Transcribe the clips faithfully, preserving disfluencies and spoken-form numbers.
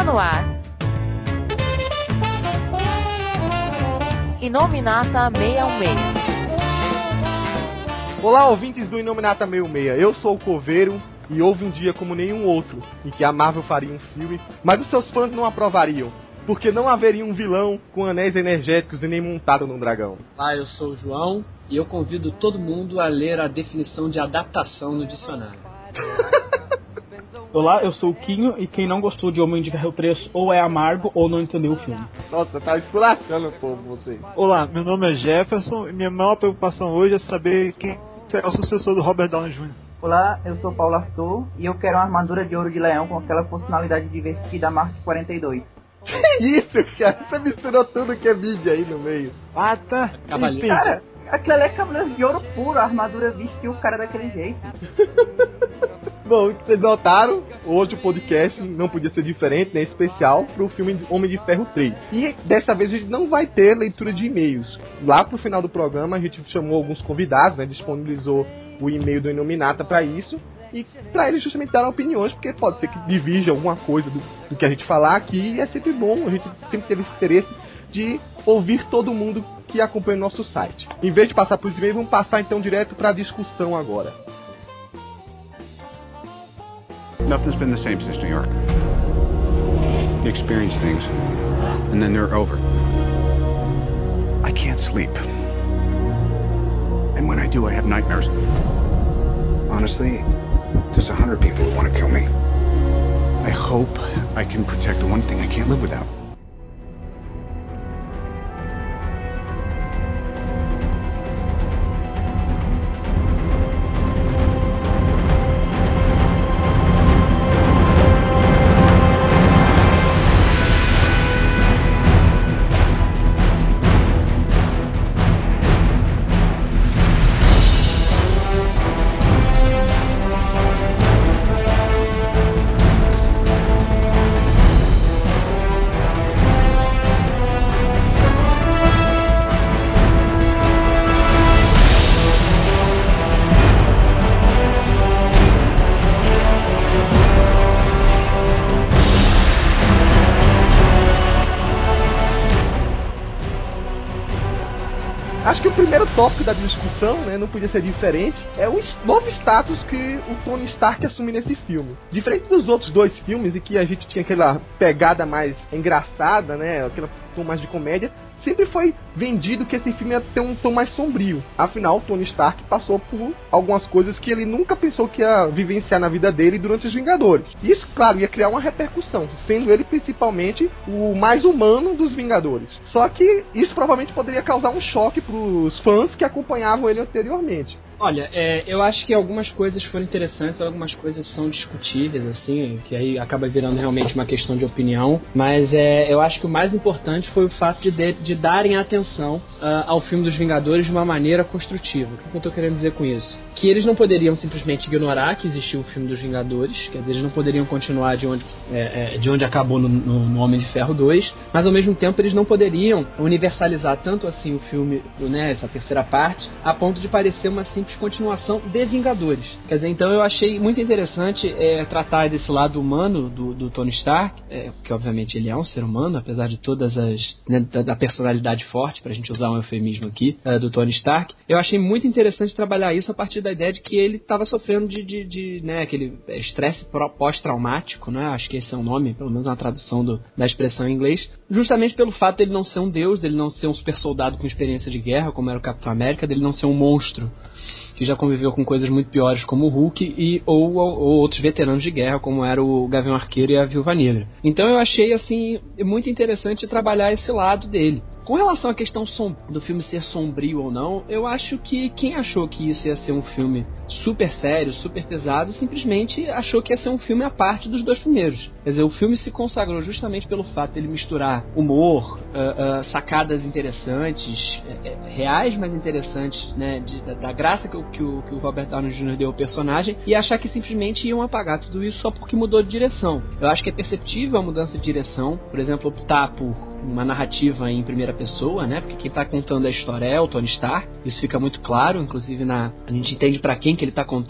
no ar Inominata seiscentos e dezesseis. Olá, ouvintes do Inominata seiscentos e dezesseis. Eu sou o Coveiro e houve um dia como nenhum outro em que a Marvel faria um filme, mas os seus fãs não aprovariam, porque não haveria um vilão com anéis energéticos e nem montado num dragão. Olá, eu sou o João e eu convido todo mundo a ler a definição de adaptação no dicionário. Olá, eu sou o Quinho e quem não gostou de Homem de Ferro três ou é amargo ou não entendeu o filme. Nossa, tá esculachando o povo, você. Olá, meu nome é Jefferson e minha maior preocupação hoje é saber quem será o sucessor do Robert Downey júnior Olá, eu sou Paulo Arthur e eu quero uma armadura de ouro de leão com aquela funcionalidade divertida Mark quarenta e dois. Que isso, cara? Você misturou tudo que é mídia aí no meio. Ah, tá. Cavaleiro. Cara, aquilo ali é cavaleiro de ouro puro, a armadura vestiu o cara daquele jeito. Bom, vocês notaram, hoje o podcast não podia ser diferente, né? Especial pro filme Homem de Ferro três. E dessa vez a gente não vai ter leitura de e-mails. Lá pro final do programa a gente chamou alguns convidados, né? Disponibilizou o e-mail do Inominata pra isso. E pra eles justamente darem opiniões, porque pode ser que divirja alguma coisa do, do que a gente falar aqui. E é sempre bom, a gente sempre teve esse interesse de ouvir todo mundo que acompanha o nosso site. Em vez de passar por e-mails, vamos passar então direto pra discussão agora. Nothing's been the same since New York. You experience things, and then they're over. I can't sleep. And when I do, I have nightmares. Honestly, there's a hundred people who want to kill me. I hope I can protect the one thing I can't live without. Acho que o primeiro tópico da discussão, né, não podia ser diferente, é o novo status que o Tony Stark assume nesse filme. Diferente dos outros dois filmes em que a gente tinha aquela pegada mais engraçada, né, aquela tom mais de comédia, sempre foi vendido que esse filme ia ter um tom mais sombrio. Afinal, o Tony Stark passou por algumas coisas que ele nunca pensou que ia vivenciar na vida dele durante os Vingadores. Isso, claro, ia criar uma repercussão, sendo ele principalmente o mais humano dos Vingadores. Só que isso provavelmente poderia causar um choque pros fãs que acompanhavam ele anteriormente. Olha, é, eu acho que algumas coisas foram interessantes, algumas coisas são discutíveis, assim, que aí acaba virando realmente uma questão de opinião, mas é, eu acho que o mais importante foi o fato de, de, de darem atenção uh, ao filme dos Vingadores de uma maneira construtiva. O que, que eu tô querendo dizer com isso? Que eles não poderiam simplesmente ignorar que existiu o filme dos Vingadores, quer dizer, eles não poderiam continuar de onde, é, é, de onde acabou no, no, no Homem de Ferro dois, mas ao mesmo tempo eles não poderiam universalizar tanto assim o filme, né, essa terceira parte, a ponto de parecer uma simples continuação de Vingadores. Quer dizer, então eu achei muito interessante é, tratar desse lado humano do, do Tony Stark, é, que obviamente ele é um ser humano, apesar de todas as, né, da, da personalidade forte, pra gente usar um eufemismo aqui, é, do Tony Stark. Eu achei muito interessante trabalhar isso a partir da ideia de que ele estava sofrendo de, de, de né, aquele estresse pós-traumático, né? Acho que esse é o nome, pelo menos na tradução do, da expressão em inglês, justamente pelo fato dele não ser um deus, dele não ser um super soldado com experiência de guerra, como era o Capitão América, dele não ser um monstro que já conviveu com coisas muito piores como o Hulk e, ou, ou, ou outros veteranos de guerra como era o Gavião Arqueiro e a Viúva Negra. Então eu achei assim muito interessante trabalhar esse lado dele. Com relação à questão som- do filme ser sombrio ou não, eu acho que quem achou que isso ia ser um filme super sério, super pesado, simplesmente achou que ia ser um filme à parte dos dois primeiros. Quer dizer, o filme se consagrou justamente pelo fato de ele misturar humor, uh, uh, sacadas interessantes, uh, uh, reais, mas interessantes, né, de, da, da graça que o, que, o, que o Robert Downey júnior deu ao personagem, e achar que simplesmente iam apagar tudo isso só porque mudou de direção. Eu acho que é perceptível a mudança de direção, por exemplo, optar por uma narrativa em primeira pessoa, né? Porque quem tá contando a história é o Tony Stark. Isso fica muito claro, inclusive na a gente entende para quem que ele tá contando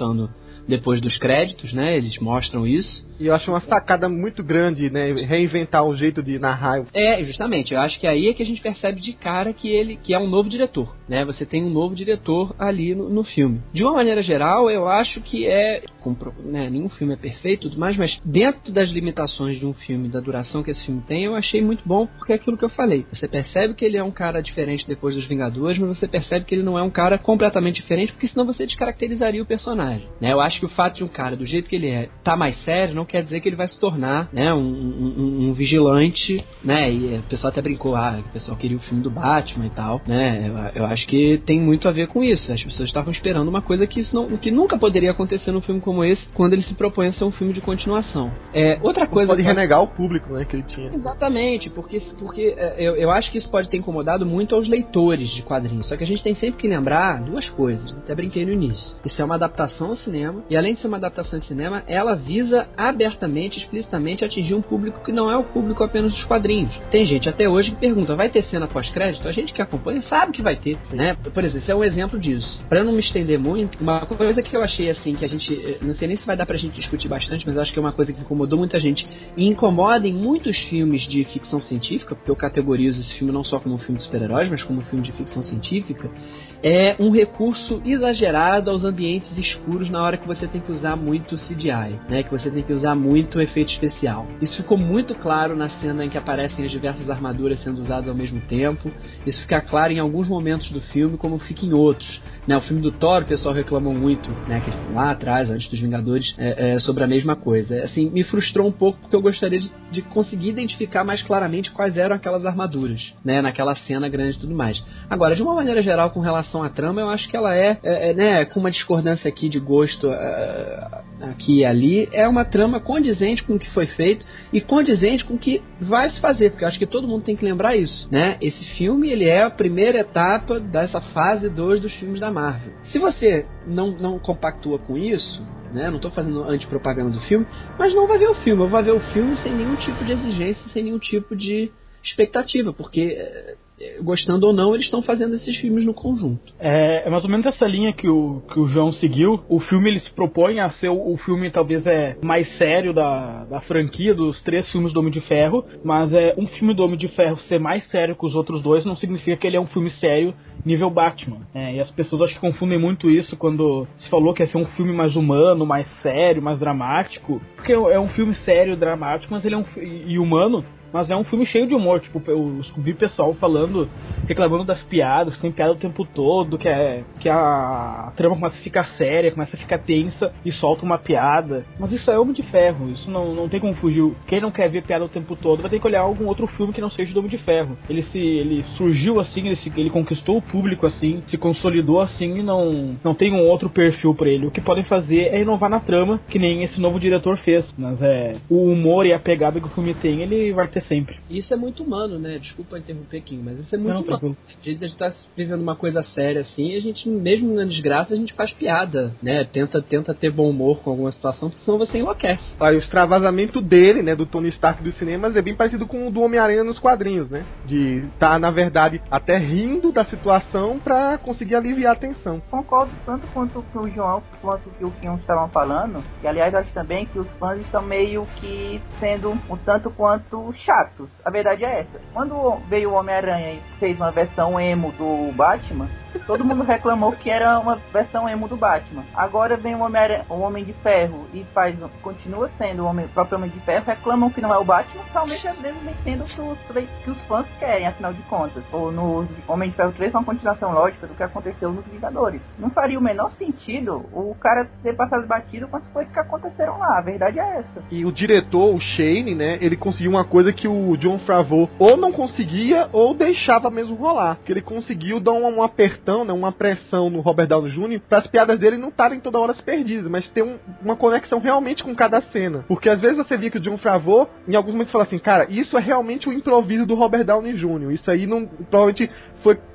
depois dos créditos, né? Eles mostram isso. E eu acho uma sacada muito grande, né? Reinventar o jeito de narrar. É, justamente. Eu acho que aí é que a gente percebe de cara que ele que é um novo diretor, né? Você tem um novo diretor ali no, no filme. De uma maneira geral, eu acho que é... Com, né, nenhum filme é perfeito e tudo mais, mas dentro das limitações de um filme, da duração que esse filme tem, eu achei muito bom, porque é aquilo que eu falei. Você percebe que ele é um cara diferente depois dos Vingadores, mas você percebe que ele não é um cara completamente diferente, porque senão você descaracterizaria o personagem, né? Eu acho que o fato de um cara, do jeito que ele é, tá mais sério, não quer dizer que ele vai se tornar, né, um, um, um vigilante, né? E o pessoal até brincou, ah, o pessoal queria o filme do Batman e tal, né? Eu, eu acho que tem muito a ver com isso. As pessoas estavam esperando uma coisa que, isso não, que nunca poderia acontecer num filme como esse, quando ele se propõe a ser um filme de continuação. É, outra coisa... Pode renegar o público, né, que ele tinha. Exatamente, porque, porque eu, eu acho que isso pode ter incomodado muito aos leitores de quadrinhos. Só que a gente tem sempre que lembrar duas coisas, até brinquei no início. Isso é uma adaptação ao cinema, e além de ser uma adaptação ao cinema, ela visa abertamente, explicitamente atingir um público que não é o público apenas dos quadrinhos. Tem gente até hoje que pergunta, vai ter cena pós-crédito? A gente que acompanha sabe que vai ter, né? Por exemplo, esse é um exemplo disso. Pra eu não me estender muito, uma coisa que eu achei assim, que a gente, não sei nem se vai dar pra gente discutir bastante, mas eu acho que é uma coisa que incomodou muita gente, e incomoda em muitos filmes de ficção científica, porque eu categorizo esse filme não só como um filme de super-heróis, mas como um filme de ficção científica, é um recurso exagerado aos ambientes escuros na hora que você tem que usar muito C G I, né? Que você tem que usar muito efeito especial. Isso ficou muito claro na cena em que aparecem as diversas armaduras sendo usadas ao mesmo tempo. Isso fica claro em alguns momentos do filme, como fica em outros, né? O filme do Thor, o pessoal reclamou muito, né? Que lá atrás, antes dos Vingadores, é, é, sobre a mesma coisa. Assim, me frustrou um pouco porque eu gostaria de, de conseguir identificar mais claramente quais eram aquelas armaduras, né? Naquela cena grande e tudo mais. Agora, de uma maneira geral, com relação a trama, eu acho que ela é, é, é né, com uma discordância aqui de gosto uh, aqui e ali, é uma trama condizente com o que foi feito e condizente com o que vai se fazer, porque eu acho que todo mundo tem que lembrar isso, né? Esse filme, ele é a primeira etapa dessa fase dois dos filmes da Marvel. Se você não, não compactua com isso, né, não estou fazendo antipropaganda do filme, mas não vai ver o filme, ou vai ver o filme sem nenhum tipo de exigência, sem nenhum tipo de expectativa, porque gostando ou não, eles estão fazendo esses filmes no conjunto. É, é mais ou menos essa linha que o, que o João seguiu. O filme, ele se propõe a ser o, o filme talvez é mais sério da, da franquia, dos três filmes do Homem de Ferro, mas é um filme do Homem de Ferro ser mais sério que os outros dois não significa que ele é um filme sério nível Batman. É, e as pessoas acho que confundem muito isso quando se falou que ia ser um filme mais humano, mais sério, mais dramático, porque é um filme sério, dramático, mas ele é um e humano, mas é um filme cheio de humor. Tipo, eu vi pessoal falando, reclamando das piadas, que tem piada o tempo todo, que, é, que a, a trama começa a ficar séria, começa a ficar tensa e solta uma piada. Mas isso é Homem de Ferro, isso não, não tem como fugir. Quem não quer ver piada o tempo todo vai ter que olhar algum outro filme que não seja do Homem de Ferro. Ele, se, ele surgiu assim, ele, se, ele conquistou o público assim, se consolidou assim e não, não tem um outro perfil pra ele. O que podem fazer é inovar na trama, que nem esse novo diretor fez. Mas é, o humor e a pegada que o filme tem, ele vai ter sempre. Isso é muito humano, né? Desculpa interromper, Kim, mas isso é muito Não, humano. Às vezes a gente tá vivendo uma coisa séria assim, e a gente, mesmo na desgraça, a gente faz piada, né? Tenta, tenta ter bom humor com alguma situação, porque senão você enlouquece. Aí o extravasamento dele, né, do Tony Stark dos cinemas, é bem parecido com o do Homem-Aranha nos quadrinhos, né? De tá, na verdade, até rindo da situação pra conseguir aliviar a tensão. Concordo tanto quanto que o João, quanto que o Kim estavam falando, e aliás acho também que os fãs estão meio que sendo um tanto quanto chatos. A verdade é essa. Quando veio o Homem-Aranha e fez uma versão emo do Batman, todo mundo reclamou que era uma versão emo do Batman. Agora vem o, o Homem de Ferro e faz, continua sendo o, homem, o próprio Homem de Ferro, reclamam que não é o Batman, realmente é mesmo entendo que os, que os fãs querem, afinal de contas. Ou no Homem de Ferro três é uma continuação lógica do que aconteceu nos Vingadores. Não faria o menor sentido o cara ter passado batido com as coisas que aconteceram lá. A verdade é essa. E o diretor, o Shane, né, ele conseguiu uma coisa que o Jon Favreau ou não conseguia ou deixava mesmo rolar. Que ele conseguiu dar um, um apertão, né, uma pressão no Robert Downey júnior para as piadas dele não estarem toda hora perdidas, mas ter um, uma conexão realmente com cada cena. Porque às vezes você via que o Jon Favreau, em alguns momentos, falava assim, cara, isso é realmente o improviso do Robert Downey júnior Isso aí não, provavelmente foi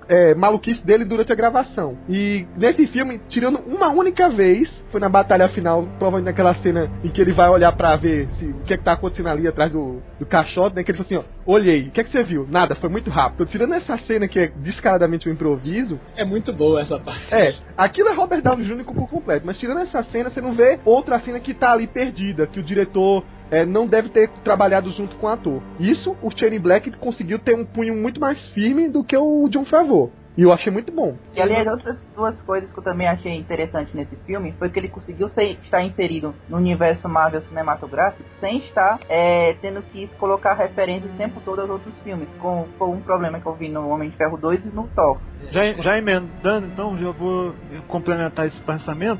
é, maluquice dele durante a gravação. E nesse filme, tirando uma única vez, foi na batalha final, provavelmente naquela cena em que ele vai olhar pra ver se, o que é que tá acontecendo ali atrás do, do caixote, né? Que ele falou assim, ó, olhei, o que é que você viu? Nada, foi muito rápido. Tô tirando essa cena que é descaradamente um improviso. É muito boa essa parte. É, aquilo é Robert Downey júnior por completo, mas tirando essa cena, você não vê outra cena que tá ali perdida, que o diretor é, não deve ter trabalhado junto com o ator. Isso, o Shane Black conseguiu ter um punho muito mais firme do que o Jon Favreau. E eu achei muito bom. E aliás, outras duas coisas que eu também achei interessante nesse filme foi que ele conseguiu ser, estar inserido no universo Marvel cinematográfico sem estar é, tendo que colocar referências o tempo todo aos outros filmes, com, com um problema que eu vi no Homem de Ferro dois e no Thor. Já, já emendando, então, já vou complementar esse pensamento.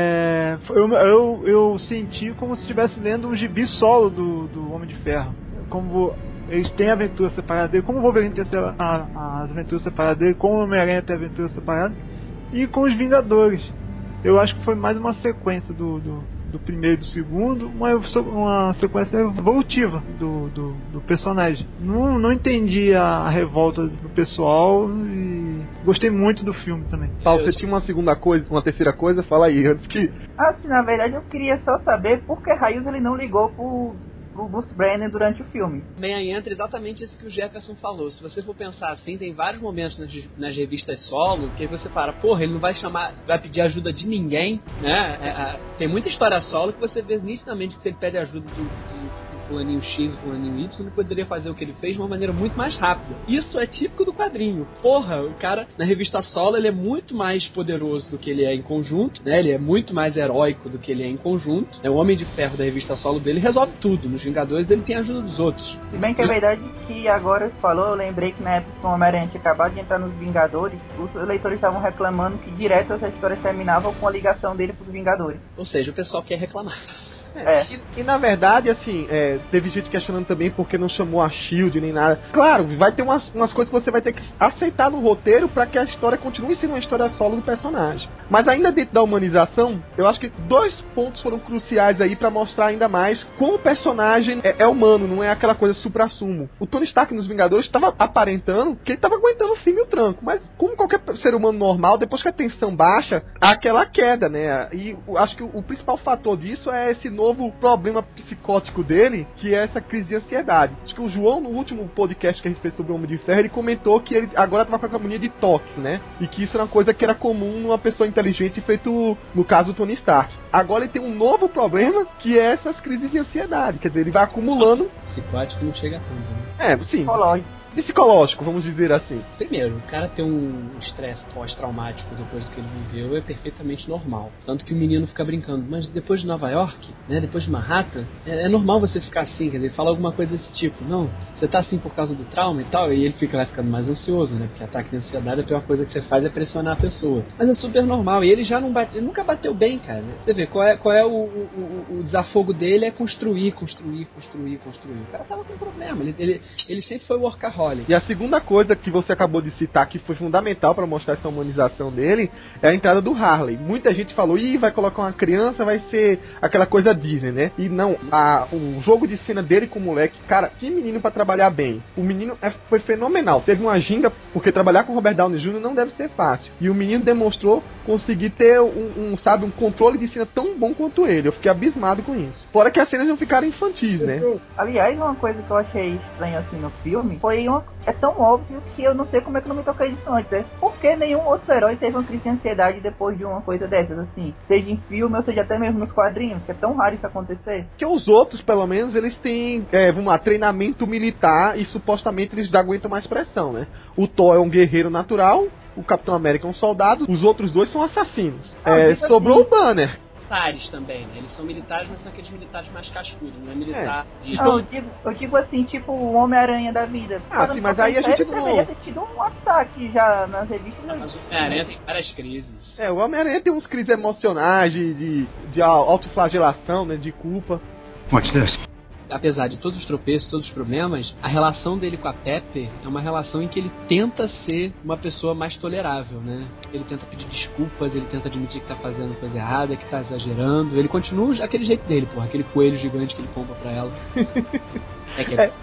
É, eu, eu, eu senti como se estivesse lendo um gibi solo do, do Homem de Ferro. Como eles têm a aventura separada dele, como o Wolverine tem a, a, as aventuras separadas dele, como o Homem-Aranha tem a aventura separada, e com os Vingadores. Eu acho que foi mais uma sequência do, do, do primeiro e do segundo, uma, uma sequência evolutiva do, do, do personagem. Não, não entendi a, a revolta do pessoal e gostei muito do filme também. Paulo, você tinha uma segunda coisa, uma terceira coisa? Fala aí, antes que... Assim, na verdade, eu queria só saber por que raios ele não ligou pro... o Bruce Banner durante o filme. Bem, aí entra exatamente isso que o Jefferson falou. Se você for pensar assim, tem vários momentos nas, nas revistas solo que aí você para, porra, ele não vai chamar, vai pedir ajuda de ninguém, né? É, é, tem muita história solo que você vê nitidamente que se ele pede ajuda do, do fulaninho X, fulaninho Y, ele poderia fazer o que ele fez de uma maneira muito mais rápida. Isso é típico do quadrinho. Porra, o cara, na revista solo, ele é muito mais poderoso do que ele é em conjunto, né? Ele é muito mais heróico do que ele é em conjunto. O Homem de Ferro da revista solo dele resolve tudo. Nos Vingadores ele tem a ajuda dos outros. Se bem que é verdade que agora você falou, eu lembrei que na época que o Homem-Aranha tinha acabado de entrar nos Vingadores, os leitores estavam reclamando que direto as histórias terminavam com a ligação dele pros Vingadores. Ou seja, o pessoal quer reclamar. É. E, e na verdade, assim, é, teve gente questionando também porque não chamou a Shield nem nada. Claro, vai ter umas, umas coisas que você vai ter que aceitar no roteiro pra que a história continue sendo uma história solo do personagem. Mas ainda dentro da humanização, eu acho que dois pontos foram cruciais aí pra mostrar ainda mais como o personagem é, é humano, não é aquela coisa supra-sumo. O Tony Stark nos Vingadores estava aparentando que ele estava aguentando o filme e o tranco, mas como qualquer ser humano normal, depois que a tensão baixa, há aquela queda, né? E eu acho que o, o principal fator disso é esse novo problema psicótico dele, que é essa crise de ansiedade. Acho que o João, no último podcast que a gente fez sobre o Homem de Ferro, ele comentou que ele agora tava com a mania de toque, né? E que isso era uma coisa que era comum numa pessoa inteligente, feito no caso do Tony Stark. Agora ele tem um novo problema, que é essas crises de ansiedade. Quer dizer, ele vai acumulando... Psicótico não chega tanto, né? É, sim. Psicológico. Psicológico, vamos dizer assim. Primeiro, o cara ter um estresse pós-traumático depois do que ele viveu é perfeitamente normal. Tanto que o menino fica brincando, mas depois de Nova York, né, depois de Manhattan, é, é normal você ficar assim, quer dizer, fala alguma coisa desse tipo. Não, você tá assim por causa do trauma e tal, e ele fica vai ficando mais ansioso, né, porque ataque de ansiedade, a pior coisa que você faz é pressionar a pessoa. Mas é super normal, e ele já não bate, ele nunca bateu bem, cara. Você vê, qual é, qual é o, o, o, o desafogo dele é construir, construir, construir, construir. O cara tava com um problema, ele, ele, ele sempre foi workaholic. E a segunda coisa que você acabou de citar, que foi fundamental para mostrar essa humanização dele, é a entrada do Harley. Muita gente falou, ih, vai colocar uma criança, vai ser aquela coisa Disney, né? E não, a, o jogo de cena dele com o moleque, cara, que menino para trabalhar bem. O menino é, foi fenomenal. Teve uma ginga, porque trabalhar com o Robert Downey júnior não deve ser fácil. E o menino demonstrou conseguir ter um, um, sabe, um controle de cena tão bom quanto ele. Eu fiquei abismado com isso. Fora que as cenas não ficaram infantis, né? Aliás, uma coisa que eu achei estranha assim no filme foi uma... é tão óbvio que eu não sei como é que eu não me toquei disso antes, né? Por que nenhum outro herói teve uma crise de ansiedade depois de uma coisa dessas, assim? Seja em filme ou seja até mesmo nos quadrinhos, que é tão raro isso acontecer. Que os outros, pelo menos, eles têm, é, vamos lá, treinamento militar e supostamente eles aguentam mais pressão, né? O Thor é um guerreiro natural, o Capitão América é um soldado, os outros dois são assassinos. Ah, é, sobrou assim, o Banner. Militares também, né? Eles são militares, mas são aqueles militares mais cascudos, não é militar É. de... Não, eu, digo, eu digo assim, tipo o Homem-Aranha da vida. Ah, sim, mas aí a gente não... deveria ter tido um ataque já nas revistas. Ah, mas o Homem-Aranha tem várias crises. É, o Homem-Aranha tem uns crises emocionais de, de, de autoflagelação, né, de culpa. Watch this. Apesar de todos os tropeços, todos os problemas, a relação dele com a Pepper é uma relação em que ele tenta ser uma pessoa mais tolerável, né? Ele tenta pedir desculpas, ele tenta admitir que tá fazendo coisa errada, que tá exagerando. Ele continua aquele jeito dele, porra, aquele coelho gigante que ele compra pra ela. É que é, tá,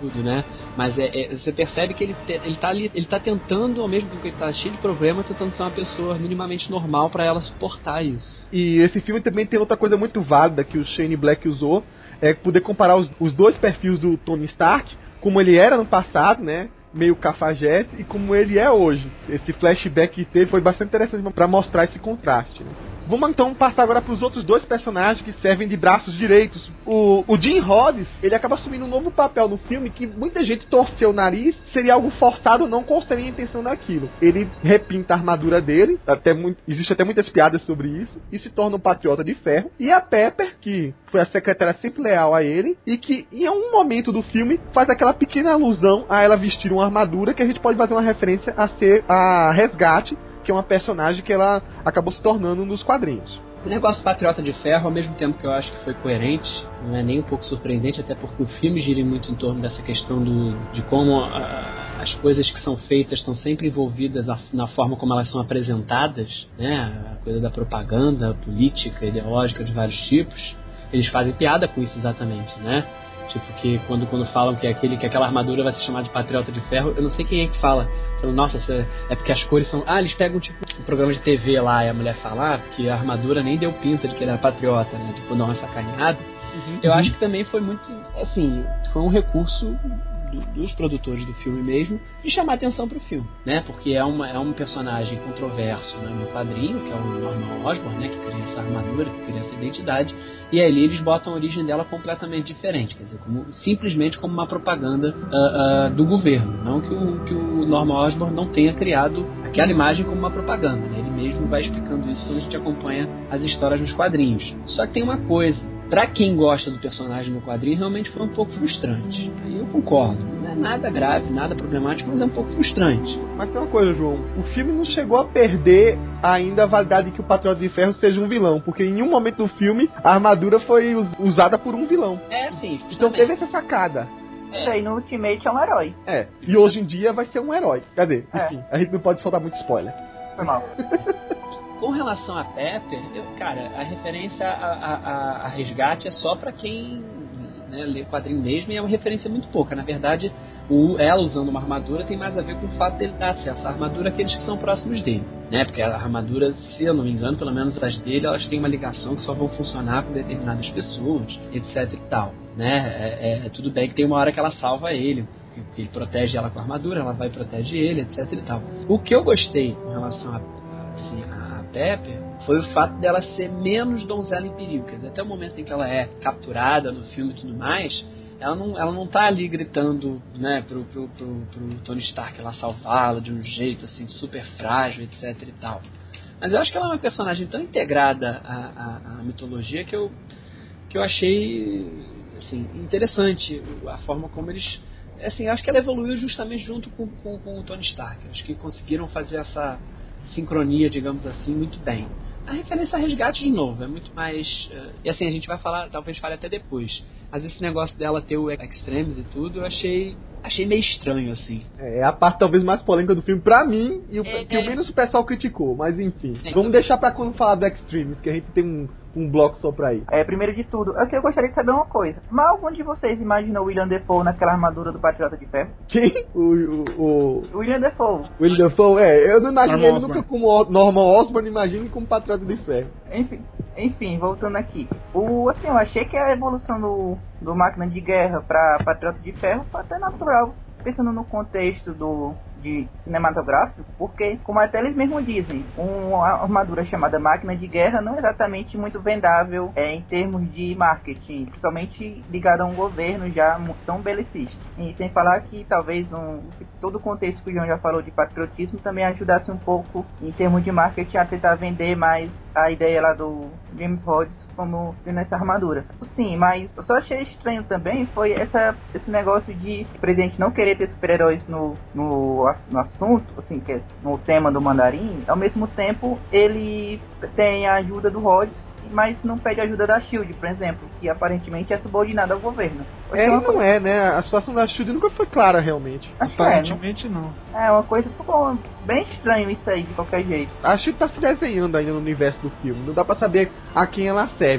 tudo, né? Mas é, é, você percebe que ele, te, ele, tá ali, ele tá tentando, ao mesmo tempo que ele tá cheio de problema, tentando ser uma pessoa minimamente normal pra ela suportar isso. E esse filme também tem outra coisa muito válida que o Shane Black usou, é poder comparar os, os dois perfis do Tony Stark, como ele era no passado, né? Meio cafajeste, e como ele é hoje. Esse flashback que teve foi bastante interessante para mostrar esse contraste, né? Vamos então passar agora para os outros dois personagens que servem de braços direitos. O, o Jim Rhodes, ele acaba assumindo um novo papel no filme que muita gente torceu o nariz, seria algo forçado ou não, qual seria a intenção daquilo. Ele repinta a armadura dele, até muito, existe até muitas piadas sobre isso, e se torna um patriota de ferro. E a Pepper, que foi a secretária sempre leal a ele, e que em um momento do filme faz aquela pequena alusão a ela vestir uma armadura que a gente pode fazer uma referência a ser a Resgate, que é uma personagem que ela acabou se tornando nos quadrinhos. O negócio Patriota de Ferro, ao mesmo tempo que eu acho que foi coerente, não é nem um pouco surpreendente, até porque o filme gira muito em torno dessa questão do, de como a, as coisas que são feitas estão sempre envolvidas na, na forma como elas são apresentadas, né? A coisa da propaganda, política, ideológica de vários tipos. Eles fazem piada com isso exatamente, né? Tipo, que quando, quando falam que, aquele, que aquela armadura vai se chamar de Patriota de Ferro, eu não sei quem é que fala. Falam, nossa, é porque as cores são... Ah, eles pegam tipo um programa de T V lá e a mulher fala, ah, porque a armadura nem deu pinta de que ele era patriota, né? Tipo, dar uma sacaneada. Uhum, eu uhum. acho que também foi muito... Assim, foi um recurso do, dos produtores do filme mesmo de chamar atenção pro filme, né? Porque é, uma, é um personagem controverso, né, no quadrinho, que é o Norman Osborn, né? Que cria essa armadura, que cria essa identidade. E ali eles botam a origem dela completamente diferente, quer dizer, como, simplesmente como uma propaganda uh, uh, do governo. Não que o, que o Norman Osborn não tenha criado aquela imagem como uma propaganda, né? Ele mesmo vai explicando isso quando a gente acompanha as histórias nos quadrinhos. Só que tem uma coisa, pra quem gosta do personagem no quadrinho, realmente foi um pouco frustrante. Aí eu concordo, não é nada grave, nada problemático, mas é um pouco frustrante. Mas tem uma coisa, João, o filme não chegou a perder ainda a validade de que o Patriota de Ferro seja um vilão, porque em um momento do filme a armadura foi usada por um vilão. É, sim. Justamente. Então teve essa sacada. É. Isso aí no Ultimate é um herói. É, e hoje em dia vai ser um herói. Cadê? É. Enfim, a gente não pode soltar muito spoiler. Foi mal. Com relação a Pepper, eu, cara, a referência a, a, a, a resgate é só pra quem, né, lê quadrinho mesmo, e é uma referência muito pouca. Na verdade, o, ela usando uma armadura tem mais a ver com o fato dele dar acesso à armadura àqueles que são próximos dele, né? Porque a armadura, se eu não me engano, pelo menos as dele, elas têm uma ligação que só vão funcionar com determinadas pessoas, etc e tal, né? É, é, tudo bem que tem uma hora que ela salva ele, que, que ele protege ela com a armadura, ela vai e protege ele, etc e tal. O que eu gostei com relação a, assim, a Pepper foi o fato dela ser menos donzela em perigo. Quer dizer, até o momento em que ela é capturada no filme e tudo mais, ela não, ela não tá ali gritando, né, pro, pro, pro, pro Tony Stark ela salvá-la de um jeito assim super frágil, etc e tal. Mas eu acho que ela é uma personagem tão integrada à, à, à mitologia que eu, que eu achei assim, interessante a forma como eles... Assim, eu acho que ela evoluiu justamente junto com, com, com o Tony Stark. Acho que conseguiram fazer essa sincronia, digamos assim, muito bem. A referência a resgate, de novo, é muito mais... Uh, e assim, a gente vai falar, talvez fale até depois. Mas esse negócio dela ter o Extremes e tudo, eu achei... Achei meio estranho, assim. É a parte talvez mais polêmica do filme pra mim, e o é, que é... o menos o pessoal criticou, mas enfim. É, Vamos deixar pra quando falar do Extremes, que a gente tem um, um bloco só pra ir. É, primeiro de tudo, eu, eu gostaria de saber uma coisa. Mas algum de vocês imaginou o William Dafoe naquela armadura do Patriota de Ferro? Quem? O... o, o... William Dafoe. William Dafoe? É, eu não imaginei ele Osborn. nunca como Norman Osborn, imagine como Patriota de Ferro. Enfim, enfim, voltando aqui. O, assim, eu achei que a evolução do, do Máquina de Guerra pra Patriota de Ferro foi até natural, pensando no contexto do, de cinematográfico, porque, como até eles mesmos dizem, uma armadura chamada Máquina de Guerra não é exatamente muito vendável é, em termos de marketing, principalmente ligado a um governo já tão belicista. E sem falar que talvez um, todo o contexto que o João já falou de patriotismo também ajudasse um pouco em termos de marketing a tentar vender mais a ideia lá do James Rhodes como tendo essa armadura. Sim, mas eu só achei estranho também foi essa, esse negócio de o presidente não querer ter super-heróis no, no, no assunto, assim, que é no tema do Mandarim. Ao mesmo tempo, ele tem a ajuda do Rhodes, mas não pede ajuda da SHIELD, por exemplo, que aparentemente é subordinada ao governo. É, e não é, né? A situação da SHIELD nunca foi clara, realmente. Acho Aparentemente é, não. não. É uma coisa ficou bem estranho isso aí, de qualquer jeito. A SHIELD tá se desenhando ainda no universo do filme. Não dá pra saber a quem ela serve.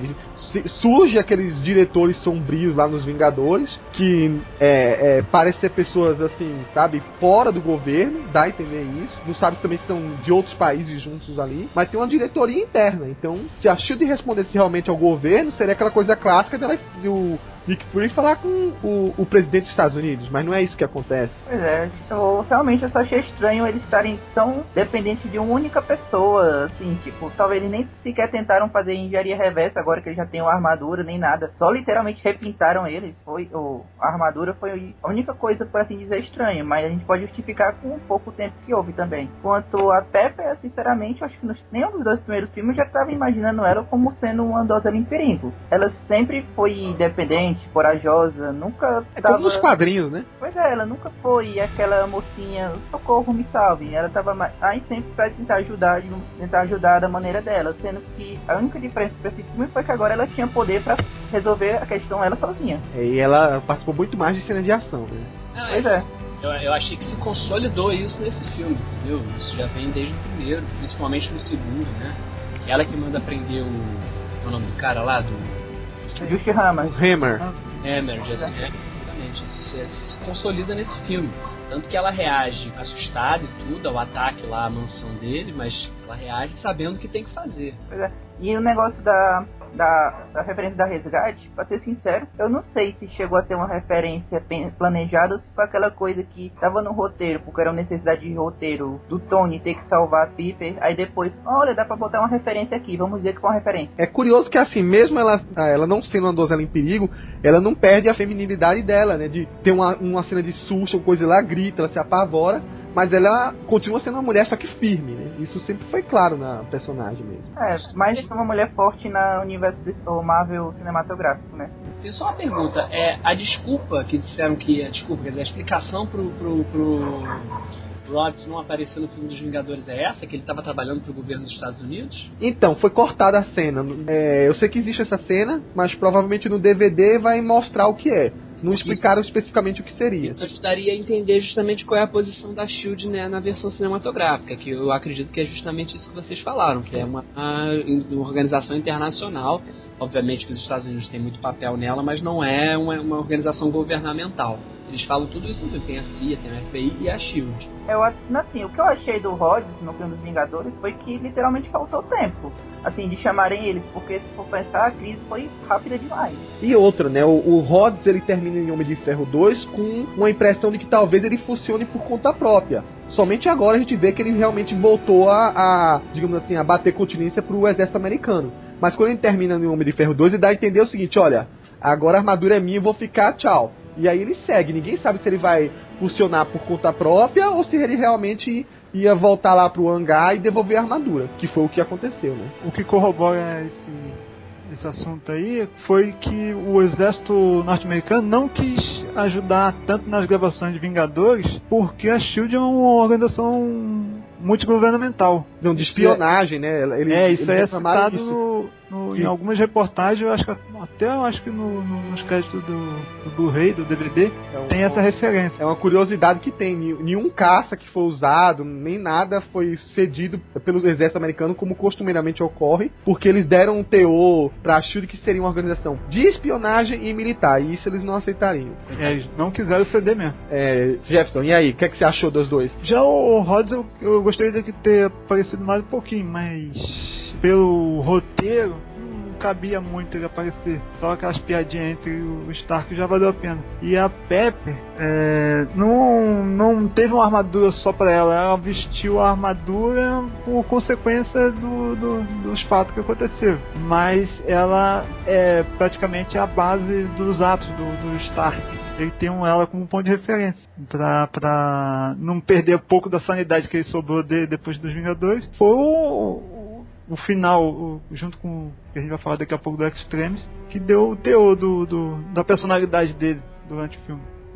surge aqueles diretores sombrios lá nos Vingadores, que é, é, parecem ser pessoas assim, sabe, fora do governo, dá a entender isso. Não sabe também se são de outros países juntos ali, mas tem uma diretoria interna. Então, se a Shield respondesse realmente ao governo, seria aquela coisa clássica dela, do Nick Fury falar com o, o presidente dos Estados Unidos, mas não é isso que acontece. Pois é, eu, realmente eu só achei estranho eles estarem tão dependentes de uma única pessoa, assim, tipo, talvez eles nem sequer tentaram fazer engenharia reversa agora que eles já têm uma armadura, nem nada, só literalmente repintaram eles, foi, ou, a armadura foi a única coisa, por assim dizer, estranha, mas a gente pode justificar com o pouco tempo que houve também. Quanto a Pepper, sinceramente, eu acho que nos, nenhum dos dois primeiros filmes eu já estava imaginando ela como sendo uma donzela em perigo. Ela sempre foi independente, corajosa, nunca é tava... como nos quadrinhos, né? Pois é, ela nunca foi aquela mocinha, socorro, me salve. Ela tava aí sempre pra tentar ajudar, tentar ajudar da maneira dela, sendo que a única diferença pra esse filme foi que agora ela tinha poder pra resolver a questão ela sozinha. E ela participou muito mais de cena de ação, né? Ah, pois é. Eu, eu achei que se consolidou isso nesse filme, entendeu? Isso já vem desde o primeiro, principalmente no segundo, né? Ela que manda prender o, o nome do cara lá, do... Just Hammer. O Hammer. Hammer, Just Hammer, exatamente. Isso se, se consolida nesse filme. Tanto que ela reage assustada e tudo ao ataque lá à mansão dele, mas ela reage sabendo o que tem que fazer. Pois é. E o negócio da, da, da referência da resgate, pra ser sincero, eu não sei se chegou a ter uma referência planejada ou se foi aquela coisa que tava no roteiro, porque era uma necessidade de roteiro do Tony ter que salvar a Piper, aí depois, olha, dá pra botar uma referência aqui, vamos dizer que foi uma referência. É curioso que assim, mesmo ela, ela não sendo uma donzela em perigo, ela não perde a feminilidade dela, né, de ter uma, uma cena de susto ou coisa lá, grita, ela se apavora, mas ela continua sendo uma mulher só que firme, né? Isso sempre foi claro na personagem mesmo. É, mais uma mulher forte no universo do Marvel cinematográfico, né? Tem só uma pergunta, é, a desculpa que disseram que, a desculpa, quer dizer, a explicação pro, pro, pro Rhodes não aparecer no filme dos Vingadores é essa? Que ele estava trabalhando pro governo dos Estados Unidos? Então, foi cortada a cena. É, eu sei que existe essa cena, mas provavelmente no D V D vai mostrar o que é. Não explicaram isso, especificamente o que seria. Isso ajudaria a entender justamente qual é a posição da Shield, né, na versão cinematográfica, que eu acredito que é justamente isso que vocês falaram, que é uma, uma organização internacional. Obviamente que os Estados Unidos têm muito papel nela, mas não é uma, uma organização governamental. Eles falam tudo isso, tem a C I A, tem a F B I e a Shield. Eu, assim, o que eu achei do Rhodes no filme dos Vingadores foi que literalmente faltou tempo, assim, de chamarem eles, porque se for pensar, a crise foi rápida demais. E outra, né, o, o Rhodes, ele termina em Homem de Ferro dois com uma impressão de que talvez ele funcione por conta própria. Somente agora a gente vê que ele realmente voltou a, a digamos assim, a bater continência pro exército americano. Mas quando ele termina no Homem de Ferro dois, ele dá a entender o seguinte, olha, agora a armadura é minha, eu vou ficar, tchau. E aí ele segue, ninguém sabe se ele vai funcionar por conta própria ou se ele realmente ia voltar lá pro hangar e devolver a armadura, que foi o que aconteceu, né? O que corrobora esse, esse assunto aí foi que o exército norte-americano não quis ajudar tanto nas gravações de Vingadores, porque a Shield é uma organização multigovernamental. Não, de espionagem, né? Ele, é, isso aí é citado isso. no, no, em algumas reportagens, eu acho que até eu acho que no, no, nos créditos do, do Blu-ray, do D V D, é um, tem essa referência. É uma curiosidade que tem. Nenhum caça que foi usado, nem nada foi cedido pelo exército americano, como costumeiramente ocorre, porque eles deram um teor pra Shield que seria uma organização de espionagem e militar, e isso eles não aceitariam. É, eles não quiseram ceder mesmo. É, Jefferson, e aí? O que, é que você achou dos dois? Já o Rhodes, eu, eu gostaria de ter aparecido mais um pouquinho, mas pelo roteiro não cabia muito ele aparecer. Só aquelas piadinhas entre o Stark já valeu a pena. E a Pepper é, não, não teve uma armadura só pra ela, ela vestiu a armadura por consequência do, do, dos fatos que aconteceram. Mas ela é praticamente a base dos atos do, do Stark. Ele tem ela como ponto de referência pra, pra não perder pouco da sanidade que ele sobrou de, depois dos Vingadores. Foi o, o final, o, junto com o que a gente vai falar daqui a pouco do Extremis, que deu o teor do, do, da personalidade dele durante o filme.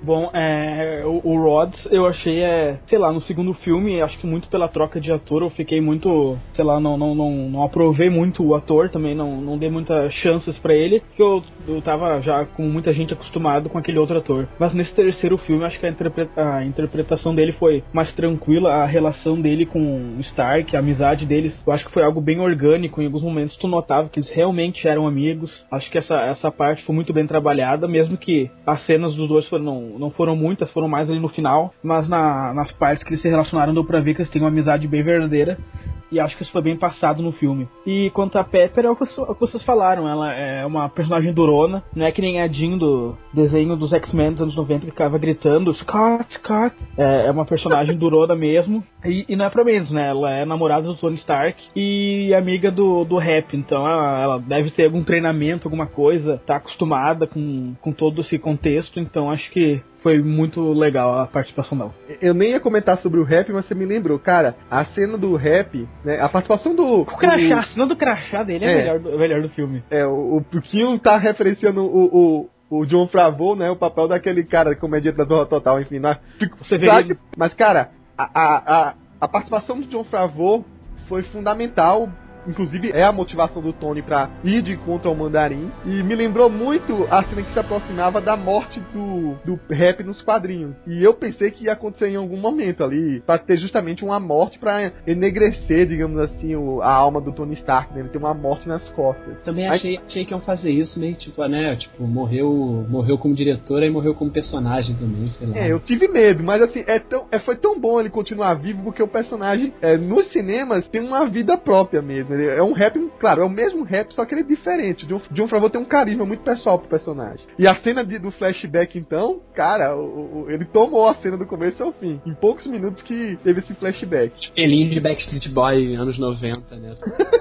Bom, é, o, o Rhodes eu achei, é, sei lá, no segundo filme, acho que muito pela troca de ator, eu fiquei muito, sei lá, não, não, não, não aprovei muito o ator também, não, não dei muitas chances pra ele, porque eu, eu tava já com muita gente acostumado com aquele outro ator. Mas nesse terceiro filme, acho que a, interpreta, a interpretação dele foi mais tranquila, a relação dele com o Stark, a amizade deles, eu acho que foi algo bem orgânico, em alguns momentos tu notava que eles realmente eram amigos, acho que essa, essa parte foi muito bem trabalhada, mesmo que as cenas dos dois foram, não, não foram muitas, foram mais ali no final, mas na, nas partes que eles se relacionaram deu pra ver que eles têm uma amizade bem verdadeira, e acho que isso foi bem passado no filme. E quanto a Pepper, é o que, é o que vocês falaram, ela é uma personagem durona, não é que nem a Jean do desenho dos X-Men dos anos noventa que ficava gritando Scott, Scott, é, é uma personagem durona mesmo, e, e não é pra menos, né, ela é namorada do Tony Stark e amiga do, do Rap, então ela, ela deve ter algum treinamento, alguma coisa, tá acostumada com, com todo esse contexto, então acho que foi muito legal a participação dela. Eu nem ia comentar sobre o Rap, mas você me lembrou. Cara, a cena do Rap, né, a participação do... O crachá, a cena do crachá dele é, é melhor, do, melhor do filme. É, o, o Kim tá referenciando o, o, o Jon Favreau, né, o papel daquele cara, comediante da Zorra Total, enfim. Né, você vê ele... Mas, cara, a, a, a, a participação do Jon Favreau foi fundamental. Inclusive é a motivação do Tony pra ir de contra o Mandarim. E me lembrou muito a cena que se aproximava da morte do, do Rap nos quadrinhos. E eu pensei que ia acontecer em algum momento ali, pra ter justamente uma morte pra enegrecer, digamos assim, o, a alma do Tony Stark, né? Ele tem uma morte nas costas. Também achei, achei que iam fazer isso meio tipo, né? Tipo, morreu, morreu como diretor e morreu como personagem também, sei lá. É, eu tive medo, mas assim, é tão, é, foi tão bom ele continuar vivo, porque o personagem é, nos cinemas tem uma vida própria mesmo. É um rap, claro, é o mesmo rap, só que ele é diferente. John, Jon Favreau tem um carisma muito pessoal pro personagem. E a cena de, do flashback, então, cara, o, o, ele tomou a cena do começo ao fim. Em poucos minutos que teve esse flashback. Cabelinho de Backstreet Boy, anos noventa, né?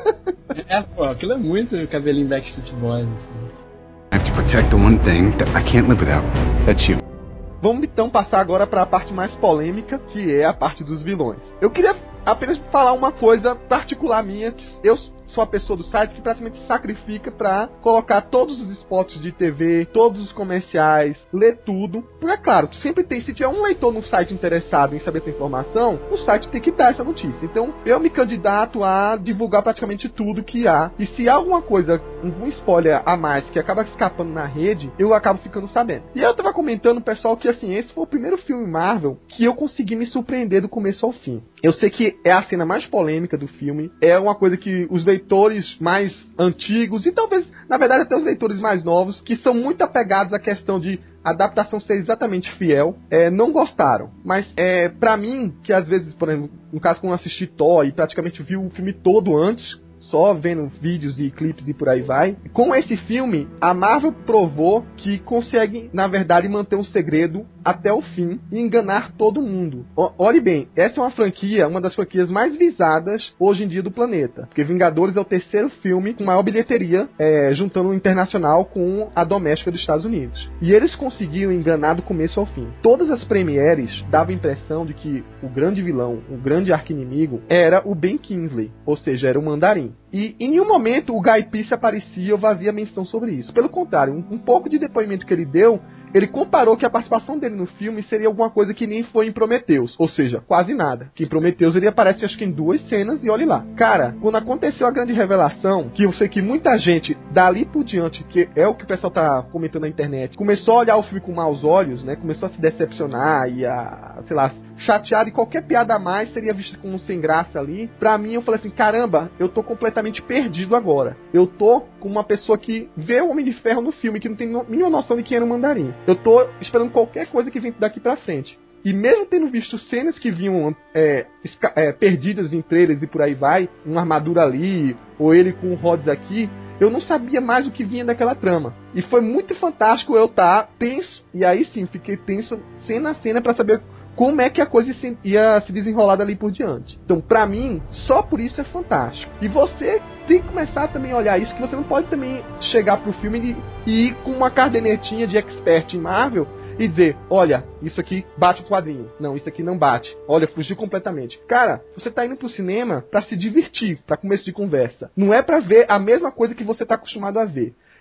É, pô, aquilo é muito cabelinho Backstreet Boy. Assim. I have to protect the one thing that I can't live without. That's you. Vamos então passar agora para a parte mais polêmica, que é a parte dos vilões. Eu queria apenas falar uma coisa particular minha, que eu sou a pessoa do site que praticamente se sacrifica pra colocar todos os spots de T V, todos os comerciais, ler tudo. Porque é claro, sempre tem, se tiver um leitor no site interessado em saber essa informação, o site tem que dar essa notícia. Então eu me candidato a divulgar praticamente tudo que há. E se há alguma coisa, algum spoiler a mais que acaba escapando na rede, eu acabo ficando sabendo. E eu tava comentando, pessoal, que assim, esse foi o primeiro filme Marvel que eu consegui me surpreender do começo ao fim. Eu sei que é a cena mais polêmica do filme, é uma coisa que os leitores mais antigos, e talvez, na verdade, até os leitores mais novos, que são muito apegados à questão de a adaptação ser exatamente fiel, é, não gostaram. Mas, é, pra mim, que às vezes, por exemplo, no caso, quando eu assisti Thor e praticamente vi o filme todo antes, só vendo vídeos e clipes e por aí vai, com esse filme, a Marvel provou que consegue, na verdade, manter um segredo até o fim e enganar todo mundo. O, olhe bem, essa é uma franquia, uma das franquias mais visadas hoje em dia do planeta, porque Vingadores é o terceiro filme com maior bilheteria, é, juntando o internacional com a doméstica dos Estados Unidos. E eles conseguiram enganar do começo ao fim. Todas as premieres davam a impressão de que o grande vilão, o grande arqui-inimigo, era o Ben Kingsley, ou seja, era o Mandarim. E em nenhum momento o Guy Pearce aparecia ou fazia menção sobre isso. Pelo contrário, um, um pouco de depoimento que ele deu, ele comparou que a participação dele no filme seria alguma coisa que nem foi em Prometheus, ou seja, quase nada. Que em Prometheus ele aparece acho que em duas cenas e olhe lá. Cara, quando aconteceu a grande revelação, que eu sei que muita gente dali por diante, que é o que o pessoal tá comentando na internet, começou a olhar o filme com maus olhos, né? Começou a se decepcionar e a, sei lá, chateado, e qualquer piada a mais seria vista como sem graça ali. Pra mim, eu falei assim, caramba, eu tô completamente perdido agora. Eu tô com uma pessoa que vê o Homem de Ferro no filme, que não tem nenhuma noção de quem era o Mandarim. Eu tô esperando qualquer coisa que vem daqui pra frente. E mesmo tendo visto cenas que vinham é, esca- é, perdidas em trailers e por aí vai, uma armadura ali, ou ele com o Rhodes aqui, eu não sabia mais o que vinha daquela trama. E foi muito fantástico eu estar tenso, e aí sim, fiquei tenso cena a cena pra saber como é que a coisa ia se desenrolar dali por diante. Então, pra mim, só por isso é fantástico. E você tem que começar também a olhar isso, que você não pode também chegar pro filme e, e ir com uma cadernetinha de expert em Marvel e dizer, olha, isso aqui bate o quadrinho. Não, isso aqui não bate. Olha, fugiu completamente. Cara, você tá indo pro cinema pra se divertir, pra começo de conversa. Não é pra ver a mesma coisa que você tá acostumado a ver.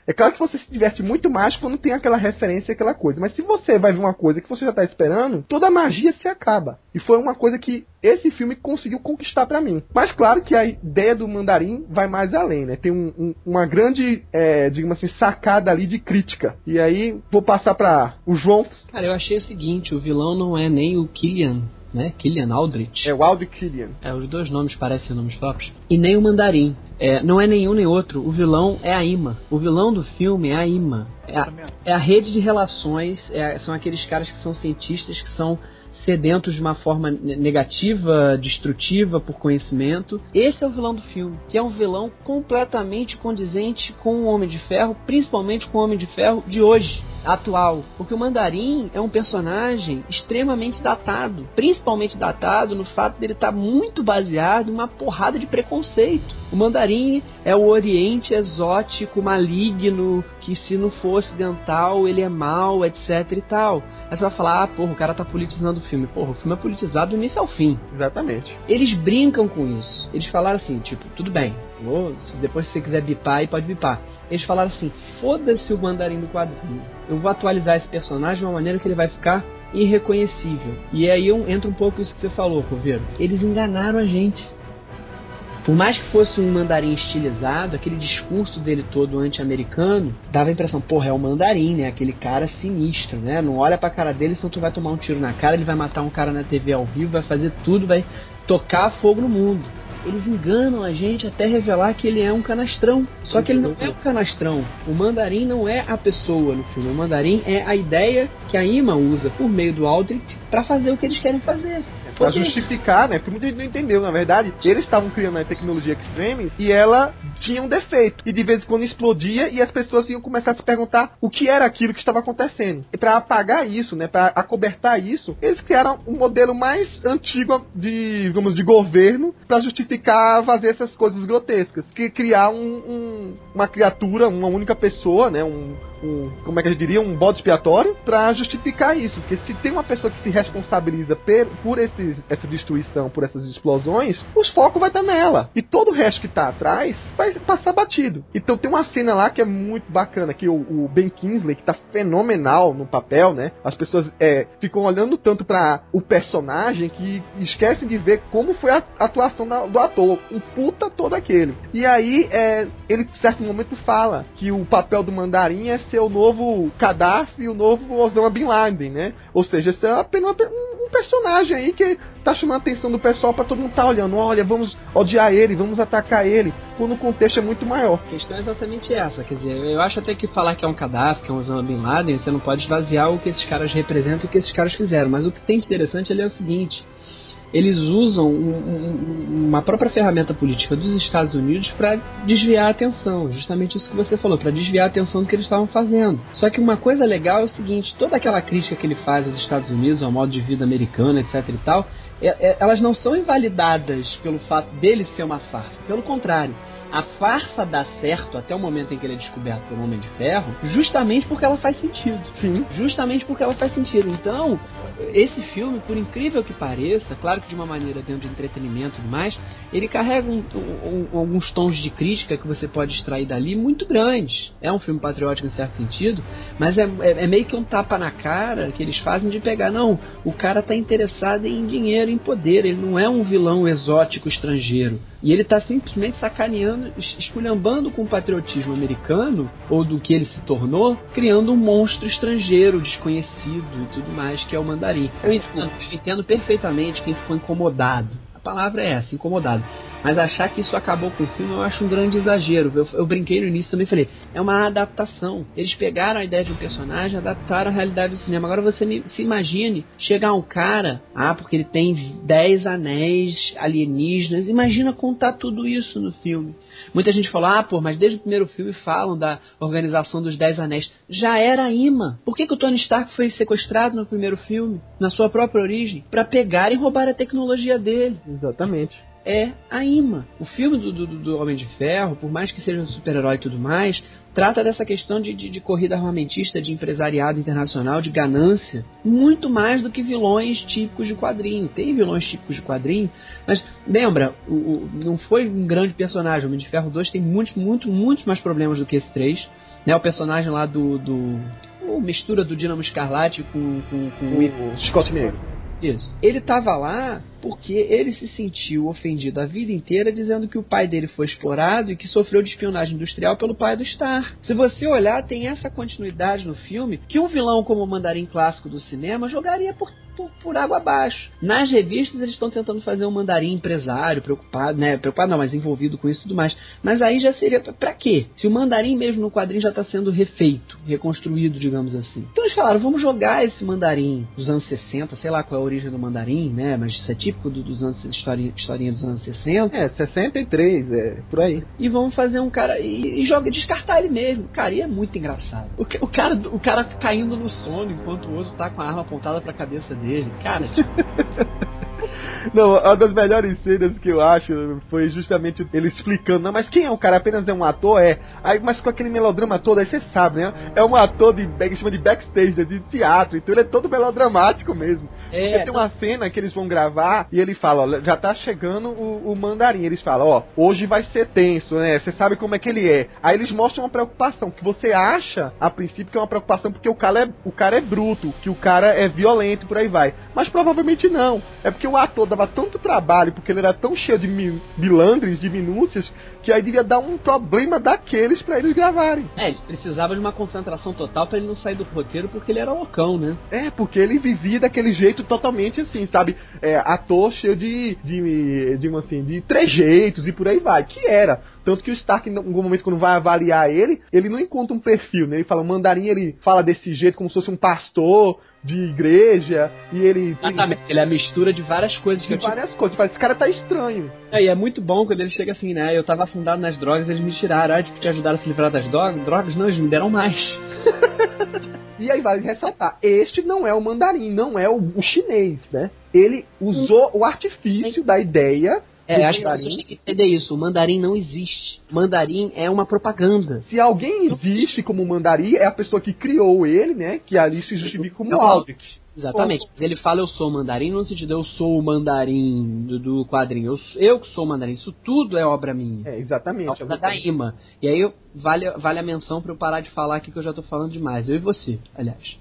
É claro que você se diverte muito mais quando tem aquela referência, aquela coisa. Mas se você vai ver uma coisa que você já tá esperando, toda a magia se acaba. E foi uma coisa que esse filme conseguiu conquistar pra mim. Mas claro que a ideia do Mandarim vai mais além, né? Tem um, um, uma grande, é, digamos assim, sacada ali de crítica. E aí, vou passar pra o João. Cara, eu achei o seguinte, o vilão não é nem o Killian, né? Killian Aldrich. É o Aldrich Killian. É, os dois nomes parecem nomes próprios. E nem o Mandarim. É, não é nenhum nem outro. O vilão é a Ima. O vilão do filme é a Ima. É a, é a rede de relações. É, são aqueles caras que são cientistas, que são sedentos de uma forma negativa, destrutiva por conhecimento. Esse é o vilão do filme, que é um vilão completamente condizente com o Homem de Ferro, principalmente com o Homem de Ferro de hoje, atual. Porque o Mandarim é um personagem extremamente datado, principalmente datado no fato dele estar muito baseado em uma porrada de preconceito. O Mandarim é o Oriente exótico, maligno, que se não for ocidental ele é mau, etc e tal. Aí você vai falar, ah, porra, o cara tá politizando o filme. Porra, o filme é politizado do início ao fim. Exatamente. Eles brincam com isso. Eles falaram assim, tipo, tudo bem, vou, depois se você quiser bipar aí, pode bipar. Eles falaram assim, foda-se o Mandarim do quadrinho. Eu vou atualizar esse personagem de uma maneira que ele vai ficar irreconhecível. E aí entra um pouco isso que você falou, Coveiro. Eles enganaram a gente. Por mais que fosse um Mandarim estilizado, aquele discurso dele todo anti-americano, dava a impressão, porra, é o Mandarim, né? Aquele cara sinistro, né? Não olha pra cara dele, senão tu vai tomar um tiro na cara, ele vai matar um cara na T V ao vivo, vai fazer tudo, vai tocar fogo no mundo. Eles enganam a gente até revelar que ele é um canastrão. Só que ele não é um canastrão. O Mandarim não é a pessoa no filme. O Mandarim é a ideia que a Ima usa por meio do Aldrich pra fazer o que eles querem fazer. Pra justificar, né? Porque muita gente não entendeu, na verdade. Eles estavam criando a tecnologia Extremis e ela tinha um defeito. E de vez em quando explodia e as pessoas iam começar a se perguntar o que era aquilo que estava acontecendo. E pra apagar isso, né? Pra acobertar isso, eles criaram um modelo mais antigo de, digamos, de governo pra justificar fazer essas coisas grotescas. Que criar um, um, uma criatura, uma única pessoa, né? Um, um, como é que eu diria? Um bode expiatório pra justificar isso. Porque se tem uma pessoa que se responsabiliza per, por esse essa destruição, por essas explosões, os focos vai estar nela. E todo o resto que tá atrás vai passar batido. Então tem uma cena lá que é muito bacana, que o, o Ben Kingsley, que tá fenomenal no papel, né? As pessoas é, ficam olhando tanto para o personagem que esquecem de ver como foi a atuação da, do ator. Um puta todo aquele. E aí, é, ele em certo momento fala que o papel do Mandarim é ser o novo Gaddafi e o novo Osama Bin Laden, né? Ou seja, ser apenas um, um personagem aí que tá chamando a atenção do pessoal pra todo mundo tá olhando. Olha, vamos odiar ele, vamos atacar ele, quando o contexto é muito maior. A questão é exatamente essa, quer dizer, eu acho até que falar que é um Gaddafi, que é um Osama Bin Laden, você não pode esvaziar o que esses caras representam e o que esses caras fizeram, mas o que tem de interessante ali é o seguinte: eles usam um, um, uma própria ferramenta política dos Estados Unidos para desviar a atenção, justamente isso que você falou, para desviar a atenção do que eles estavam fazendo. Só que uma coisa legal é o seguinte: toda aquela crítica que ele faz aos Estados Unidos, ao modo de vida americano, etc e tal, é, é, elas não são invalidadas pelo fato dele ser uma farsa. Pelo contrário, a farsa dá certo até o momento em que ele é descoberto pelo Homem de Ferro, justamente porque ela faz sentido. Sim. Justamente porque ela faz sentido. Então, esse filme, por incrível que pareça, claro que de uma maneira dentro de entretenimento e demais, ele carrega um, um, alguns tons de crítica que você pode extrair dali muito grandes. É um filme patriótico em certo sentido, mas é, é, é meio que um tapa na cara que eles fazem de pegar, não, o cara tá interessado em dinheiro, em poder, ele não é um vilão exótico estrangeiro. E ele tá simplesmente sacaneando, esculhambando com o patriotismo americano, ou do que ele se tornou, criando um monstro estrangeiro, desconhecido e tudo mais, que é o Mandarim. Eu entendo, eu entendo perfeitamente quem ficou incomodado. A palavra é essa, incomodado. Mas achar que isso acabou com o filme eu acho um grande exagero. Eu, eu brinquei no início também, falei, é uma adaptação. Eles pegaram a ideia de um personagem e adaptaram a realidade do cinema. Agora você me, se imagine chegar um cara, ah, porque ele tem dez anéis alienígenas. Imagina contar tudo isso no filme. Muita gente falou, ah, pô, mas desde o primeiro filme falam da organização dos dez anéis. Já era a imã. Por que, que o Tony Stark foi sequestrado no primeiro filme, na sua própria origem? Pra pegar e roubar a tecnologia dele. Exatamente. é a imã. O filme do, do, do Homem de Ferro, por mais que seja um super-herói e tudo mais, trata dessa questão de, de, de corrida armamentista, de empresariado internacional, de ganância, muito mais do que vilões típicos de quadrinho. Tem vilões típicos de quadrinho, mas lembra, o, o, não foi um grande personagem. O Homem de Ferro dois tem muitos, muito, muitos mais problemas do que esse três. Né, o personagem lá do... do oh, mistura do Dínamo Escarlate com, com, com o, o Scott Negro. Isso. Ele tava lá porque ele se sentiu ofendido a vida inteira dizendo que o pai dele foi explorado e que sofreu de espionagem industrial pelo pai do Stark. Se você olhar, tem essa continuidade no filme que um vilão como o Mandarim clássico do cinema jogaria por, por, por água abaixo. Nas revistas eles estão tentando fazer um Mandarim empresário, preocupado, né? Preocupado não, mas envolvido com isso e tudo mais. Mas aí já seria pra, pra quê? Se o Mandarim mesmo no quadrinho já está sendo refeito, reconstruído, digamos assim. Então eles falaram, vamos jogar esse Mandarim dos anos sessenta, sei lá qual é a origem do Mandarim, né? Mas isso é típico Do, dos anos, historinha, historinha dos anos sessenta. É, sessenta e três, é, por aí. E vamos fazer um cara, e, e joga, descartar ele mesmo. Cara, e é muito engraçado. O, o, cara, o cara caindo no sono enquanto o osso tá com a arma apontada pra cabeça dele. Cara, tipo... Não, uma das melhores cenas que eu acho foi justamente ele explicando, não, mas quem é o cara? Apenas é um ator? É. Aí, mas com aquele melodrama todo, aí você sabe, né? É um ator de, que chama de backstage, de teatro, então ele é todo melodramático mesmo. É, porque tem uma cena que eles vão gravar e ele fala, ó, já tá chegando o, o Mandarim. Eles falam, ó, hoje vai ser tenso, né? Você sabe como é que ele é. Aí eles mostram uma preocupação, que você acha, a princípio, que é uma preocupação porque o cara é, o cara é bruto, que o cara é violento, por aí vai. Mas provavelmente não. É porque o ator dava tanto trabalho, porque ele era tão cheio de milindres, de minúcias, que aí devia dar um problema daqueles pra eles gravarem. É, ele precisava de uma concentração total pra ele não sair do roteiro, porque ele era loucão, né? É, porque ele vivia daquele jeito totalmente assim, sabe? É, ator cheio de, de, de, assim, de trejeitos e por aí vai, que era. Tanto que o Stark, em algum momento, quando vai avaliar ele, ele não encontra um perfil, né? Ele fala, o Mandarim, ele fala desse jeito como se fosse um pastor de igreja, e ele... Exatamente, ele é a mistura de várias coisas que de eu várias tipo... coisas, esse cara tá estranho. É, e é muito bom quando ele chega assim, né? Eu tava afundado nas drogas, eles me tiraram, ah, tipo, te ajudaram a se livrar das drogas? Drogas? Não, eles me deram mais. E aí vale ressaltar, este não é o Mandarim, não é o, o chinês, né? Ele usou o artifício da ideia... É, acho que vocês têm que entender isso. O Mandarim não existe. Mandarim é uma propaganda. Se alguém existe como Mandarim, é a pessoa que criou ele, né? Que ali se justifica como Aldrich. Exatamente. Mas ele fala eu sou o Mandarim, no sentido eu sou o Mandarim do, do quadrinho. Eu, eu que sou o Mandarim. Isso tudo é obra minha. É, exatamente. É obra da Ima. E aí vale, vale a menção pra eu parar de falar aqui que eu já tô falando demais. Eu e você, aliás.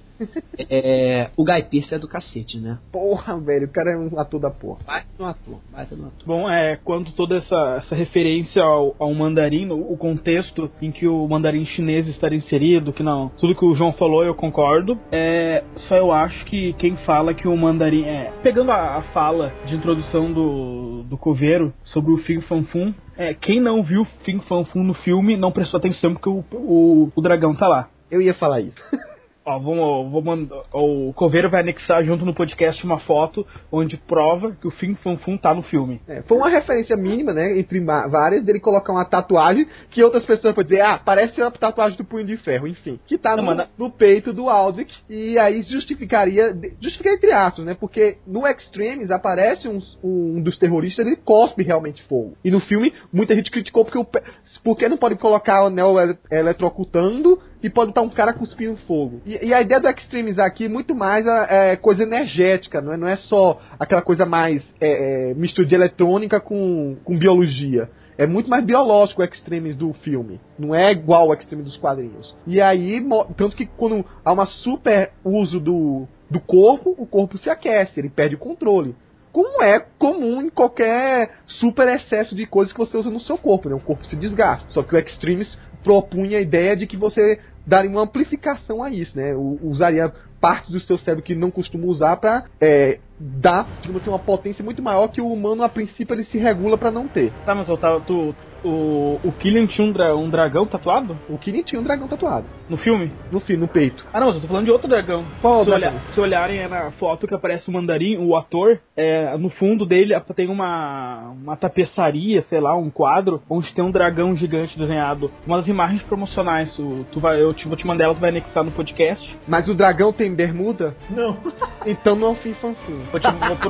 É, o Guy Pearce é do cacete, né? Porra, velho, o cara é um ator da porra. Baita no ator, baita no ator. Bom, é, quando toda essa, essa referência ao, ao mandarim, o contexto em que o mandarim chinês estaria inserido, que não, tudo que o João falou eu concordo, é, só eu acho que quem fala que o mandarim, é, pegando a, a fala de introdução do, do Coveiro sobre o Fin Fan Foom, é, quem não viu Fin Fan Foom no filme não prestou atenção porque o, o, o dragão tá lá. Eu ia falar isso. Ó, vou, vou mandar, o Coveiro vai anexar junto no podcast uma foto onde prova que o Fin Fan Foom tá no filme. É, foi uma referência mínima, né, entre várias, dele colocar uma tatuagem que outras pessoas podem dizer, ah, parece uma tatuagem do Punho de Ferro, enfim, que tá no, Não, no peito do Aldrich, e aí justificaria, justificaria entre aspas, né, porque no Extremes aparece um, um dos terroristas, ele cospe realmente fogo. E no filme, muita gente criticou porque, o, porque não pode colocar o anel eletrocutando e pode estar um cara cuspindo fogo. E, e a ideia do Extremes aqui é muito mais a, é, coisa energética, não é, não é só aquela coisa mais é, é, mistura de eletrônica com, com biologia. É muito mais biológico o Extremes do filme. Não é igual o Extremes dos quadrinhos. E aí, tanto que quando há uma super uso do, do corpo, o corpo se aquece, ele perde o controle. Como é comum em qualquer super excesso de coisas que você usa no seu corpo, né? O corpo se desgasta. Só que o Extremes propunha a ideia de que você daria uma amplificação a isso, né? Usaria partes do seu cérebro que não costuma usar para é, dar, digamos assim, uma potência muito maior que o humano, a princípio, ele se regula para não ter. Tá, mas eu tava, tu, o, o Killian tinha um, dra, um dragão tatuado? O Killian tinha um dragão tatuado. No filme? No filme, no peito. Ah, não, mas eu tô falando de outro dragão. Qual se, dragão? Olhar, se olharem é na foto que aparece o Mandarim, o ator, é, no fundo dele tem uma, uma tapeçaria, sei lá, um quadro, onde tem um dragão gigante desenhado. Uma das imagens promocionais. Tu, tu vai, eu te, vou te mandar ela, tu vai anexar no podcast. Mas o dragão tem bermuda? Não. Então não é o Fin Fan Foom. Vou, te, vou, pro,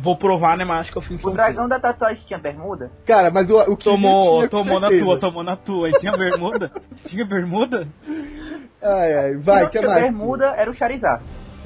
vou provar, né, mas acho que o filme O foi dragão da tatuagem tinha bermuda? Cara, mas o, o que Tomou, tinha, tomou na certeza. tua, tomou na tua. E tinha bermuda? Tinha bermuda? Ai, ai, Se vai, não que tinha mais? bermuda, era o Charizard.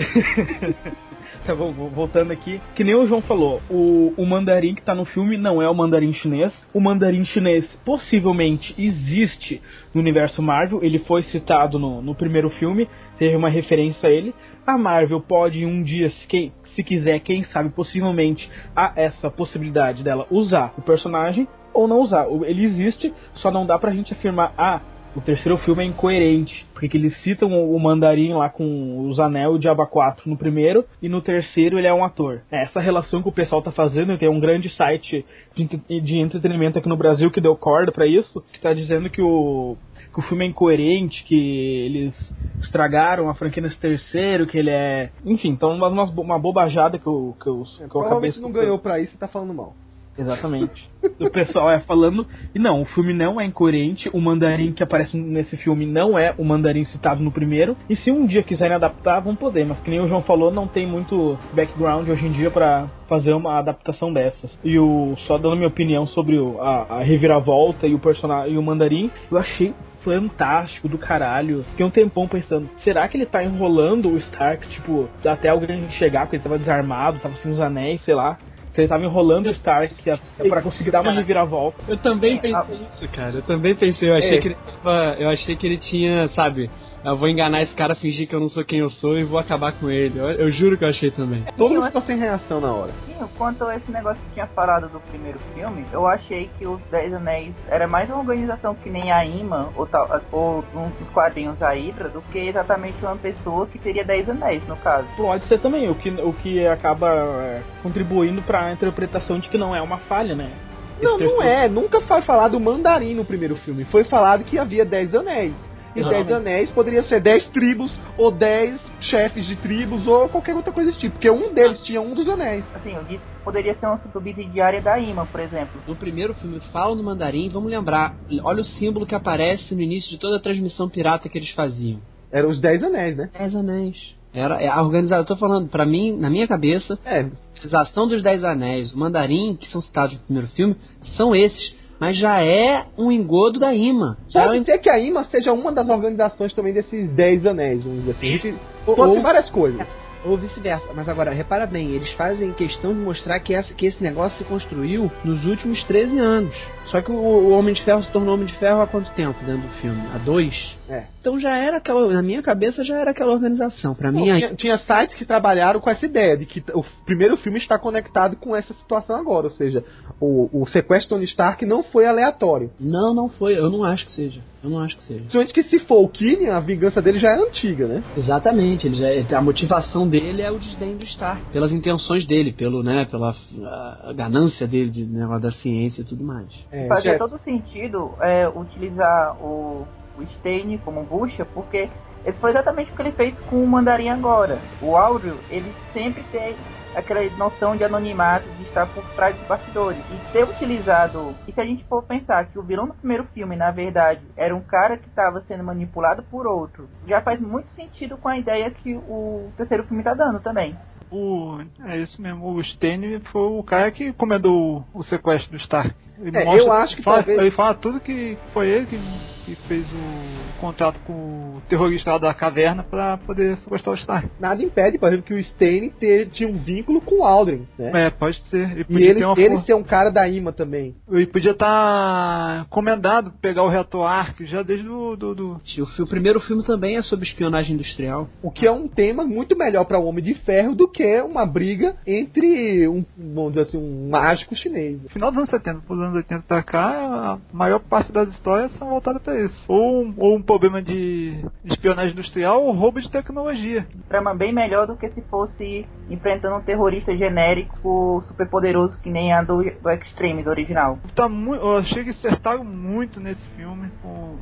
Tá bom, voltando aqui. Que nem o João falou, o, o mandarim que tá no filme não é o mandarim chinês. O mandarim chinês possivelmente existe no universo Marvel. Ele foi citado no, no primeiro filme, teve uma referência a ele. A Marvel pode um dia, se, se quiser, quem sabe, possivelmente há essa possibilidade dela usar o personagem ou não usar. Ele existe, só não dá pra gente afirmar, ah, o terceiro filme é incoerente, porque que eles citam o mandarim lá com os anel e o Diaba quatro no primeiro, e no terceiro ele é um ator. É essa relação que o pessoal tá fazendo, tem um grande site de, de entretenimento aqui no Brasil que deu corda pra isso, que tá dizendo que o, que o filme é incoerente, que eles estragaram a franquia nesse terceiro, que ele é... Enfim, então uma, uma bobajada que eu, que eu, que eu acabei... Provavelmente não ganhou pra isso e tá falando mal. Exatamente. O pessoal é falando... E não, o filme não é incoerente. O mandarim que aparece nesse filme não é o mandarim citado no primeiro. E se um dia quiserem adaptar, vão poder. Mas que nem o João falou, não tem muito background hoje em dia pra fazer uma adaptação dessas. E o, só dando minha opinião sobre o, a, a reviravolta e o personagem e o mandarim, eu achei fantástico, do caralho. Fiquei um tempão pensando, será que ele tá enrolando o Stark, tipo, até alguém chegar, porque ele tava desarmado, tava sem os anéis, sei lá. Ele tava enrolando o Stark pra conseguir dar uma reviravolta. Eu também pensei isso, cara. Eu também pensei. Eu achei, É. que ele tava, eu achei que ele tinha, sabe... Eu vou enganar esse cara, fingir que eu não sou quem eu sou e vou acabar com ele. Eu, eu juro que eu achei também. Todo mundo ficou sem reação na hora. Sim, quanto a esse negócio que tinha falado do primeiro filme, eu achei que os Dez Anéis era mais uma organização que nem a I M A ou, tal, ou um dos quadrinhos da Hydra do que exatamente uma pessoa que teria Dez Anéis, no caso. Pode ser também, o que, o que acaba é, contribuindo pra interpretação de que não é uma falha, né? Não, Esse não terceiro- é. Nunca foi falado mandarim no primeiro filme. Foi falado que havia dez anéis. E Não. dez anéis poderia ser dez tribos, ou dez chefes de tribos, ou qualquer outra coisa desse tipo. Porque um deles tinha um dos anéis. Assim, eu disse que poderia ser uma subsidiária da I M A, por exemplo. No primeiro filme falam no mandarim, vamos lembrar, olha o símbolo que aparece no início de toda a transmissão pirata que eles faziam. Eram os dez anéis, né? Dez anéis. Era é a organização, eu tô falando, pra mim, na minha cabeça, É. a organização dos Dez Anéis, o mandarim, que são citados no primeiro filme, são esses. Mas já é um engodo da I M A. Já é Pode um... ser que a I M A seja uma das organizações também desses dez anéis, vamos dizer assim. A gente Ou- pode ser ou- várias coisas. Ou vice-versa. Mas agora, repara bem, eles fazem questão de mostrar que, essa, que esse negócio se construiu nos últimos treze anos. Só que o, o Homem de Ferro se tornou Homem de Ferro há quanto tempo dentro do filme? Há dois? É. Então já era aquela, na minha cabeça já era aquela organização. Pra Não, mim, aí, tinha, tinha sites que trabalharam com essa ideia de que o primeiro filme está conectado com essa situação agora. Ou seja, o, o sequestro de Tony Stark não foi aleatório. não, não foi. Eu não acho que seja. Eu não acho que seja. Principalmente que se for o Killian, a vingança dele já é antiga, né? Exatamente, ele já, a motivação dele é o desdém do Stark, pelas intenções dele, pelo, né, pela a, a ganância dele de negócio da ciência e tudo mais. É, Fazia já- todo sentido é, utilizar o, o Stein como bucha, porque esse foi exatamente o que ele fez com o Mandarim agora. O Áureo, ele sempre tem aquela noção de anonimato, de estar por trás dos bastidores. E ter utilizado... E se a gente for pensar que o vilão do primeiro filme, na verdade, era um cara que estava sendo manipulado por outro, já faz muito sentido com a ideia que o terceiro filme está dando também. O, é isso mesmo, o Stein foi o cara que comandou o, o sequestro do Stark. Ele É, eu acho que fala, talvez- Ele fala tudo que foi ele que, que fez o contrato com o terrorista lá da caverna pra poder sequestrar o Stark. Nada impede, por exemplo, que o Stein ter, tinha um vínculo com o Aldrin, né? É, pode ser. Ele E podia ele, ter uma ele for- ser um cara da I M A também. Ele podia estar encomendado pegar o reator Ark já desde o do, do... O, fi- o primeiro filme também é sobre espionagem industrial. O que é um tema muito melhor para o Homem de Ferro do que uma briga entre um, vamos dizer assim, um mágico chinês. No final dos anos setenta, dos anos oitenta pra cá, a maior parte das histórias são voltadas para isso. Ou um, ou um problema de espionagem industrial ou roubo de tecnologia. Trama bem melhor do que se fosse enfrentando um terrorista genérico super poderoso que nem a do, do Extreme, do original. Tá mu- eu achei que acertaram muito nesse filme com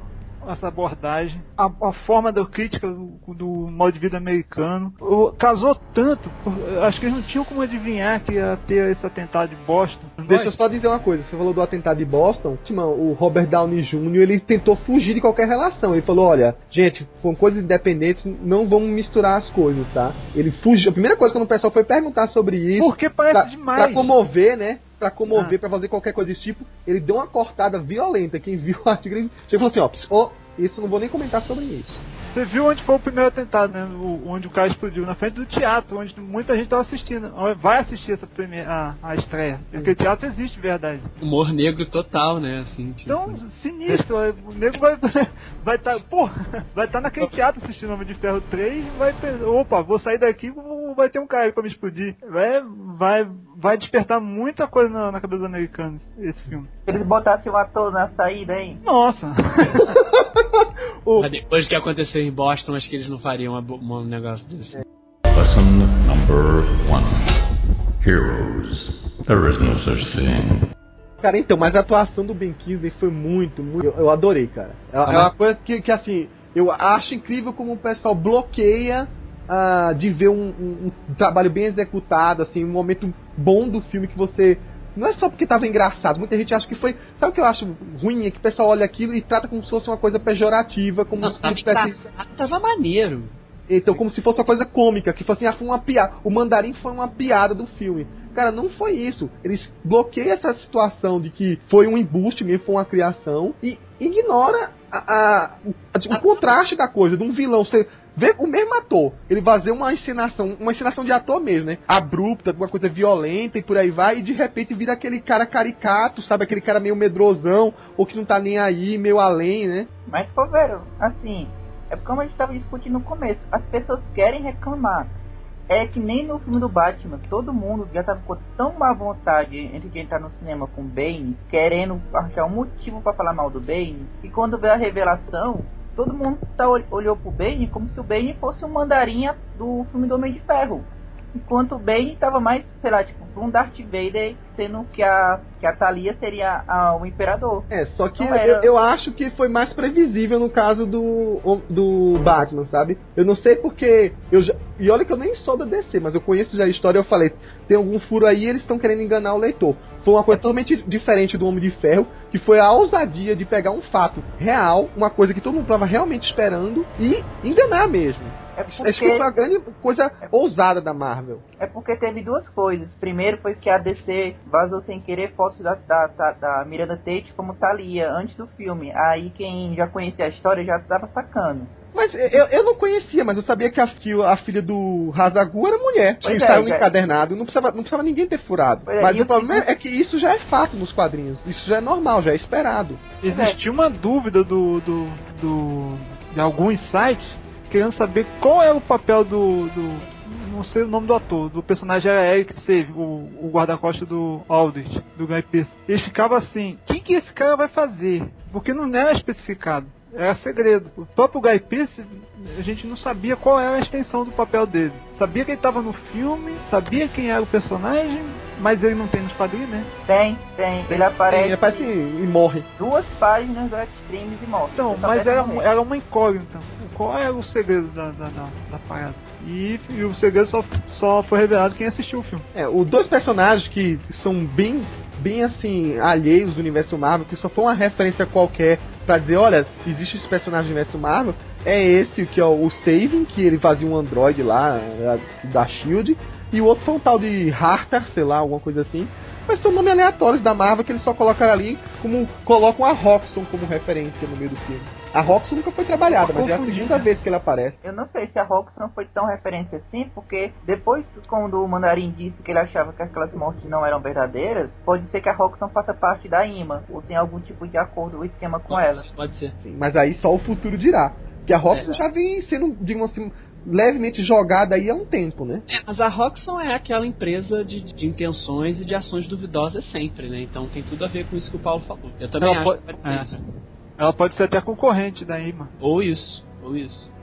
essa abordagem, a, a forma da crítica do, do modo de vida americano. O, casou tanto, acho que eles não tinham como adivinhar que ia ter esse atentado de Boston. Deixa eu só dizer uma coisa, você falou do atentado de Boston, o Robert Downey Júnior, ele tentou fugir de qualquer relação. Ele falou, olha, gente, foram coisas independentes, não vamos misturar as coisas, tá? Ele fugiu. A primeira coisa quando o pessoal foi perguntar sobre isso, porque parece pra, demais. Pra comover, né? Pra comover, ah. pra fazer qualquer coisa desse tipo, ele deu uma cortada violenta. Quem viu o artigo, ele chegou assim, ó, ó, isso não vou nem comentar sobre isso. Você viu onde foi o primeiro atentado, né? O, onde o cara explodiu, na frente do teatro, onde muita gente estava assistindo. Vai assistir essa primeira, a, a estreia. Porque o teatro existe, verdade. Humor negro total, né? Assim, tipo... Então, sinistro. O nego vai vai estar, tá, pô, vai estar tá naquele teatro assistindo Homem de Ferro três, vai pensar, opa, vou sair daqui, vai ter um cara aí pra me explodir. Vai, vai, vai despertar muita coisa na, na cabeça dos americanos, esse filme. Se eles botassem um ator na saída, hein? Nossa. Mas depois que aconteceu em Boston, acho que eles não fariam um, um negócio desse. Lesson number one. Heroes. There is no such thing. Cara, então, mas a atuação do Ben Kingsley foi muito, muito... Eu, eu adorei, cara. É, é uma coisa que, que, assim, eu acho incrível como o pessoal bloqueia uh, de ver um, um, um trabalho bem executado, assim, um momento bom do filme que você... Não é só porque tava engraçado, muita gente acha que foi... Sabe o que eu acho ruim? É que o pessoal olha aquilo e trata como se fosse uma coisa pejorativa, como não, se tava tivesse... Tava maneiro. Então, como se fosse uma coisa cômica, que fosse assim, ah, foi uma piada. O Mandarim foi uma piada do filme. Cara, não foi isso. Eles bloqueiam essa situação de que foi um embuste mesmo, foi uma criação, e ignora a, a, o, a, o contraste da coisa, de um vilão. Você vê o mesmo ator, ele fazer uma encenação, uma encenação de ator mesmo, né? Abrupta, uma coisa violenta e por aí vai, e de repente vira aquele cara caricato, sabe? Aquele cara meio medrosão, ou que não tá nem aí, meio além, né? Mas, pô, velho, assim... É como a gente estava discutindo no começo. As pessoas querem reclamar. É que nem no filme do Batman. Todo mundo já tava com tão má vontade entre quem tá no cinema com o Bane, querendo achar um motivo para falar mal do Bane, que quando veio a revelação, todo mundo tá, olhou pro Bane como se o Bane fosse um mandarinha do filme do Homem de Ferro. Enquanto o Bane tava mais, sei lá, tipo, um Darth Vader, sendo que a, que a Thalia seria a, o Imperador. É, só que era... eu, eu acho que foi mais previsível no caso do, do Batman, sabe? Eu não sei porque... Eu já, e olha que eu nem sou da D C, mas eu conheço já a história, eu falei, tem algum furo aí, eles estão querendo enganar o leitor. Foi uma coisa totalmente diferente do Homem de Ferro, que foi a ousadia de pegar um fato real, uma coisa que todo mundo estava realmente esperando, e enganar mesmo. É porque... Acho que foi a grande coisa ousada da Marvel. É porque teve duas coisas. Primeiro foi que a D C vazou sem querer fotos da, da, da, da Miranda Tate como Thalia antes do filme. Aí quem já conhecia a história já estava sacando. Mas eu, eu não conhecia, mas eu sabia que a, a filha do Hazagul era mulher. Pois é, saiu já... encadernado, não precisava, não precisava ninguém ter furado. Pois mas é, o problema é, é que isso já é fato nos quadrinhos. Isso já é normal, já é esperado. Existia uma dúvida do, do, do, de alguns sites querendo saber qual é o papel do, do... Não sei o nome do ator, do personagem era Eric Save, o, o guarda-costas do Aldrich, do Guy Pearce. Eles ficavam assim, o que, que esse cara vai fazer? Porque não era especificado. Era segredo. O próprio Guy Pearce, a gente não sabia qual era a extensão do papel dele. Sabia que ele estava no filme, sabia quem era o personagem, mas ele não tem nos quadrinhos, né? Tem, tem. Ele aparece, tem, ele aparece e morre. Duas páginas do Extremes e morre. Então, mas era, era uma incógnita. Qual era o segredo da, da, da, da parada? E, e o segredo só, só foi revelado quem assistiu o filme. É, os dois personagens que são bem, bem assim, alheios do universo Marvel, que só foi uma referência qualquer pra dizer, olha, existe esse personagem do universo Marvel, é esse que é o Saving, que ele fazia um androide lá, da Shield, e o outro foi um tal de Hartar, sei lá, alguma coisa assim. Mas são nomes aleatórios da Marvel que eles só colocam ali, como colocam a Roxxon como referência no meio do filme. A Roxxon nunca foi trabalhada, mas é a segunda vez que ela aparece. Eu não sei se a Roxxon foi tão referência assim, porque depois, quando o Mandarim disse que ele achava que aquelas mortes não eram verdadeiras, pode ser que a Roxxon faça parte da I M A, ou tem algum tipo de acordo ou esquema com pode, ela. Pode ser. Sim, mas aí só o futuro dirá. Porque a Roxxon é. já vem sendo, digamos assim, levemente jogada aí há um tempo, né? É, mas a Roxxon é aquela empresa de, de intenções e de ações duvidosas sempre, né? Então tem tudo a ver com isso que o Paulo falou. Eu também ela acho pode, que é. Ela pode ser até concorrente da I M A. Ou isso, ou isso.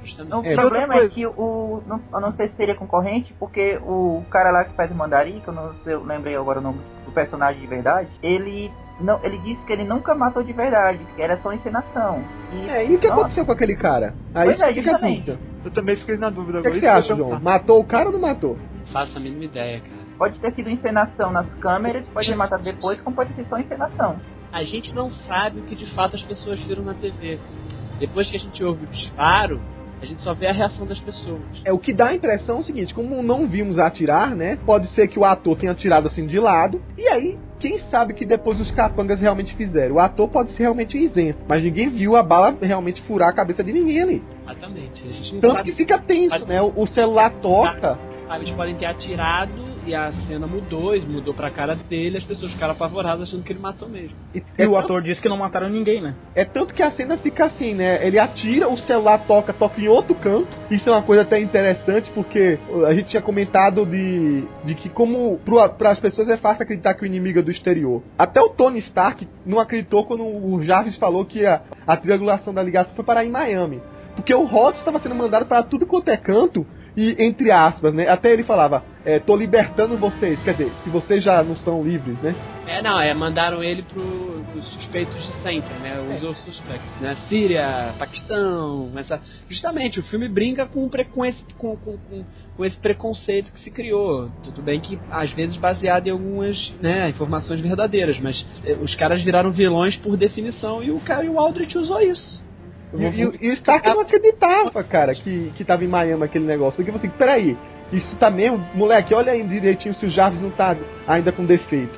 Justamente. O É, problema outra é que o. Não, eu não sei se seria concorrente, porque o cara lá que faz o Mandarim, que eu não sei, eu lembrei agora o nome do personagem de verdade, ele. Não, ele disse que ele nunca matou de verdade, que era só encenação. E, É, e o que nossa, aconteceu com aquele cara? Aí Pois é, fica a justamente. dúvida. Eu também fiquei na dúvida O que, é agora. que você Isso que acha, eu ia João? perguntar. Matou o cara ou não matou? Não faço a mínima ideia, cara. Pode ter sido encenação nas câmeras, pode ter matado depois, como pode ser só encenação. A gente não sabe o que de fato as pessoas viram na T V. Depois que a gente ouve o disparo, a gente só vê a reação das pessoas. É, o que dá a impressão é o seguinte, como não vimos atirar, né? Pode ser que o ator tenha atirado assim de lado, e aí, quem sabe que depois os capangas realmente fizeram. O ator pode ser realmente isento, mas ninguém viu a bala realmente furar a cabeça de ninguém ali. Exatamente. A gente não Tanto sabe. que fica tenso, Mas- né? O, o celular toca. Sabe, eles podem ter atirado e a cena mudou, e mudou pra cara dele, as pessoas ficaram apavoradas achando que ele matou mesmo. E, E é, o tanto, ator disse que não mataram ninguém, né? é tanto que a cena fica assim, né? Ele atira, o celular toca, toca em outro canto. Isso é uma coisa até interessante, porque a gente tinha comentado de, de que como para as pessoas é fácil acreditar que o inimigo é do exterior. Até o Tony Stark não acreditou quando o Jarvis falou que a, a triangulação da ligação foi parar em Miami. Porque o Rhodes estava sendo mandado para tudo quanto é canto, e entre aspas, né? Até ele falava, é, tô libertando vocês. Quer dizer, se vocês já não são livres, né? É, não, é, mandaram ele pro, pros suspeitos de sempre, né? Os é. suspects, né? Síria, Paquistão, essa... Justamente, o filme brinca com, com, esse, com, com, com, com esse preconceito que se criou. Tudo bem que, às vezes, baseado em algumas, né, informações verdadeiras, mas eh, os caras viraram vilões por definição e o, cara, e o Aldrich usou isso. E, e, e o Stark não acreditava, cara, que, que tava em Miami aquele negócio. Porque eu falei assim, peraí, isso tá mesmo? Moleque, olha aí direitinho se o Jarvis não tá ainda com defeito.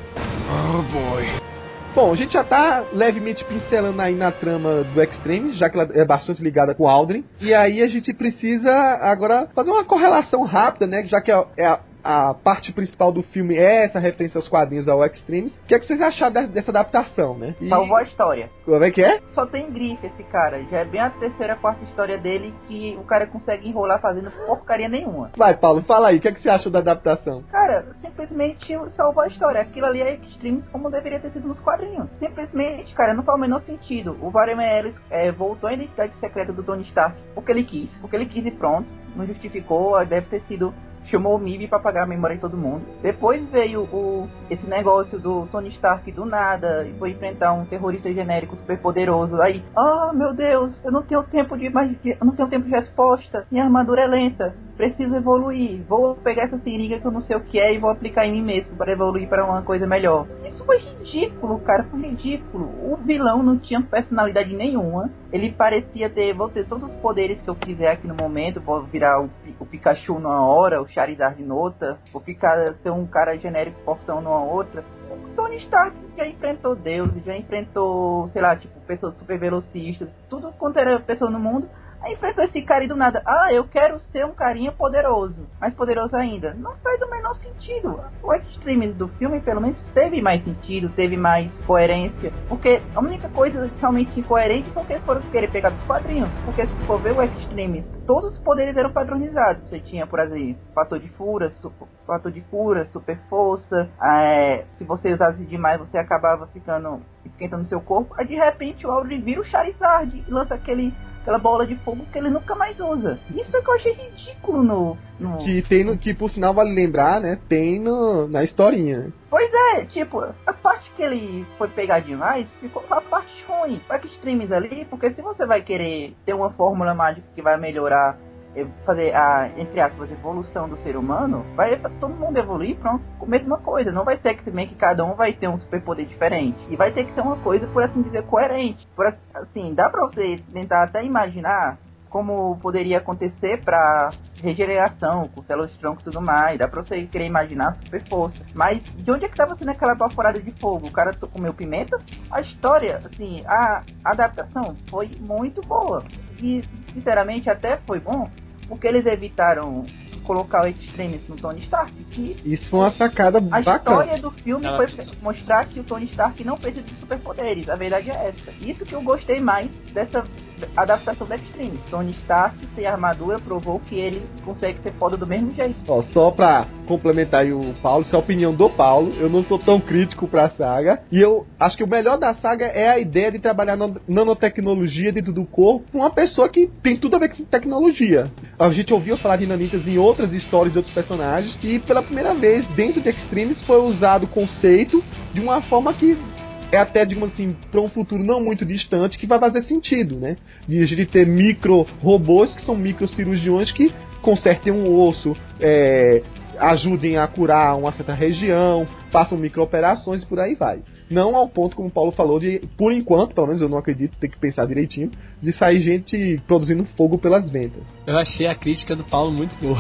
Oh boy. Bom, a gente já tá levemente pincelando aí na trama do Extremis, já que ela é bastante ligada com o Aldrin. E aí a gente precisa agora fazer uma correlação rápida, né? Já que é, é a, a parte principal do filme é essa referência aos quadrinhos ao Extremis. O que é que vocês acharam dessa, dessa adaptação, né? E... Salvou a história. Como é que é? Só tem grife esse cara. Já é bem a terceira, quarta história dele que o cara consegue enrolar fazendo porcaria nenhuma. Vai, Paulo, fala aí. O que é que você acha da adaptação? Cara, simplesmente salvou a história. Aquilo ali é Extremes como deveria ter sido nos quadrinhos. Simplesmente, cara, não faz o menor sentido. O Warren Ellis é, voltou à identidade secreta do Tony Stark porque ele quis. Porque ele quis e pronto. Não justificou. Deve ter sido... Chamou o M I B pra apagar a memória de todo mundo. Depois veio o, esse negócio do Tony Stark do nada e foi enfrentar um terrorista genérico super poderoso. Aí, ah, oh, meu Deus, eu não tenho tempo de mais, eu não tenho tempo de resposta. Minha armadura é lenta. Preciso evoluir. Vou pegar essa seringa que eu não sei o que é e vou aplicar em mim mesmo para evoluir para uma coisa melhor. Isso foi ridículo, cara, foi ridículo. O vilão não tinha personalidade nenhuma. Ele parecia ter, vou ter todos os poderes que eu quiser aqui no momento. Vou virar o, o Pikachu numa hora, o Charizard noutra. Vou ficar, ser um cara genérico fortão numa outra. O Tony Stark já enfrentou deuses, já enfrentou, sei lá, tipo, pessoas super velocistas. Tudo quanto era pessoa no mundo. Aí enfrentou esse cara e do nada, ah, eu quero ser um carinha poderoso, mais poderoso ainda. Não faz o menor sentido. O Extremes do filme, pelo menos, teve mais sentido, teve mais coerência. Porque a única coisa realmente incoerente foi que eles foram querer pegar dos quadrinhos. Porque se for ver o Extremes, todos os poderes eram padronizados. Você tinha, por exemplo, fator de cura, super, fator de cura, super força. É, se você usasse demais, você acabava ficando esquentando seu corpo. Aí de repente o Aldrin vira o Charizard e lança aquele... aquela bola de fogo que ele nunca mais usa. Isso é que eu achei ridículo no... no... Que tem no, que por sinal vale lembrar, né? Tem no, na historinha. Pois é, tipo, a parte que ele foi pegar demais ficou a parte ruim. Vai que streams ali, porque se você vai querer ter uma fórmula mágica que vai melhorar, fazer a, entre aspas, evolução do ser humano, vai todo mundo evoluir, pronto, a mesma coisa. Não vai ser que também que cada um vai ter um superpoder diferente. E vai ter que ser uma coisa, por assim dizer, coerente. Por assim, dá pra você tentar até imaginar como poderia acontecer pra regeneração, com células tronco e tudo mais. Dá pra você querer imaginar super força. Mas de onde é que tava sendo aquela baforada de fogo? O cara comeu pimenta? A história, assim, a adaptação foi muito boa. E, sinceramente, até foi bom, porque eles evitaram colocar o Extremis no Tony Stark. Que isso foi uma sacada a bacana. A história do filme foi mostrar que o Tony Stark não precisa de superpoderes. A verdade é essa. Isso que eu gostei mais dessa adaptação da Extreme. Tony Stark sem armadura provou que ele consegue ser foda do mesmo jeito. Ó, só pra complementar aí o Paulo, isso é a opinião do Paulo, eu não sou tão crítico pra saga, e eu acho que o melhor da saga é a ideia de trabalhar nanotecnologia dentro do corpo com uma pessoa que tem tudo a ver com tecnologia. A gente ouviu falar de nanitas em outras histórias de outros personagens, e pela primeira vez, dentro de Extremes, foi usado o conceito de uma forma que é até, digamos assim, para um futuro não muito distante, que vai fazer sentido, né? De a gente ter micro-robôs que são microcirurgiões que consertem um osso, é, ajudem a curar uma certa região, façam micro-operações e por aí vai. Não ao ponto, como o Paulo falou, de, por enquanto, pelo menos eu não acredito, tem que pensar direitinho, de sair gente produzindo fogo pelas ventas. Eu achei a crítica do Paulo muito boa.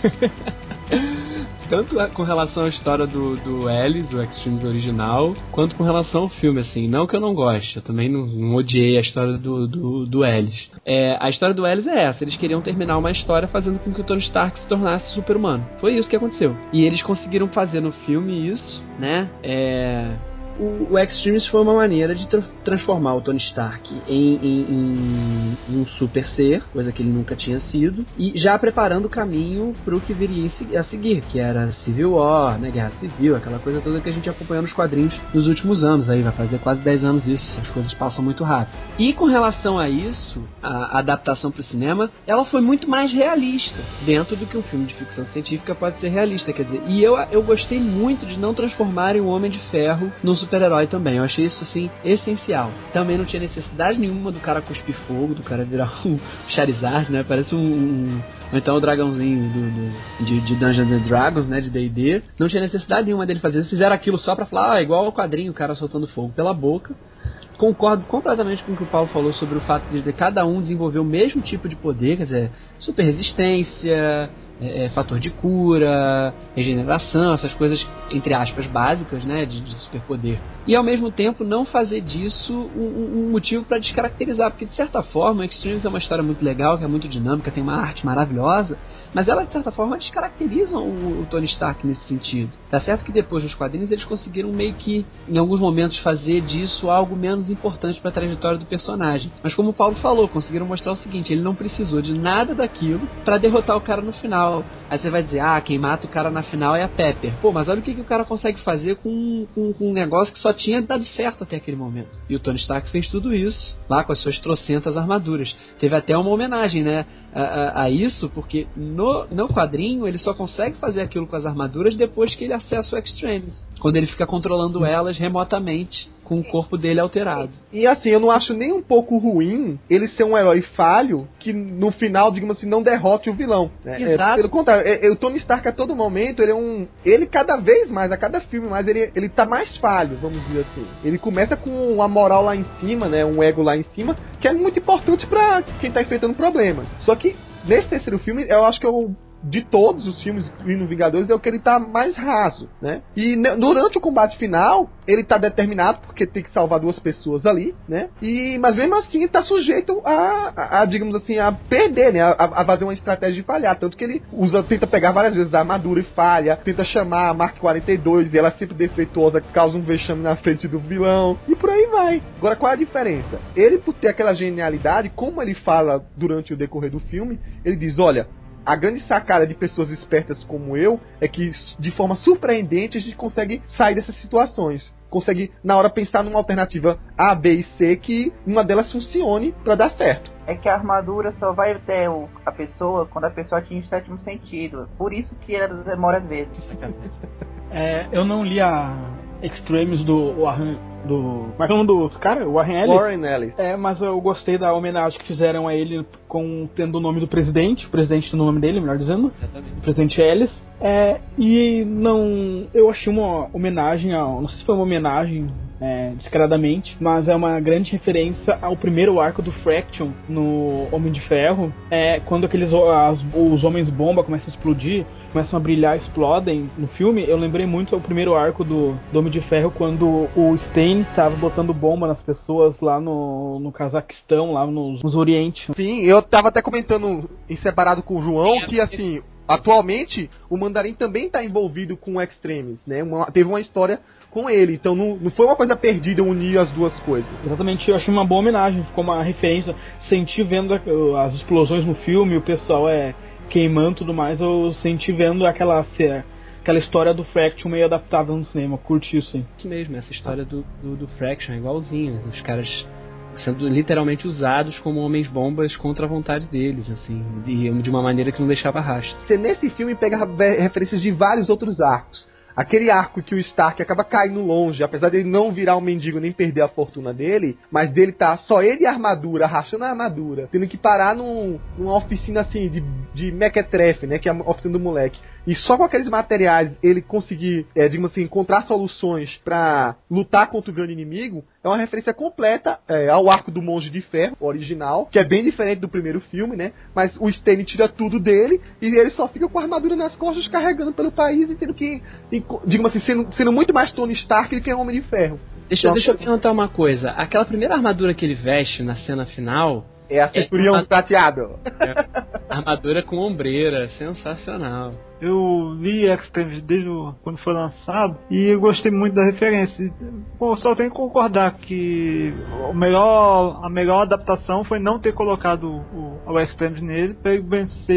Tanto com relação à história do, do Ellis, o Extremes original, quanto com relação ao filme, assim. Não que eu não goste, eu também não, não odiei a história do, do, do Ellis. É, a história do Ellis é essa, eles queriam terminar uma história fazendo com que o Tony Stark se tornasse super-humano. Foi isso que aconteceu. E eles conseguiram fazer no filme isso, né? É... O, o Extremes foi uma maneira de tra- transformar o Tony Stark em, em, em, em um super ser, coisa que ele nunca tinha sido, e já preparando o caminho para o que viria a seguir, que era Civil War, né, Guerra Civil, aquela coisa toda que a gente acompanhou nos quadrinhos nos últimos anos, aí vai fazer quase dez anos isso, as coisas passam muito rápido. E com relação a isso, a adaptação para o cinema, ela foi muito mais realista, dentro do que um filme de ficção científica pode ser realista, quer dizer, e eu, eu gostei muito de não transformarem o Homem de Ferro num super-herói também. Eu achei isso, assim, essencial. Também não tinha necessidade nenhuma do cara cuspir fogo, do cara virar um Charizard, né? Parece um... um ou então o dragãozinho do, do, de, de Dungeons and Dragons, né? De D e D. Não tinha necessidade nenhuma dele fazer. Eles fizeram aquilo só pra falar, ah, igual ao quadrinho, o cara soltando fogo pela boca. Concordo completamente com o que o Paulo falou sobre o fato de cada um desenvolver o mesmo tipo de poder, quer dizer, super resistência, é, é, fator de cura, regeneração, essas coisas, entre aspas, básicas, né, de, de superpoder. E ao mesmo tempo não fazer disso um, um motivo para descaracterizar, porque de certa forma o Extremes é uma história muito legal, que é muito dinâmica, tem uma arte maravilhosa, mas ela de certa forma descaracteriza o, o Tony Stark nesse sentido. Tá certo que depois dos quadrinhos eles conseguiram meio que, em alguns momentos, fazer disso algo menos importante para a trajetória do personagem. Mas como o Paulo falou, conseguiram mostrar o seguinte, ele não precisou de nada daquilo para derrotar o cara no final. Aí você vai dizer, ah, quem mata o cara na final é a Pepper. Pô, mas olha o que, que o cara consegue fazer com, com, com um negócio que só tinha dado certo até aquele momento. E o Tony Stark fez tudo isso, lá com as suas trocentas armaduras. Teve até uma homenagem, né, a, a, a isso, porque no, no quadrinho ele só consegue fazer aquilo com as armaduras depois que ele acessa o Extremes. Quando ele fica controlando elas remotamente, com o corpo dele alterado. E assim, eu não acho nem um pouco ruim ele ser um herói falho que no final, digamos assim, não derrote o vilão, né? Exato. É, pelo contrário, é, é, o Tony Stark a todo momento, ele é um... Ele cada vez mais, a cada filme mais, ele, ele tá mais falho, vamos dizer assim. Ele começa com uma moral lá em cima, né? Um ego lá em cima, que é muito importante pra quem tá enfrentando problemas. Só que nesse terceiro filme, eu acho que eu... de todos os filmes, incluindo Vingadores, é o que ele tá mais raso, né? E ne- durante o combate final, ele tá determinado, porque tem que salvar duas pessoas ali, né? E, mas mesmo assim, ele tá sujeito a, a, a digamos assim, a perder, né? A, a fazer uma estratégia de falhar. Tanto que ele usa, tenta pegar várias vezes da armadura e falha, tenta chamar a Mark quarenta e dois, e ela sempre defeituosa, causa um vexame na frente do vilão, e por aí vai. Agora, qual é a diferença? Ele, por ter aquela genialidade, como ele fala durante o decorrer do filme, ele diz, olha, a grande sacada de pessoas espertas como eu é que, de forma surpreendente, a gente consegue sair dessas situações. Consegue, na hora, pensar numa alternativa A, B e C, que uma delas funcione para dar certo. É que a armadura só vai até o, a pessoa quando a pessoa atinge o sétimo sentido. Por isso que ela demora às vezes. É, eu não li a Extremes do Warren, do... Como é que é o nome do cara? Warren Ellis? Warren Ellis. É, mas eu gostei da homenagem que fizeram a ele com tendo o nome do presidente, o presidente no nome dele, melhor dizendo. Exatamente. O presidente Ellis. É, e não... Eu achei uma homenagem ao... Não sei se foi uma homenagem é, descaradamente, mas é uma grande referência ao primeiro arco do Fraction no Homem de Ferro. É, quando aqueles as, os homens bomba começam a explodir, começam a brilhar, explodem no filme, eu lembrei muito do primeiro arco do, do Homem de Ferro, quando o Stain estava botando bomba nas pessoas lá no, no Cazaquistão, lá nos, nos Oriente. Sim, eu tava até comentando em separado com o João que, assim, atualmente, o Mandarim também tá envolvido com o Extremis, né? Uma, teve uma história com ele, então não, não foi uma coisa perdida unir as duas coisas. Exatamente, eu achei uma boa homenagem, ficou uma referência. Senti vendo as explosões no filme, o pessoal é queimando e tudo mais, eu senti vendo aquela, aquela história do Fraction meio adaptada no cinema, curti isso, hein? Isso mesmo, essa história do, do, do Fraction é igualzinho, os caras sendo literalmente usados como homens-bombas contra a vontade deles, assim, de, de uma maneira que não deixava rastro. Você nesse filme pega referências de vários outros arcos. Aquele arco que o Stark acaba caindo longe, apesar dele não virar um mendigo nem perder a fortuna dele, mas dele tá só ele e a armadura, rachando a armadura, tendo que parar num, numa oficina assim de, de mequetrefe, né, que é a oficina do moleque. E só com aqueles materiais ele conseguir, é, digamos assim, encontrar soluções pra lutar contra o grande inimigo, é uma referência completa é, ao arco do Monge de Ferro, original, que é bem diferente do primeiro filme, né? Mas o Stanley tira tudo dele e ele só fica com a armadura nas costas carregando pelo país e tendo que, digamos assim, sendo, sendo muito mais Tony Stark do que Homem de Ferro. Deixa, deixa eu perguntar uma coisa. Aquela primeira armadura que ele veste na cena final... É a centurião é prateado. É, armadura com ombreira, sensacional. Eu li Extremis desde o, quando foi lançado e eu gostei muito da referência. Pô, só tenho que concordar que o melhor, a melhor adaptação foi não ter colocado o, o Extremis nele para ele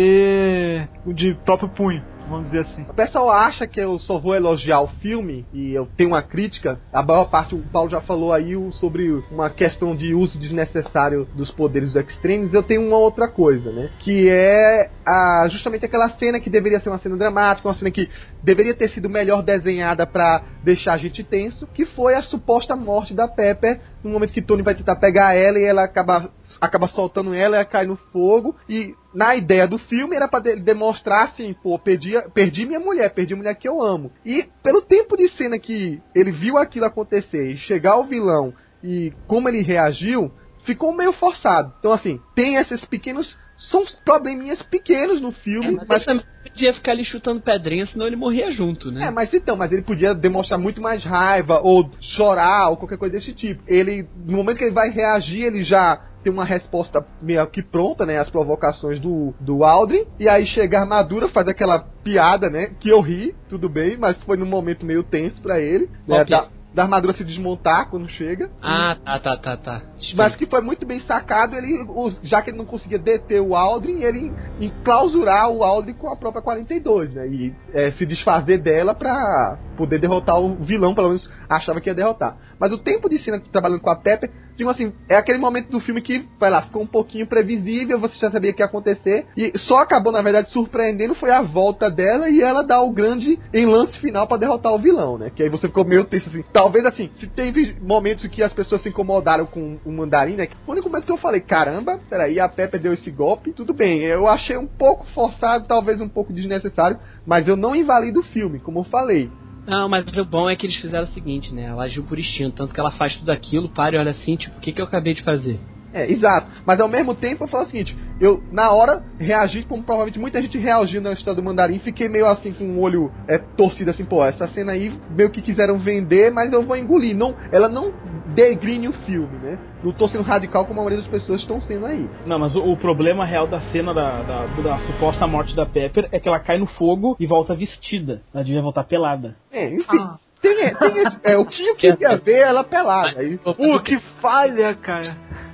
vencer o de próprio punho, vamos dizer assim. O pessoal acha que eu só vou elogiar o filme e eu tenho uma crítica. A maior parte, o Paulo já falou aí sobre uma questão de uso desnecessário dos poderes do Extremis. Eu tenho uma outra coisa, né? Que é a, justamente aquela cena que deveria ser uma cena dramática, uma cena que deveria ter sido melhor desenhada pra deixar a gente tenso, que foi a suposta morte da Pepper, no momento que Tony vai tentar pegar ela e ela acaba, acaba soltando ela e ela cai no fogo. E na ideia do filme era pra de- demonstrar assim, pô, perdi, perdi minha mulher, perdi a mulher que eu amo. E pelo tempo de cena que ele viu aquilo acontecer e chegar o vilão e como ele reagiu, ficou meio forçado. Então assim, tem esses pequenos... São probleminhas pequenos no filme, é, mas, mas ele podia ficar ali chutando pedrinha, senão ele morria junto, né? É, mas então, mas ele podia demonstrar muito mais raiva, ou chorar, ou qualquer coisa desse tipo. Ele, no momento que ele vai reagir, ele já tem uma resposta meio que pronta, né, às provocações do, do Aldrin, e aí chega a armadura, faz aquela piada, né, que eu ri, tudo bem, mas foi num momento meio tenso pra ele, né, da, da armadura se desmontar quando chega. Ah, tá, tá, tá, tá. Mas que foi muito bem sacado, ele, já que ele não conseguia deter o Aldrin, ele enclausurar o Aldrin com a própria quarenta e dois, né? E é, se desfazer dela pra poder derrotar o vilão, pelo menos achava que ia derrotar. Mas o tempo de cena trabalhando com a Pepper, digo assim, é aquele momento do filme que, vai lá, ficou um pouquinho previsível, você já sabia que ia acontecer, e só acabou, na verdade, surpreendendo, foi a volta dela e ela dá o grande enlace final pra derrotar o vilão, né? Que aí você ficou meio tenso assim. Talvez assim, se teve momentos em que as pessoas se incomodaram com o Mandarim, né? O único momento que eu falei, caramba, peraí, a Pepper deu esse golpe, tudo bem. Eu achei um pouco forçado, talvez um pouco desnecessário, mas eu não invalido o filme, como eu falei. Não, mas o bom é que eles fizeram o seguinte, né? Ela agiu por instinto, tanto que ela faz tudo aquilo, para e olha assim, tipo, o que, que eu acabei de fazer? É, exato. Mas ao mesmo tempo eu falo o seguinte, eu, na hora, reagi como provavelmente muita gente reagiu na história do Mandarim, fiquei meio assim com o olho é, torcido assim, pô, essa cena aí meio que quiseram vender, mas eu vou engolir. Não, ela não degrine o filme, né? Não tô sendo radical como a maioria das pessoas estão sendo aí. Não, mas o, o problema real da cena da, da, da suposta morte da Pepper é que ela cai no fogo e volta vestida. Ela devia voltar pelada. É, enfim... Ah. Tem, tem esse, é, o que eu queria ver ela pelada. Aí, uh, que falha, cara.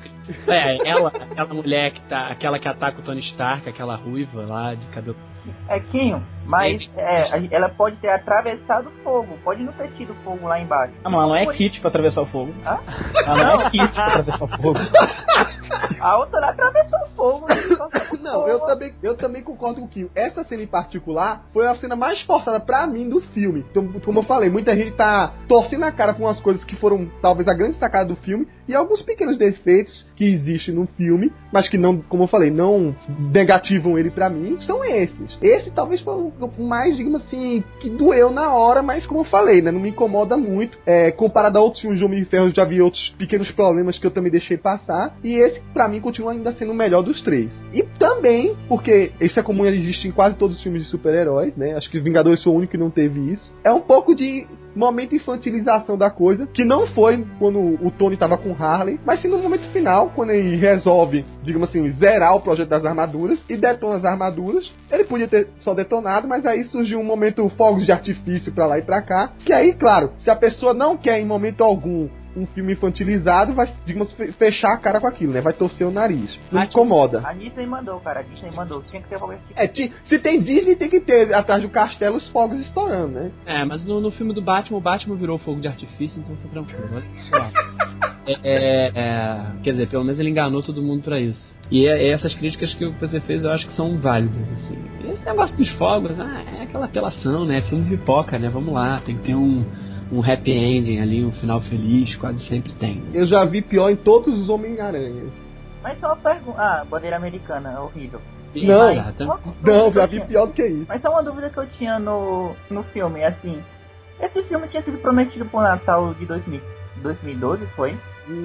É, ela, aquela mulher que tá, aquela que ataca o Tony Stark, aquela ruiva lá de cabelo. É, Quinho, mas é, ela pode ter atravessado o fogo, pode não ter tido fogo lá embaixo. Ah, mas ela não é kit pra atravessar o fogo. Hã? Ela não é kit pra atravessar o fogo. A outra lá atravessou o fogo. Não, eu também, eu também concordo com o Kio. Essa cena em particular foi a cena mais forçada pra mim do filme. Então, como eu falei, muita gente tá torcendo a cara com as coisas que foram talvez a grande sacada do filme e alguns pequenos defeitos que existem no filme, mas que não, como eu falei, não negativam ele pra mim, são esses. Esse talvez foi o mais, digamos assim, que doeu na hora, mas como eu falei, né, não me incomoda muito. É, comparado a outros filmes de Homem de Ferro, eu já vi outros pequenos problemas que eu também deixei passar, e esse pra mim continua ainda sendo o melhor dos três. E também, porque isso é comum, ele existe em quase todos os filmes de super-heróis, né, acho que Vingadores foi o único que não teve isso, é um pouco de momento de infantilização da coisa, que não foi quando o Tony tava com Harley, mas sim no momento final, quando ele resolve, digamos assim, zerar o projeto das armaduras e detona as armaduras. Ele podia ter só detonado, mas aí surgiu um momento fogos de artifício pra lá e pra cá, que aí, claro, se a pessoa não quer em momento algum um filme infantilizado, vai, digamos, fechar a cara com aquilo, né? Vai torcer o nariz. Não a incomoda. A Disney mandou, cara. A Disney mandou. Tinha que ter alguma coisa. É, t- se tem Disney, tem que ter atrás do castelo os fogos estourando, né? É, mas no, no filme do Batman, o Batman virou fogo de artifício, então tá tranquilo. Olha só. É, é, é, quer dizer, pelo menos ele enganou todo mundo pra isso. E é, é essas críticas que você fez, eu acho que são válidas, assim. E esse negócio dos fogos, ah, é aquela apelação, né? Filme de pipoca, né? Vamos lá, tem que ter um... um happy ending ali, um final feliz, quase sempre tem. Eu já vi pior em todos os Homem-Aranhas. Mas só uma pergunta. Ah, bandeira americana, horrível. Não, Mas, uma não, já dúvida que eu vi tinha- pior do que isso. Mas só uma dúvida que eu tinha no, no filme, assim. Esse filme tinha sido prometido pro Natal de dois mil, dois mil e doze, foi?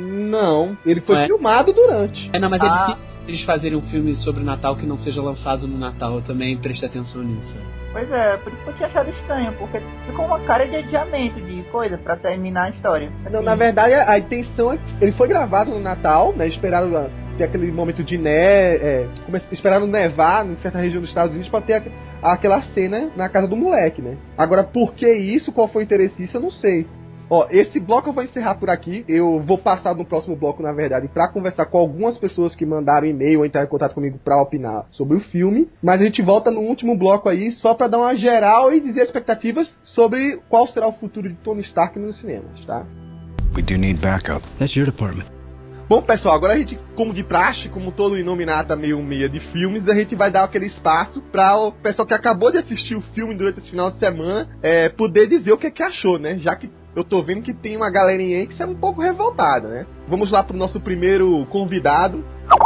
Não, ele foi É. filmado durante. É, não, mas Ah. é difícil eles fazerem um filme sobre o Natal que não seja lançado no Natal. Eu também prestei atenção nisso. Pois é, por isso que eu tinha achado estranho, porque ficou uma cara de adiamento de coisa pra terminar a história. Não, Assim, na verdade, a intenção é que ele foi gravado no Natal, né? Esperaram ah, ter aquele momento de né, é, come- esperaram nevar em certa região dos Estados Unidos pra ter a- aquela cena na casa do moleque, né? Agora, por que isso? Qual foi o interesse disso? Eu não sei. Ó, esse bloco eu vou encerrar por aqui. Eu vou passar no próximo bloco, na verdade, pra conversar com algumas pessoas que mandaram e-mail ou entrar em contato comigo pra opinar sobre o filme. Mas a gente volta no último bloco aí, só pra dar uma geral e dizer expectativas sobre qual será o futuro de Tony Stark nos cinemas, tá? We do need backup. That's your department. Bom, pessoal, agora a gente, como de praxe, como todo Inominata meio meia de filmes, a gente vai dar aquele espaço para o pessoal que acabou de assistir o filme durante esse final de semana é, poder dizer o que, é que achou, né? Já que eu tô vendo que tem uma galerinha aí que é um pouco revoltada, né? Vamos lá pro nosso primeiro convidado.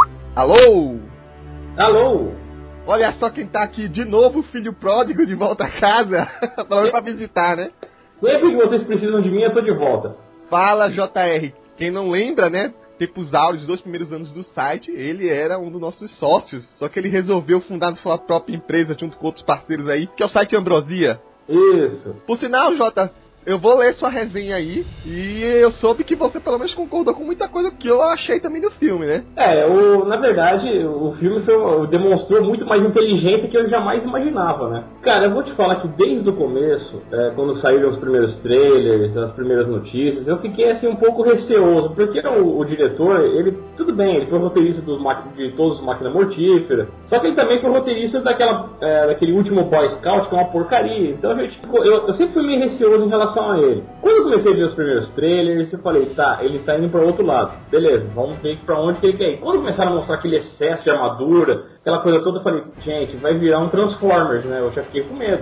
Alô? Alô? Olha só quem tá aqui de novo, filho pródigo de volta a casa, falando pra visitar, né? Sempre que vocês precisam de mim, eu tô de volta. Fala, J R. Quem não lembra, né? Tempos áureos, os dois primeiros anos do site, ele era um dos nossos sócios. Só que ele resolveu fundar sua própria empresa junto com outros parceiros aí, que é o site Ambrosia. Isso. Por sinal, Jota, eu vou ler sua resenha aí, e eu soube que você pelo menos concordou com muita coisa que eu achei também do filme, né? É, o, na verdade, o filme foi, demonstrou muito mais inteligência que eu jamais imaginava, né? Cara, eu vou te falar que desde o começo, é, quando saíram os primeiros trailers, as primeiras notícias, eu fiquei assim um pouco receoso, porque o, o diretor, ele, tudo bem, ele foi roteirista dos, de todos os Máquina Mortífera, só que ele também foi roteirista daquela, é, daquele último Boy Scout, que é uma porcaria. Então a gente, eu, eu sempre fui meio receoso em relação a ele. Quando eu comecei a ver os primeiros trailers, eu falei, tá, ele tá indo pra outro lado. Beleza, vamos ver pra onde que ele quer ir. Quando começaram a mostrar aquele excesso de armadura, aquela coisa toda, eu falei, gente, vai virar um Transformers, né? Eu já fiquei com medo.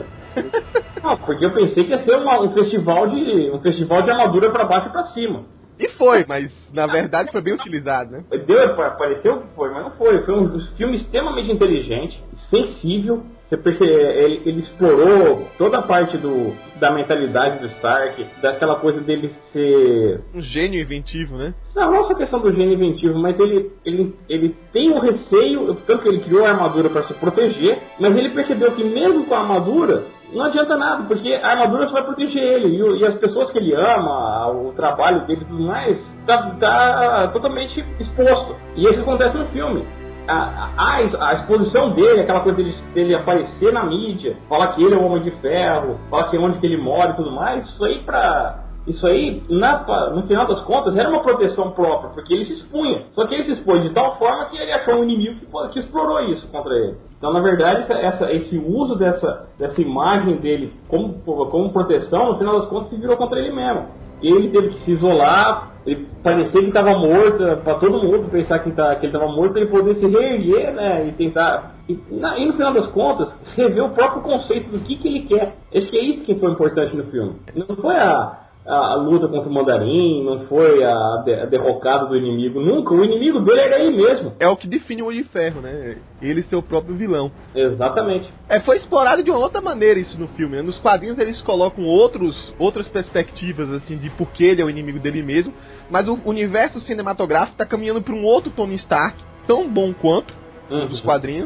Não, porque eu pensei que ia ser uma, um festival de um festival de armadura pra baixo e pra cima. E foi, mas na verdade foi bem utilizado, né? Deu, pareceu que foi, mas não foi. Foi um filme extremamente inteligente, sensível. Você percebe, ele, ele explorou toda a parte do, da mentalidade do Stark, daquela coisa dele ser... Um gênio inventivo, né? Não, não só a questão do gênio inventivo, mas ele, ele, ele tem um receio, tanto que ele criou a armadura para se proteger, mas ele percebeu que mesmo com a armadura, não adianta nada, porque a armadura só vai proteger ele, e, e as pessoas que ele ama, o trabalho dele e tudo mais, tá, tá totalmente exposto. E isso acontece no filme. A, a, a exposição dele, aquela coisa dele, dele aparecer na mídia, falar que ele é o Homem de Ferro, falar que é onde que ele mora e tudo mais, isso aí pra... Isso aí, na, no final das contas, era uma proteção própria, porque ele se expunha. Só que ele se expôs de tal forma que ele achou um inimigo que, que explorou isso contra ele. Então, na verdade, essa, essa, esse uso dessa, dessa imagem dele como, como proteção, no final das contas, se virou contra ele mesmo. Ele teve que se isolar, ele parecia que estava morto, para todo mundo pensar que, tá, que ele estava morto, ele poder se reerguer, né, e tentar... E, na, e no final das contas, rever o próprio conceito do que, que ele quer. Acho que é isso que foi importante no filme. Não foi a... a luta contra o Mandarim, não foi a, de, a derrocada do inimigo, nunca. O inimigo dele era ele mesmo. É o que define o Homem de Ferro, né? Ele ser o próprio vilão. Exatamente. É, foi explorado de uma outra maneira isso no filme, né? Nos quadrinhos eles colocam outros, outras perspectivas, assim, de por que ele é o inimigo dele mesmo, mas o universo cinematográfico tá caminhando para um outro Tony Stark, tão bom quanto, uhum, dos quadrinhos,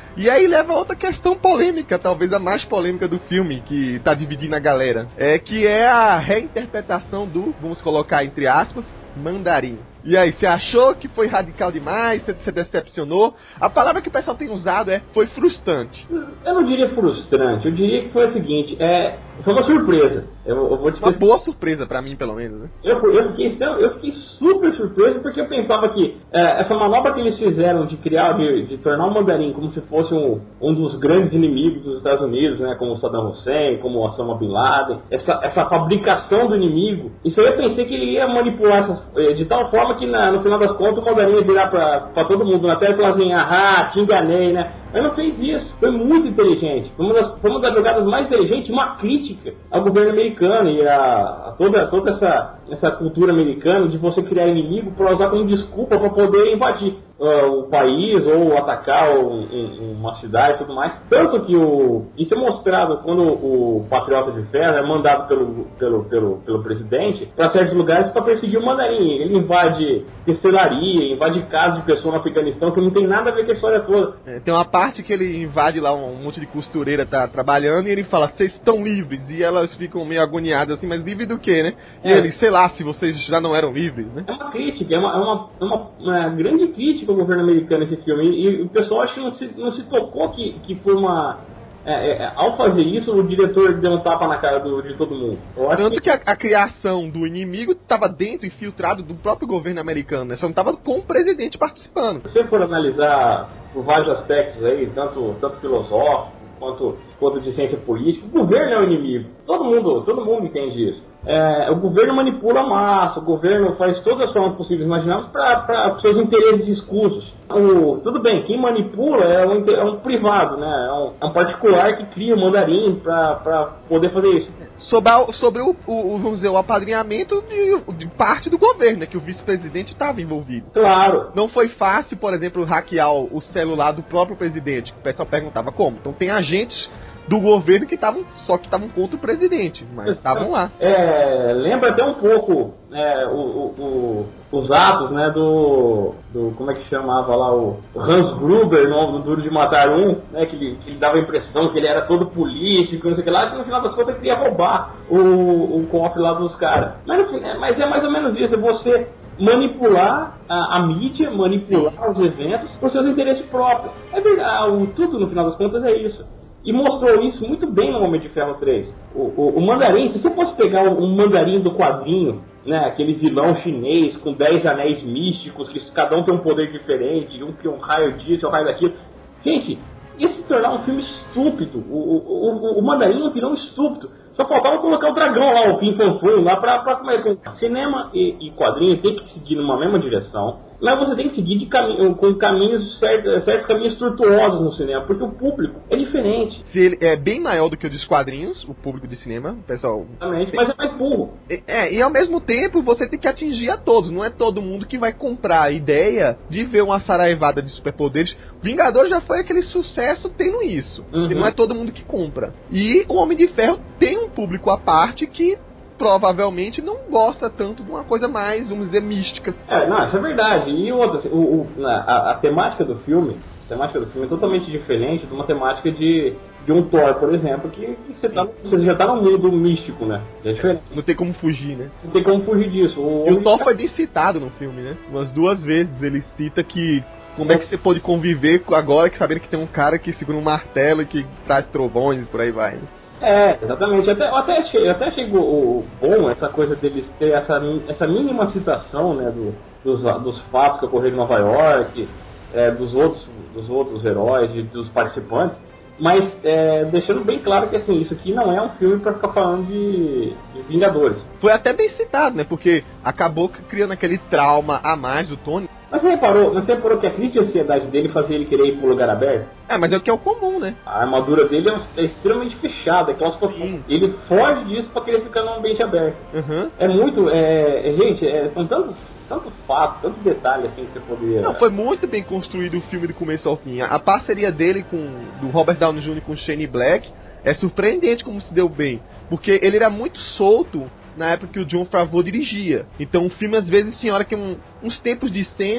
E aí leva a outra questão polêmica, talvez a mais polêmica do filme, que tá dividindo a galera. É que é a reinterpretação do, vamos colocar entre aspas, mandarim. E aí, você achou que foi radical demais? Você se decepcionou? A palavra que o pessoal tem usado é foi frustrante. Eu não diria frustrante, eu diria que foi o seguinte, é, foi uma surpresa. Eu, eu vou te Uma dizer, boa surpresa pra mim, pelo menos, né? eu, eu, fiquei, eu fiquei super surpreso porque eu pensava que é, essa manobra que eles fizeram de criar, de, de tornar o mandarim como se fosse um, um dos grandes inimigos dos Estados Unidos, né, como o Saddam Hussein, como o Osama Bin Laden, essa, essa fabricação do inimigo, isso aí eu pensei que ele ia manipular essa, de tal forma que na, no final das contas o mandarim ia virar pra, pra todo mundo na tela e falar assim, ah, te enganei, né? Mas não fez isso, foi muito inteligente, foi uma das, foi uma das jogadas mais inteligentes, uma crítica ao governo americano e a, a toda, toda essa, essa cultura americana de você criar inimigo para usar como desculpa para poder invadir uh, o país ou atacar o, um, uma cidade e tudo mais. Tanto que o, isso é mostrado quando o Patriota de Ferro é mandado pelo, pelo, pelo, pelo presidente para certos lugares para perseguir o mandarim. Ele invade tecelarias, invade casas de pessoas no Afeganistão que não tem nada a ver com a história toda. É, tem uma parte que ele invade lá, um monte de costureira tá trabalhando e ele fala, vocês estão livres, e elas ficam meio agoniadas assim, mas livre do quê, né? E É. ele, sei lá, se vocês já não eram livres, né? É uma crítica, é uma, é uma, é uma, uma grande crítica ao governo americano esse filme, e, e o pessoal acho que não se, não se tocou que, que foi uma... É, é, ao fazer isso, o diretor deu um tapa na cara do, de todo mundo. Eu acho Tanto que, que a, a criação do inimigo estava dentro, infiltrado do próprio governo americano, né? Só não estava com o presidente participando. se você for analisar por vários aspectos aí, tanto, tanto filosófico quanto, quanto de ciência política, o governo é o inimigo. Todo mundo, todo mundo entende isso. É, o governo manipula a massa, o governo faz todas as formas possíveis e imagináveis para seus interesses escusos. O, tudo bem, quem manipula é um, é um privado, né? É um, é um particular que cria o mandarim para poder fazer isso. Sobre, a, sobre o, o, vamos dizer, o apadrinhamento de, de parte do governo, né? Que o vice-presidente estava envolvido. Claro. Não foi fácil, por exemplo, hackear o, o celular do próprio presidente. O pessoal perguntava como. Então tem agentes do governo que estavam, só que estavam contra o presidente, mas estavam lá. É, lembra até um pouco é, o, o, o, os atos, né, do, do, como é que chamava lá, o Hans Gruber, no Duro de Matar Um, né, que ele, que ele dava a impressão que ele era todo político, não sei o que lá, que no final das contas ele queria roubar o, o cofre lá dos caras. Mas, mas é mais ou menos isso, é você manipular a, a mídia, manipular Sim. os eventos para os seus interesses próprios. É verdade, o, tudo no final das contas é isso. E mostrou isso muito bem no Homem de Ferro três. O, o, o mandarim, se você fosse pegar um mandarim do quadrinho, né, aquele vilão chinês com dez anéis místicos, que cada um tem um poder diferente, um que um raio disso, um raio daquilo. Gente, ia se tornar um filme estúpido. O, o, o, o mandarim é um vilão estúpido. Só faltava colocar o dragão lá, o Pim Pam Pum, lá pra, pra como é que... Cinema e, e quadrinho tem que seguir numa mesma direção, mas você tem que seguir de caminho, com caminhos certos, certos caminhos tortuosos no cinema, porque o público é diferente. Se ele é bem maior do que o dos quadrinhos, o público de cinema, o pessoal... Exatamente, mas é mais burro. É, e ao mesmo tempo você tem que atingir a todos, não é todo mundo que vai comprar a ideia de ver uma saraivada de superpoderes. Vingadores já foi aquele sucesso tendo isso, uhum. E não é todo mundo que compra. E o Homem de Ferro tem um público à parte que provavelmente não gosta tanto de uma coisa mais, vamos dizer, mística. É, não, isso é verdade. E outra, o, o, a, a temática do filme, a temática do filme é totalmente diferente de uma temática de, de um Thor, por exemplo, que, que você, tá, você já tá no mundo místico, né? É diferente. Não tem como fugir, né? Não tem como fugir disso. O e o Thor foi bem citado no filme, né? Umas duas vezes ele cita que como é que você pode conviver agora que sabendo que tem um cara que segura um martelo e que traz trovões e por aí vai, né? É, exatamente. Até, eu até achei, eu até achei o, bom essa coisa deles ter essa, essa mínima citação, né, do, dos, dos fatos que ocorreram em Nova York, é, dos, outros, dos outros heróis, de, dos participantes, mas é, deixando bem claro que assim, isso aqui não é um filme pra ficar falando de, de Vingadores. Foi até bem citado, né, porque acabou criando aquele trauma a mais do Tony. Mas você reparou, você reparou que a crise de ansiedade dele fazia ele querer ir pro lugar aberto? É, mas é o que é o comum, né? A armadura dele é, é extremamente fechada, é claustrofóbica. Ele foge disso pra querer ficar num ambiente aberto. Uhum. É muito, é, é, gente, é, são tantos, tantos fatos, tantos detalhes assim que você poderia... Não, foi muito bem construído o filme do começo ao fim. A, a parceria dele com, do Robert Downey Júnior com Shane Black é surpreendente como se deu bem. Porque ele era muito solto na época que o Jon Favreau dirigia. Então o filme às vezes tinha hora que um, uns tempos de cena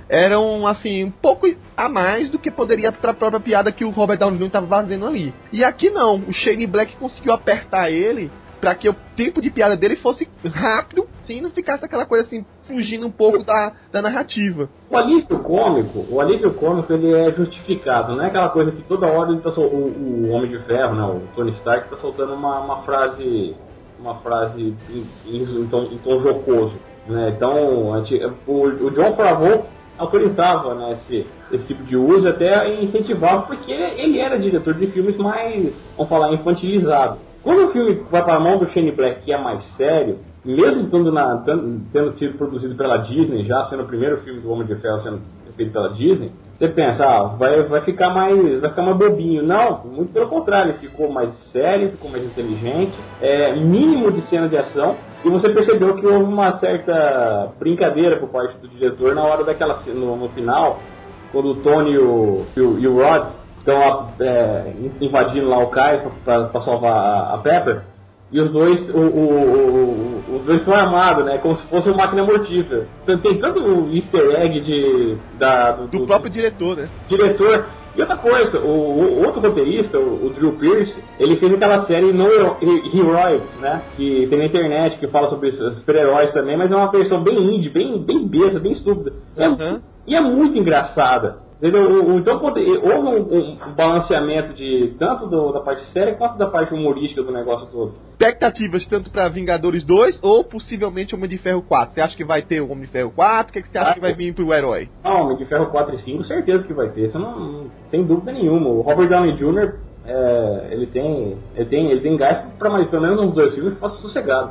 eram, assim, um pouco a mais do que poderia pra própria piada que o Robert Downey júnior tava fazendo ali. E aqui não, o Shane Black conseguiu apertar ele pra que o tempo de piada dele fosse rápido, sim, não ficasse aquela coisa assim, fugindo um pouco da, da narrativa. O alívio cômico, o alívio cômico ele é justificado, não é aquela coisa que toda hora ele tá sol... o, o Homem de Ferro, né, o Tony Stark tá soltando uma, uma frase, uma frase em, em, em, tom, em tom jocoso, né? Então a gente, o, o John Favreau autorizava, né, esse, esse tipo de uso, até incentivava, porque ele era diretor de filmes mais, vamos falar, infantilizados. Quando o filme vai para a mão do Shane Black, que é mais sério, mesmo tendo, na, tendo sido produzido pela Disney, já sendo o primeiro filme do Homem de Ferro sendo feito pela Disney, você pensa, ah, vai, vai, ficar mais, vai ficar mais bobinho. Não, muito pelo contrário, ele ficou mais sério, ficou mais inteligente, é, mínimo de cena de ação, e você percebeu que houve uma certa brincadeira por parte do diretor na hora daquela, no, no final, quando o Tony e o, e o, e o Rod estão é, invadindo lá o cais para salvar a, a Pepper, e os dois o, o, o, os dois estão armados, né, como se fosse uma máquina mortífera. Então, tem tanto o easter egg de, da, do, do, do próprio diretor, né? Diretor. E outra coisa, o, o outro roteirista, o, o Drew Pearce, ele fez aquela série No Heroics, né, que tem na internet, que fala sobre super-heróis também, mas é uma versão bem indie, bem, bem besta, bem estúpida. Uhum. É, e é muito engraçada. Entendeu? Então houve um, um, um balanceamento de tanto do, da parte séria quanto da parte humorística do negócio todo. Expectativas tanto para Vingadores dois ou possivelmente Homem de Ferro quatro? Você acha que vai ter o Homem de Ferro quatro? O que, é que você acha ah, que vai vir pro herói? Não, Homem de Ferro quatro e cinco, certeza que vai ter. Isso não, sem dúvida nenhuma. O Robert Downey júnior É, ele tem ele tem ele tem gás para mais pelo menos uns dois filmes que faça sossegado.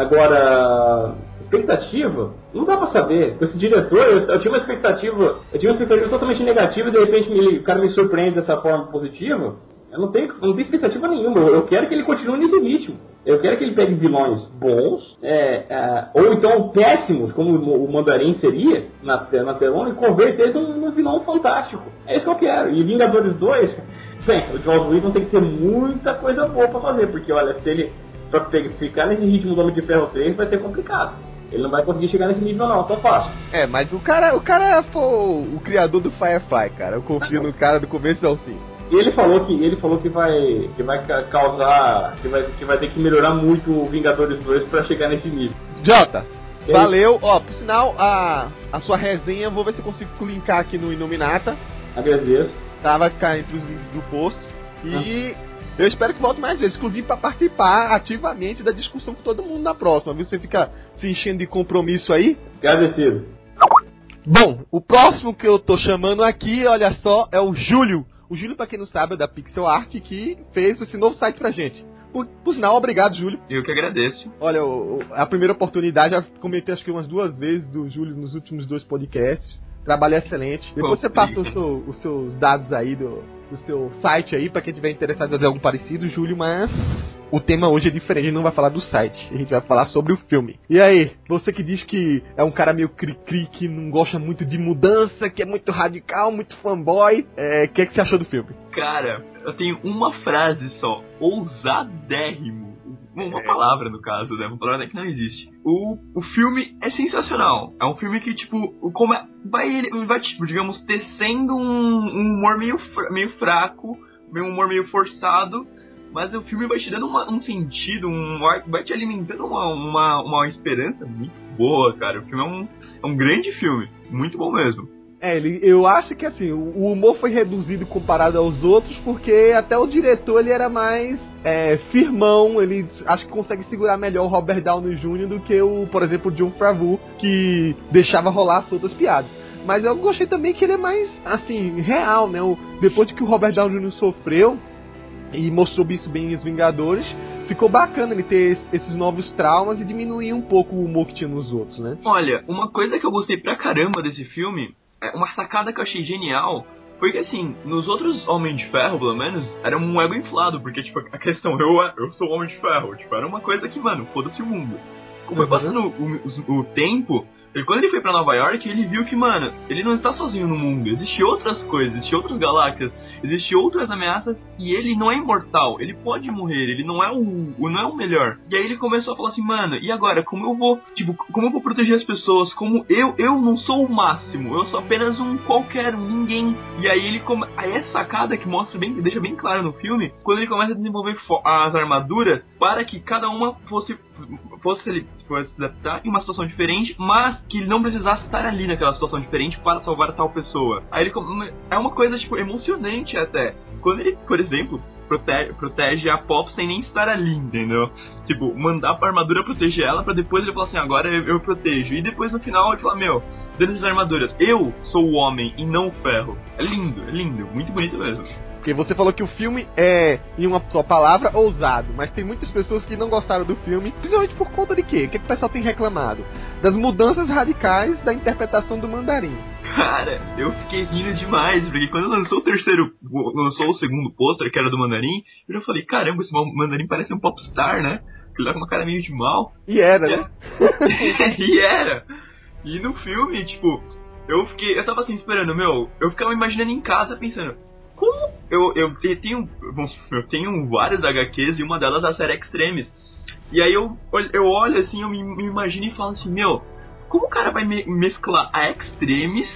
Agora, expectativa, não dá pra saber. Com esse diretor, eu, eu tinha uma expectativa, eu tinha uma expectativa totalmente negativa e de repente me, o cara me surpreende dessa forma positiva. Eu não tenho, não tenho expectativa nenhuma. Eu, eu quero que ele continue nesse ritmo. Eu quero que ele pegue vilões bons, é, é, ou então péssimos, como o Mandarim seria na, na telona, e converter eles num, num vilão fantástico. É isso que eu quero. E Vingadores dois, bem, o Joss Whedon tem que ter muita coisa boa pra fazer, porque olha, se ele pra ficar nesse ritmo do Homem de Ferro três vai ser complicado. Ele não vai conseguir chegar nesse nível não, tão fácil. É, mas o cara, o cara foi o criador do Firefly, cara. Eu confio no cara do começo ao fim. E ele falou que ele falou que vai que vai causar, que vai que vai ter que melhorar muito o Vingadores dois pra chegar nesse nível. Jota, ele... valeu. Ó, por sinal, a a sua resenha, vou ver se eu consigo linkar aqui no Inominata. Agradeço. Tá, vai ficar entre os links do post. E ah. eu espero que volte mais vezes, inclusive para participar ativamente da discussão com todo mundo na próxima, viu? Você fica se enchendo de compromisso aí. Agradecido. Bom, o próximo que eu tô chamando aqui, olha só, é o Júlio. O Júlio, pra quem não sabe, é da Pixel Art, que fez esse novo site pra gente. Por, por sinal, obrigado, Júlio. Eu que agradeço. Olha, o, a primeira oportunidade, já comentei acho que umas duas vezes do Júlio nos últimos dois podcasts. Trabalho excelente. Depois você passa o seu, os seus dados aí do, do seu site aí, pra quem tiver interessado em fazer algo parecido, Júlio, mas o tema hoje é diferente, a gente não vai falar do site, a gente vai falar sobre o filme. E aí, você que diz que é um cara meio cri-cri, que não gosta muito de mudança, que é muito radical, muito fanboy, é, o que é que você achou do filme? Cara, eu tenho uma frase só, ousadérrimo. Uma palavra, no caso, né? Uma palavra que não existe. O, o filme é sensacional. É um filme que, tipo, como é, vai, vai, tipo, digamos, tecendo um, um humor meio, meio fraco, um humor meio forçado, mas o filme vai te dando uma, um sentido, um, vai te alimentando uma, uma, uma esperança muito boa, cara. O filme é um, é um grande filme, muito bom mesmo. É, ele, eu acho que assim, o humor foi reduzido comparado aos outros, porque até o diretor ele era mais é, firmão, ele acho que consegue segurar melhor o Robert Downey júnior do que o, por exemplo, o Jon Favreau, que deixava rolar soltas piadas. Mas eu gostei também que ele é mais, assim, real, né? O, depois de que o Robert Downey júnior sofreu e mostrou isso bem em Os Vingadores, ficou bacana ele ter esses novos traumas e diminuir um pouco o humor que tinha nos outros, né? Olha, uma coisa que eu gostei pra caramba desse filme, uma sacada que eu achei genial, foi que assim, nos outros Homens de Ferro, pelo menos, era um ego inflado, porque tipo, a questão, eu, eu sou o Homem de Ferro, tipo, era uma coisa que, mano, foda-se o mundo. Como foi passando o, o, o tempo, Ele, quando ele foi pra Nova York, ele viu que, mano, ele não está sozinho no mundo. Existem outras coisas, existem outras galáxias, existem outras ameaças e ele não é imortal. Ele pode morrer, ele não é o, o não é o melhor. E aí ele começou a falar assim, mano, e agora? Como eu vou, tipo, como eu vou proteger as pessoas? Como eu, eu não sou o máximo, eu sou apenas um qualquer, um ninguém. E aí ele come... aí é sacada que mostra bem, deixa bem claro no filme, quando ele começa a desenvolver as armaduras para que cada uma fosse fosse ele fosse se adaptar em uma situação diferente, mas que ele não precisasse estar ali naquela situação diferente para salvar tal pessoa. Aí ele é uma coisa tipo emocionante até. Quando ele, por exemplo, protege, protege a Pop sem nem estar ali, entendeu? Tipo, mandar pra armadura proteger ela pra depois ele falar assim, agora eu, eu protejo. E depois no final ele fala, meu, dentro das armaduras, eu sou o homem e não o ferro. É lindo, é lindo, muito bonito mesmo. Porque você falou que o filme é, em uma só palavra, ousado, mas tem muitas pessoas que não gostaram do filme, principalmente por conta de quê? O que, é que o pessoal tem reclamado? Das mudanças radicais da interpretação do Mandarim. Cara, eu fiquei rindo demais, porque quando lançou o terceiro, lançou o segundo pôster, que era do Mandarim, eu já falei, caramba, esse Mandarim parece um popstar, né? Ele tá com uma cara meio de mal. E era, e né? É, e era. E no filme, tipo, eu fiquei, eu tava assim, esperando, meu, eu ficava imaginando em casa, pensando, como eu, eu, eu tenho eu tenho várias H Qs e uma delas é a série Extremis. E aí eu, eu olho assim, eu me, me imagino e falo assim, meu, como o cara vai me, mesclar a Extremis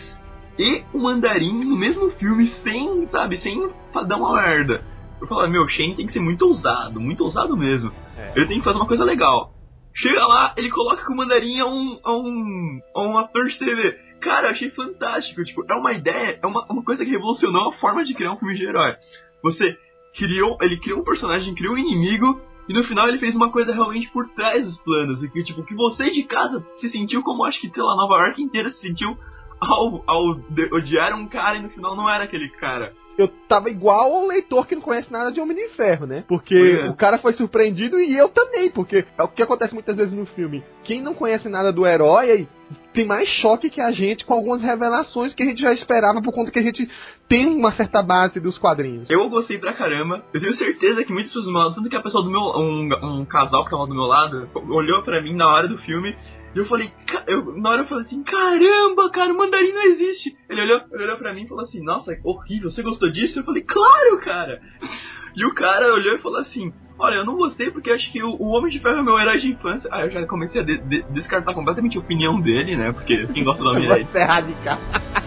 e o Mandarim no mesmo filme sem, sabe, sem dar uma merda? Eu falo, meu, o Shane tem que ser muito ousado, muito ousado mesmo. É. Ele tem que fazer uma coisa legal. Chega lá, ele coloca que o Mandarim é um, é um, é um ator de T V. Cara, eu achei fantástico, tipo, é uma ideia, é uma, uma coisa que revolucionou a forma de criar um filme de herói. Você criou, ele criou um personagem, criou um inimigo, e no final ele fez uma coisa realmente por trás dos planos, e que, tipo, que você de casa se sentiu como acho que, sei lá, Nova York inteira se sentiu ao, ao de, odiar um cara e no final não era aquele cara. Eu tava igual ao leitor que não conhece nada de Homem de Ferro, né? Porque é. o cara foi surpreendido e eu também, porque é o que acontece muitas vezes no filme. Quem não conhece nada do herói aí tem mais choque que a gente com algumas revelações que a gente já esperava por conta que a gente tem uma certa base dos quadrinhos. Eu gostei pra caramba. Eu tenho certeza que muitas pessoas do meu lado, tanto que a pessoa do meu, um, um casal que tava do meu lado, olhou pra mim na hora do filme. E eu falei, eu, na hora eu falei assim, caramba, cara, o Mandarim não existe. Ele olhou, ele olhou pra mim e falou assim, nossa, horrível, você gostou disso? Eu falei, claro, cara. E o cara olhou e falou assim, olha, eu não gostei porque acho que o, o Homem de Ferro é meu herói de infância. Aí eu já comecei a de, de, descartar completamente a opinião dele, né, porque quem gosta do Homem-Aranha... Você é radical.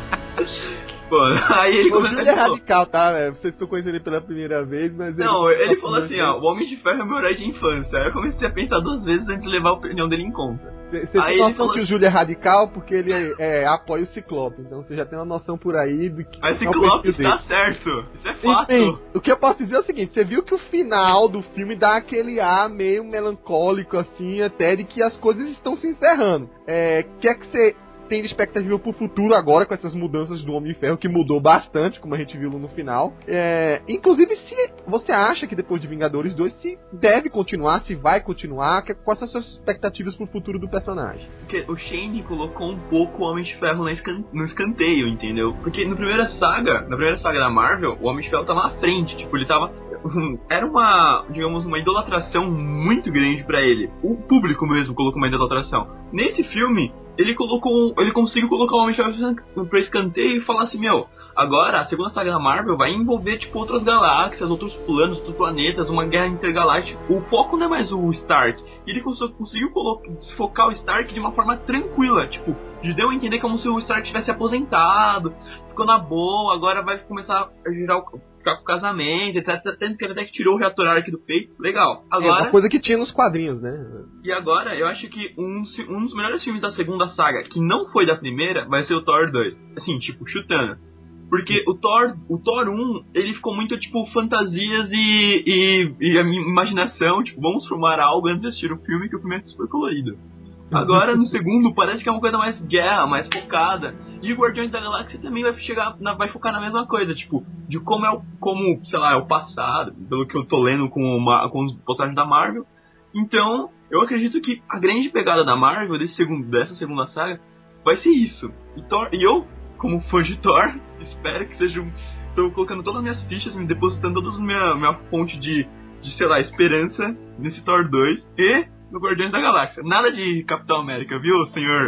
Pô, aí ele começou a... é radical, tá, velho? Vocês estão conhecendo ele pela primeira vez, mas... Não, ele, ele falou assim, ó, o Homem de Ferro é meu herói de infância. Aí eu comecei a pensar duas vezes antes de levar a opinião dele em conta. Você tem noção que assim, o Júlio é radical porque ele é, é, apoia o Ciclope, então você já tem uma noção por aí do que... Mas Ciclope está certo, isso é fato. Enfim, o que eu posso dizer é o seguinte, você viu que o final do filme dá aquele ar meio melancólico, assim, até de que as coisas estão se encerrando. É, que é que você... tem de expectativa pro futuro agora com essas mudanças do Homem de Ferro, que mudou bastante, como a gente viu no final. É, inclusive, se você acha que depois de Vingadores dois se deve continuar, se vai continuar, que, quais são as suas expectativas pro futuro do personagem? Porque o Shane colocou um pouco o Homem de Ferro no escanteio, entendeu? Porque na primeira saga, na primeira saga da Marvel, o Homem de Ferro tava na frente, tipo, ele tava... Era uma, digamos, uma idolatração muito grande pra ele. O público mesmo colocou uma idolatração. Nesse filme, ele colocou, ele conseguiu colocar o Homem de Ferro pra escanteio e falar assim, meu, agora a segunda saga da Marvel vai envolver, tipo, outras galáxias, outros planos, outros planetas, uma guerra intergaláctica. O foco não é mais o Stark. E ele conseguiu colocar, focar o Stark de uma forma tranquila, tipo, de deu a entender como se o Stark tivesse aposentado, ficou na boa, agora vai começar a girar o... ficar com o casamento, etcétera. Tanto que ele até que tirou o reator Arc do peito. Legal. Agora, é uma coisa que tinha nos quadrinhos, né? E agora, eu acho que um, um dos melhores filmes da segunda saga, que não foi da primeira, vai ser o Thor dois. Assim, tipo, chutando. Porque o Thor, o Thor um, ele ficou muito, tipo, fantasias e, e, e a minha imaginação. Tipo, vamos formar algo antes de assistir o filme, que o filme é super colorido. Agora, no segundo, parece que é uma coisa mais guerra, mais focada. E o Guardiões da Galáxia também vai chegar, na, vai focar na mesma coisa, tipo, de como é o, como, sei lá, é o passado, pelo que eu tô lendo com, uma, com os personagens da Marvel. Então, eu acredito que a grande pegada da Marvel, desse segundo, dessa segunda saga, vai ser isso. E, Thor, e eu, como fã de Thor, espero que seja um... Tô colocando todas as minhas fichas, me depositando toda a minha, minha fonte de, de, sei lá, esperança nesse Thor dois. E... no Guardiões da Galáxia. Nada de Capitão América, viu, senhor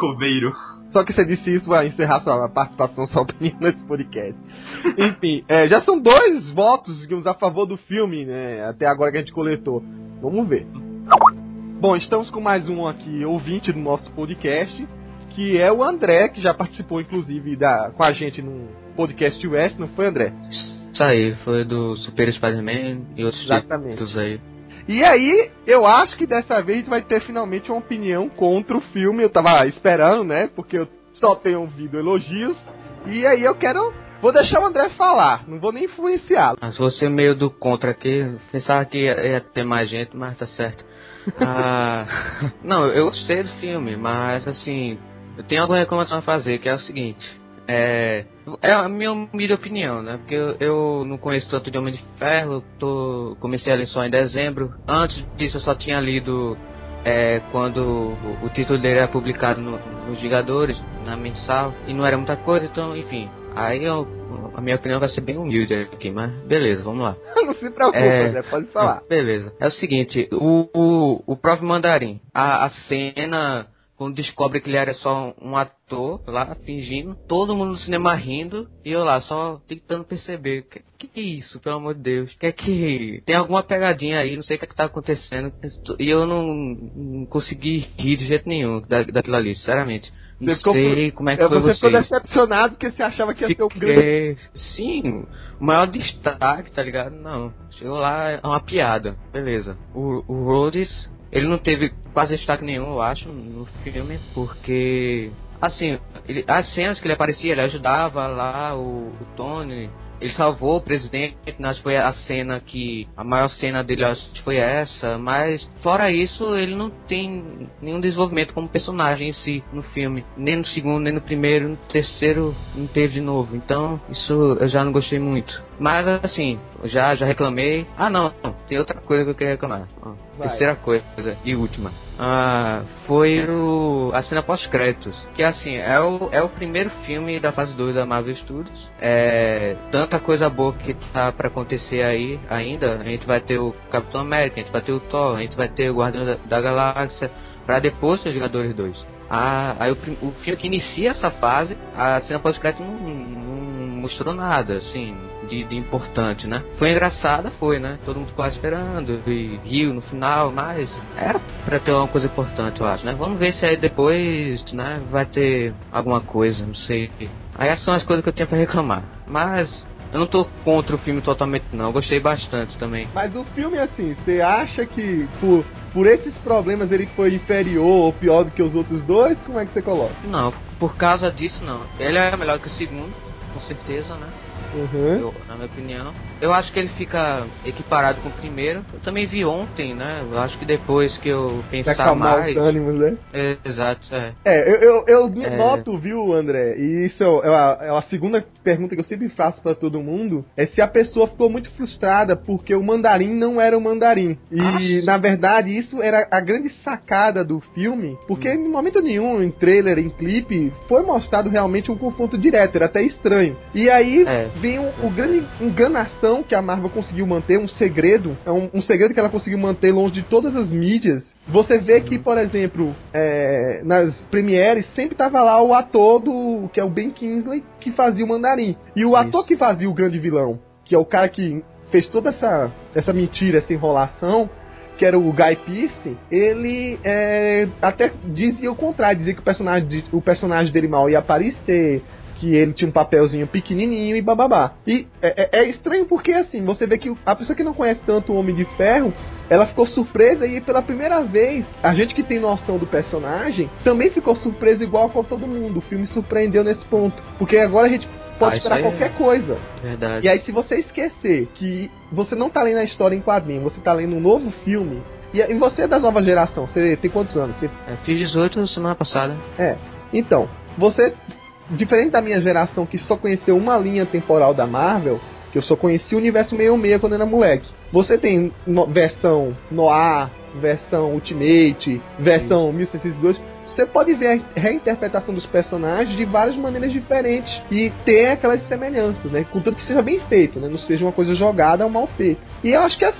Coveiro. Só que você disse isso vai encerrar sua participação, sua opinião nesse podcast. Enfim, é, já são dois votos, digamos, a favor do filme, né? Até agora que a gente coletou. Vamos ver. Bom, estamos com mais um aqui, ouvinte do nosso podcast, que é o André, que já participou, inclusive, da, com a gente no podcast U S, não foi, André? Isso aí, foi do Super Spider-Man e outros títulos aí. E aí, eu acho que dessa vez a gente vai ter finalmente uma opinião contra o filme. Eu tava esperando, né? Porque eu só tenho ouvido elogios. E aí eu quero... Vou deixar o André falar, não vou nem influenciá-lo. Mas você meio do contra aqui, pensava que ia, ia ter mais gente, mas tá certo. Ah, não, eu gostei do filme, mas assim, eu tenho alguma reclamação a fazer, que é o seguinte... É, é a minha humilde opinião, né? Porque eu, eu não conheço tanto de Homem de Ferro, tô, comecei a ler só em dezembro. Antes disso eu só tinha lido é, quando o, o título dele era publicado no, nos Vingadores, na mensal, e não era muita coisa, então, enfim. Aí eu, a minha opinião vai ser bem humilde aqui, mas beleza, vamos lá. Não se preocupe, é, André, pode falar. Beleza, é o seguinte, o, o, o próprio Mandarim, a, a cena... Quando descobre que ele era só um ator lá, fingindo, todo mundo no cinema rindo, e eu lá, só tentando perceber, que que é isso, pelo amor de Deus? Que é que tem alguma pegadinha aí, não sei o que é que tá acontecendo, e eu não, não consegui rir de jeito nenhum da, daquilo ali, sinceramente. Não você sei ficou, como é que foi você. Você ficou vocês. decepcionado porque você achava que ia Fiquei... ser o grande... Sim, o maior destaque, tá ligado? Não, chegou lá, é uma piada, beleza. O, o Rhodes... Ele não teve quase destaque nenhum, eu acho, no filme, porque, assim, ele, as cenas que ele aparecia, ele ajudava lá o, o Tony, ele salvou o presidente, acho que foi a cena que, a maior cena dele, acho que foi essa, mas, fora isso, ele não tem nenhum desenvolvimento como personagem em si, no filme, nem no segundo, nem no primeiro, no terceiro, não teve de novo, então, isso eu já não gostei muito. Mas, assim, já, já reclamei, ah não, não, tem outra coisa que eu queria reclamar. Vai. Terceira coisa e última, ah, foi o, a cena pós-créditos, que assim, é o, é o primeiro filme da fase dois da Marvel Studios, é, tanta coisa boa que tá pra acontecer aí ainda, a gente vai ter o Capitão América, a gente vai ter o Thor, a gente vai ter o Guardião da, da Galáxia, pra depois ter os Vingadores dois. Ah, aí o, o filme que inicia essa fase, a cena pós-crédito não, não mostrou nada, assim, de, de importante, né? Foi engraçada, foi, né? Todo mundo ficou esperando e riu no final, mas era pra ter uma coisa importante, eu acho, né? Vamos ver se aí depois, né, vai ter alguma coisa, não sei. Aí essas são as coisas que eu tinha pra reclamar. Mas... eu não tô contra o filme totalmente não, eu gostei bastante também. Mas o filme, assim, você acha que por, por esses problemas ele foi inferior ou pior do que os outros dois? Como é que você coloca? Não, por causa disso não. Ele é melhor que o segundo, com certeza, né? Uhum. Eu, na minha opinião. Eu acho que ele fica equiparado com o primeiro. Eu também vi ontem, né? Eu acho que depois que eu pensar pra acalmar mais... os ânimos, né? É, exato, é. É, eu, eu, eu me é... noto, viu, André? E isso é a, é a segunda pergunta que eu sempre faço pra todo mundo. É se a pessoa ficou muito frustrada porque o Mandarim não era o Mandarim. E, Nossa. na verdade, isso era a grande sacada do filme. Porque hum. em momento nenhum, em trailer, em clipe, foi mostrado realmente um confronto direto. Era até estranho. E aí... É. Vem o, o grande enganação que a Marvel conseguiu manter, um segredo, é um, um segredo que ela conseguiu manter longe de todas as mídias. Você vê que, por exemplo, é, nas premieres sempre tava lá o ator do, que é o Ben Kingsley, que fazia o Mandarim. E o Isso. ator que fazia o grande vilão, que é o cara que fez toda essa, essa mentira, essa enrolação, que era o Guy Pearce, ele é, até dizia o contrário, dizia que o personagem, de, o personagem dele mal ia aparecer, que ele tinha um papelzinho pequenininho e bababá. E é, é, é estranho porque, assim, você vê que a pessoa que não conhece tanto o Homem de Ferro, ela ficou surpresa e pela primeira vez, a gente que tem noção do personagem, também ficou surpresa igual com todo mundo. O filme surpreendeu nesse ponto. Porque agora a gente pode ah, esperar é qualquer coisa. Verdade. E aí, se você esquecer que você não tá lendo a história em quadrinho, você tá lendo um novo filme... E, e você é da nova geração, você tem quantos anos? Você... Eu fiz dezoito semana passada. É, então, você... Diferente da minha geração que só conheceu uma linha temporal da Marvel, que eu só conheci o universo sessenta e seis quando eu era moleque. Você tem no, versão Noir, versão Ultimate, versão Isso. mil seiscentos e dois. Você pode ver a reinterpretação dos personagens de várias maneiras diferentes e ter aquelas semelhanças, né? Contanto que seja bem feito, né? Não seja uma coisa jogada ou mal feita. E eu acho que assim,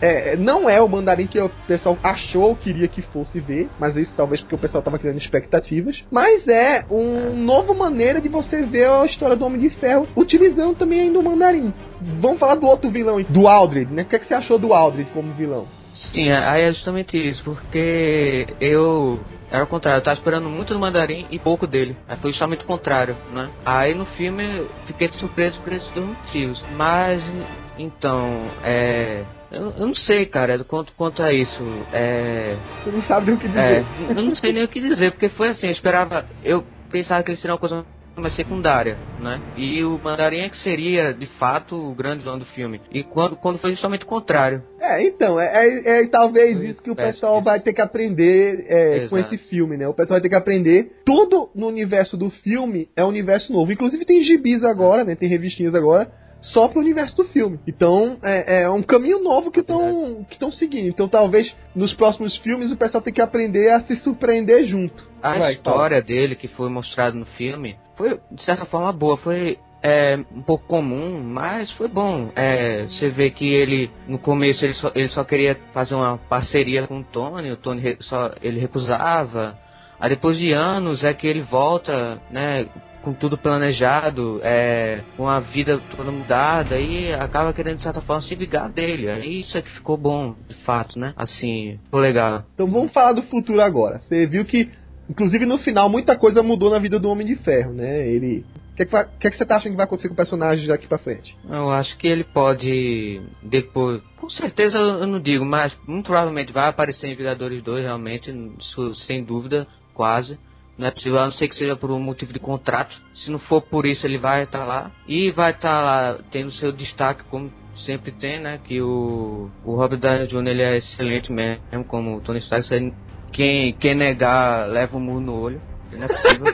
é, não é o Mandarim que o pessoal achou ou queria que fosse ver, mas isso talvez porque o pessoal tava criando expectativas. Mas é uma nova maneira de você ver a história do Homem de Ferro, utilizando também ainda o Mandarim. Vamos falar do outro vilão, do Aldred, né? O que, é que você achou do Aldred como vilão? Sim, aí é justamente isso, porque eu... Era o contrário, eu tava esperando muito do Mandarim e pouco dele. Aí foi justamente o contrário, né? Aí no filme eu fiquei surpreso por esses dois motivos. Mas, então, é... Eu, eu não sei, cara, quanto, quanto a isso. É... Você não sabe nem o que dizer. É, eu não sei nem o que dizer, porque foi assim, eu esperava... Eu pensava que ele seria uma coisa mais secundária, né? E o Mandarim é que seria, de fato, o grande vilão do filme. E quando, quando foi justamente o contrário. É, então, é, é, é talvez foi isso que o pessoal vai ter que aprender é, com esse filme, né? O pessoal vai ter que aprender. Tudo no universo do filme é um universo novo. Inclusive tem gibis agora, né? Tem revistinhas agora, só pro universo do filme. Então, é, é um caminho novo que estão que estão seguindo. Então, talvez, nos próximos filmes, o pessoal tem que aprender a se surpreender junto. A vai, história fala. dele, que foi mostrada no filme, foi, de certa forma, boa. Foi é, um pouco comum, mas foi bom. É, você vê que ele, no começo, ele só, ele só queria fazer uma parceria com o Tony. O Tony re, só, ele recusava. Aí, depois de anos, é que ele volta, né... com tudo planejado, é, com a vida toda mudada, e acaba querendo, de certa forma, se vingar dele. Aí isso é que ficou bom, de fato, né? Assim, ficou legal. Então vamos falar do futuro agora. Você viu que, inclusive no final, muita coisa mudou na vida do Homem de Ferro, né? Ele... O que, é que, vai... que, é que você tá achando que vai acontecer com o personagem daqui pra frente? Eu acho que ele pode, depois... Com certeza eu não digo, mas muito provavelmente vai aparecer em Vingadores dois, realmente, isso, sem dúvida, quase. Não é possível, a não ser que seja por um motivo de contrato. Se não for por isso, ele vai estar lá. E vai estar lá tendo seu destaque, como sempre tem, né? Que o, o Robert Downey Júnior ele é excelente mesmo, como o Tony Stark. Quem, quem negar, leva um murro no olho. Não é possível.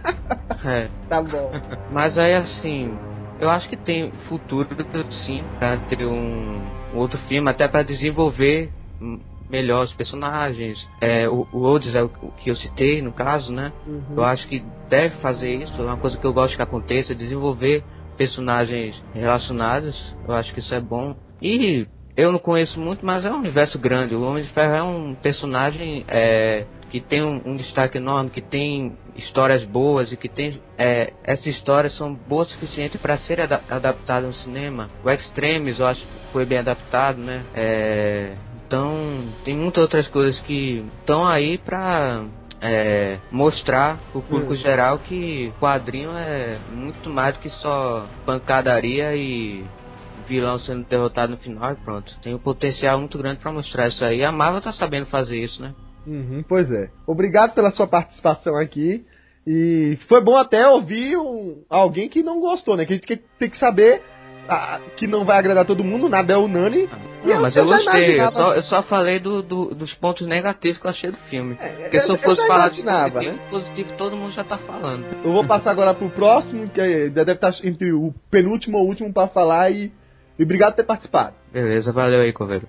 É. Tá bom. Mas aí, assim, eu acho que tem futuro, sim, pra ter um, um outro filme, até pra desenvolver melhor os personagens. É, o, o Rhodes é o que eu citei, no caso, né? Uhum. Eu acho que deve fazer isso. É uma coisa que eu gosto que aconteça, desenvolver personagens relacionados. Eu acho que isso é bom. E eu não conheço muito, mas é um universo grande. O Homem de Ferro é um personagem é, que tem um, um destaque enorme, que tem histórias boas e que tem... É, essas histórias são boas o suficiente para ser ad- adaptadas no cinema. O Extremes, eu acho que foi bem adaptado, né? É... Então, tem muitas outras coisas que estão aí pra é, mostrar pro público hum. geral que quadrinho é muito mais do que só pancadaria e vilão sendo derrotado no final e pronto. Tem um potencial muito grande pra mostrar isso aí. A Marvel tá sabendo fazer isso, né? Uhum, pois é. Obrigado pela sua participação aqui. E foi bom até ouvir um, alguém que não gostou, né? Que a gente tem que saber... Ah, que não vai agradar todo mundo, nada é unânime. Não, eu mas eu gostei, eu só, eu só falei do, do, dos pontos negativos que eu achei do filme. É, Porque eu, se eu fosse eu falar de positivo, né? positivo, todo mundo já tá falando. Eu vou passar agora pro próximo, que deve estar entre o penúltimo ou último pra falar, e, e obrigado por ter participado. Beleza, valeu aí, Coveiro.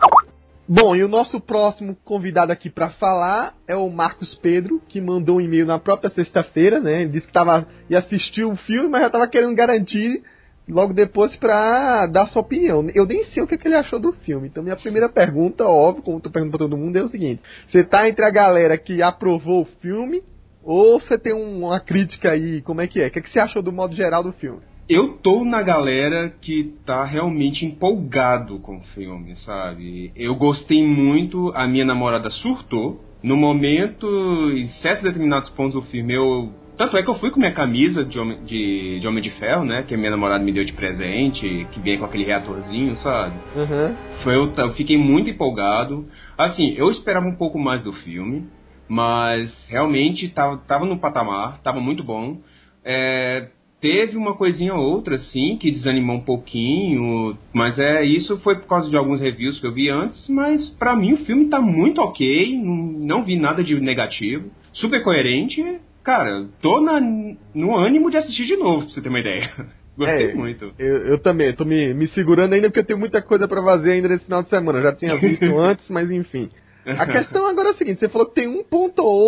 Bom, e o nosso próximo convidado aqui pra falar é o Marcos Pedro, que mandou um e-mail na própria sexta-feira, né? Ele disse que tava, ia assistir o filme, mas já tava querendo garantir logo depois pra dar sua opinião. Eu nem sei o que, é que ele achou do filme. Então minha primeira pergunta, óbvio, como eu tô perguntando pra todo mundo, é o seguinte: você tá entre a galera que aprovou o filme, ou você tem um, uma crítica aí, como é que é? O que, é que você achou do modo geral do filme? Eu tô na galera que tá realmente empolgado com o filme, sabe? Eu gostei muito, a minha namorada surtou. No momento, em certos determinados pontos do filme, eu... Tanto é que eu fui com minha camisa de Homem de, de, Homem de Ferro, né? Que a minha namorada me deu de presente, que vem com aquele reatorzinho, sabe? Uhum. Foi, eu, eu fiquei muito empolgado. Assim, eu esperava um pouco mais do filme, mas realmente tava, tava no patamar, tava muito bom. É, teve uma coisinha ou outra, assim, que desanimou um pouquinho, mas é isso foi por causa de alguns reviews que eu vi antes, mas pra mim o filme tá muito ok, não, não vi nada de negativo, super coerente. Cara, tô na, no ânimo de assistir de novo, pra você ter uma ideia. Gostei é, muito. Eu, eu também, tô me, me segurando ainda porque eu tenho muita coisa pra fazer ainda nesse final de semana. Eu já tinha visto antes, mas enfim. A questão agora é a seguinte: você falou que tem um ponto ou outro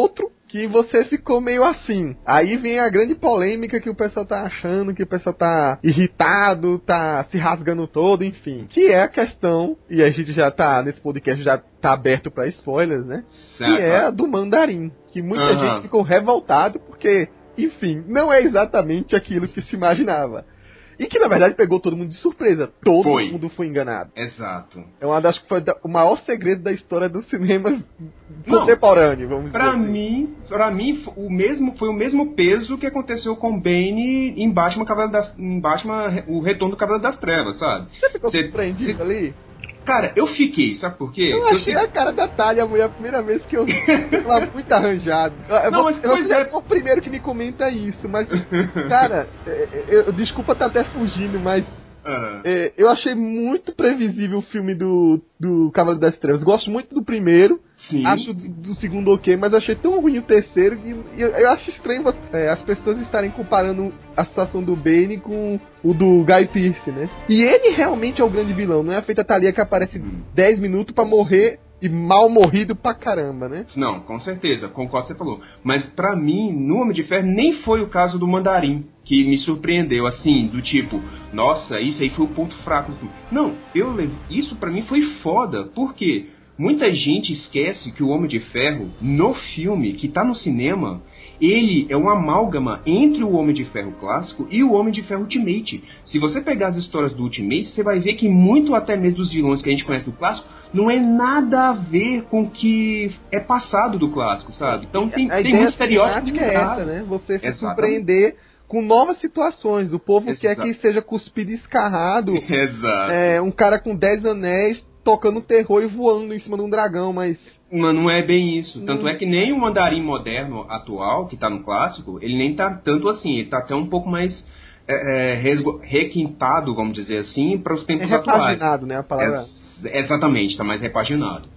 que você ficou meio assim. Aí vem a grande polêmica que o pessoal tá achando, que o pessoal tá irritado, tá se rasgando todo, enfim. Que é a questão, e a gente já tá, nesse podcast já tá aberto pra spoilers, né? Certo. Que é a do Mandarim. Que muita Uhum. gente ficou revoltado porque, enfim, não é exatamente aquilo que se imaginava. E que na verdade pegou todo mundo de surpresa. Todo Foi. mundo foi enganado. Exato. É uma das que foi da- o maior segredo da história do cinema contemporâneo, vamos Pra dizer assim. mim, pra mim f- o mesmo, foi o mesmo peso que aconteceu com Bane em Batman, Cavaleiro das, em Batman o Retorno do Cavaleiro das Trevas, sabe? Você ficou Cê- surpreendido cê- ali? Cara, eu fiquei, sabe por quê? Eu Porque achei sei- a cara da Thalia, a mulher, a primeira vez que eu vi. Ela muito arranjado. Eu Não, vou- mas eu pois já é. sou o primeiro que me comenta isso, mas, cara, é, é, eu, desculpa tá até fugindo, mas Ah. é, eu achei muito previsível o filme do, do Cavaleiro das Trevas. Gosto muito do primeiro, Sim. acho do, do segundo ok, mas achei tão ruim o terceiro que e eu, eu acho estranho você- é, as pessoas estarem comparando a situação do Bane com o do Guy Pearce, né? E ele realmente é o grande vilão, não é a feita Thalia que aparece dez minutos pra morrer e mal morrido pra caramba, né? Não, com certeza, concordo com o que você falou. Mas pra mim, no Homem de Ferro, nem foi o caso do Mandarim que me surpreendeu, assim, do tipo, nossa, isso aí foi o ponto fraco do filme. Não, eu lev- isso pra mim foi foda, porque muita gente esquece que o Homem de Ferro, no filme, que tá no cinema, ele é um amálgama entre o Homem de Ferro clássico e o Homem de Ferro Ultimate. Se você pegar as histórias do Ultimate, você vai ver que muito até mesmo dos vilões que a gente conhece do clássico não é nada a ver com o que é passado do clássico, sabe? Então tem, a tem ideia muito estereótipo cinemática é mudado. essa, né? Você se Exatamente. surpreender com novas situações. O povo Exato. quer que seja cuspido e escarrado. Exato. É, um cara com dez anéis tocando terror e voando em cima de um dragão, mas... Mas não é bem isso. Tanto Não. é que nem o Mandarim moderno atual, que tá no clássico, ele nem tá tanto assim. Ele tá até um pouco mais é, é, resgu- requintado, vamos dizer assim, para os É tempos atuais. repaginado, né? A palavra... Ex- exatamente, tá mais repaginado.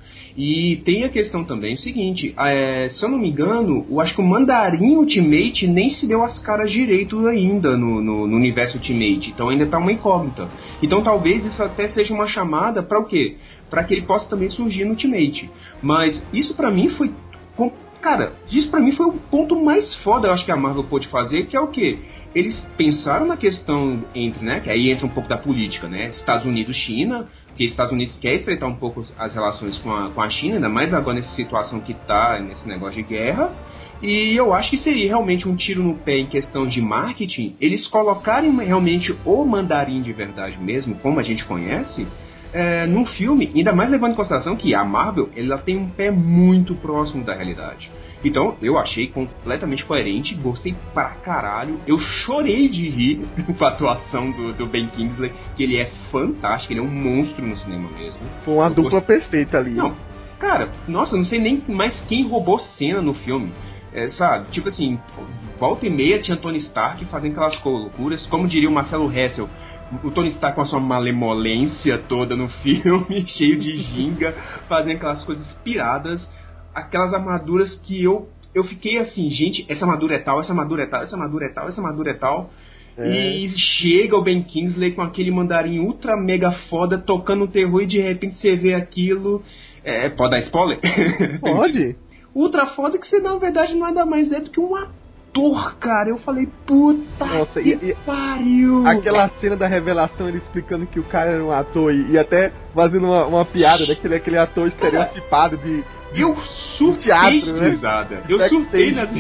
E tem a questão também o seguinte, é, se eu não me engano, eu acho que o Mandarim Ultimate nem se deu as caras direito ainda no, no, no universo Ultimate, então ainda tá uma incógnita. Então talvez isso até seja uma chamada para o quê? Para que ele possa também surgir no Ultimate. Mas isso pra mim foi... com- Cara, isso pra mim foi o ponto mais foda, eu acho que a Marvel pôde fazer, que é o quê? Eles pensaram na questão entre, né, que aí entra um pouco da política, né, Estados Unidos e China, porque Estados Unidos quer estreitar um pouco as relações com a, com a China, ainda mais agora nessa situação que tá, nesse negócio de guerra, e eu acho que seria realmente um tiro no pé em questão de marketing, eles colocarem realmente o Mandarim de verdade mesmo, como a gente conhece, é, num filme, ainda mais levando em consideração que a Marvel, ela tem um pé muito próximo da realidade. Então, eu achei completamente coerente, gostei pra caralho, eu chorei de rir com a atuação do, do Ben Kingsley, que ele é fantástico, ele é um monstro no cinema mesmo. Foi uma Eu dupla gostei- perfeita ali. Não, cara, nossa, eu não sei nem mais quem roubou cena no filme. É, sabe, tipo assim, volta e meia tinha Tony Stark fazendo aquelas loucuras, como diria o Marcelo Hessel, o Tony Stark com a sua malemolência toda no filme, cheio de ginga, fazendo aquelas coisas piradas, aquelas armaduras que eu, eu fiquei assim, gente, essa armadura é tal, essa armadura é tal, essa armadura é tal, essa armadura é tal. É. E chega o Ben Kingsley com aquele mandarim ultra mega foda, tocando terror, e de repente você vê aquilo. É, pode dar spoiler? Pode? Ultra foda que você na verdade nada mais é do que um ator, cara. Eu falei, puta Nossa, que e- e- pariu. Aquela cena da revelação, ele explicando que o cara era um ator e, e até fazendo uma, uma piada daquele aquele ator estereotipado de, de Eu surtei teatro, de né? risada. Eu Backstage. surtei na...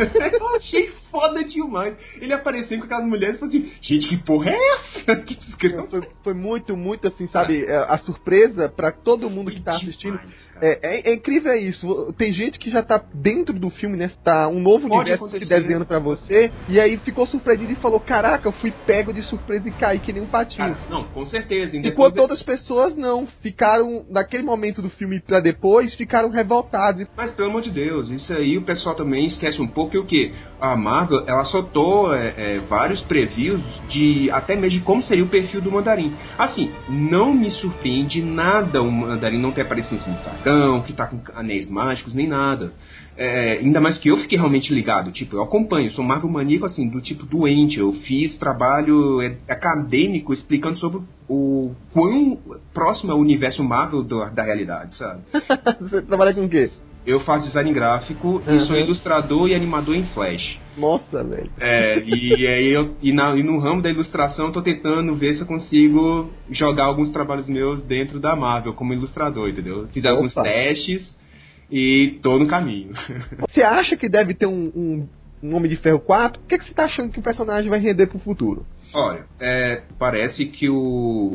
Eu achei foda demais. Ele aparecendo com aquelas mulheres e falou assim, gente, que porra é essa? Que desgraça. Foi, foi muito, muito assim, sabe? é, A surpresa pra todo mundo que tá assistindo. É, é, é incrível isso. Tem gente que já tá dentro do filme, né? Tá um novo Pode universo acontecer. se desenhando pra você. E aí ficou surpreendido e falou: caraca, eu fui pego de surpresa e caí que nem um patinho. Cara, não, com certeza. Ainda Enquanto depois- outras pessoas não, ficaram, naquele momento do filme pra depois, ficaram revoltados. Mas pelo amor de Deus, isso aí o pessoal também esquece um pouco, e o que? A Marvel, ela soltou é, é, vários previews de até mesmo de como seria o perfil do Mandarim. Assim, não me surpreende nada o Mandarim não ter aparecido em cima do dragão, que tá com anéis mágicos, nem nada. É, ainda mais que eu fiquei realmente ligado, tipo, eu acompanho, sou Marvel maníaco assim, do tipo doente, eu fiz trabalho é, acadêmico explicando sobre o quão próximo é o universo Marvel do, da realidade, sabe? Você trabalha com o quê? eu faço design gráfico uhum. e sou ilustrador e animador em Flash. Nossa, velho. É, e aí eu e, na, e no ramo da ilustração eu tô tentando ver se eu consigo jogar alguns trabalhos meus dentro da Marvel como ilustrador, entendeu? Fiz Opa. alguns testes e tô no caminho. Você acha que deve ter um, um, um Homem de Ferro quatro? O que, é que você tá achando que o personagem vai render pro futuro? Olha, é, parece que o,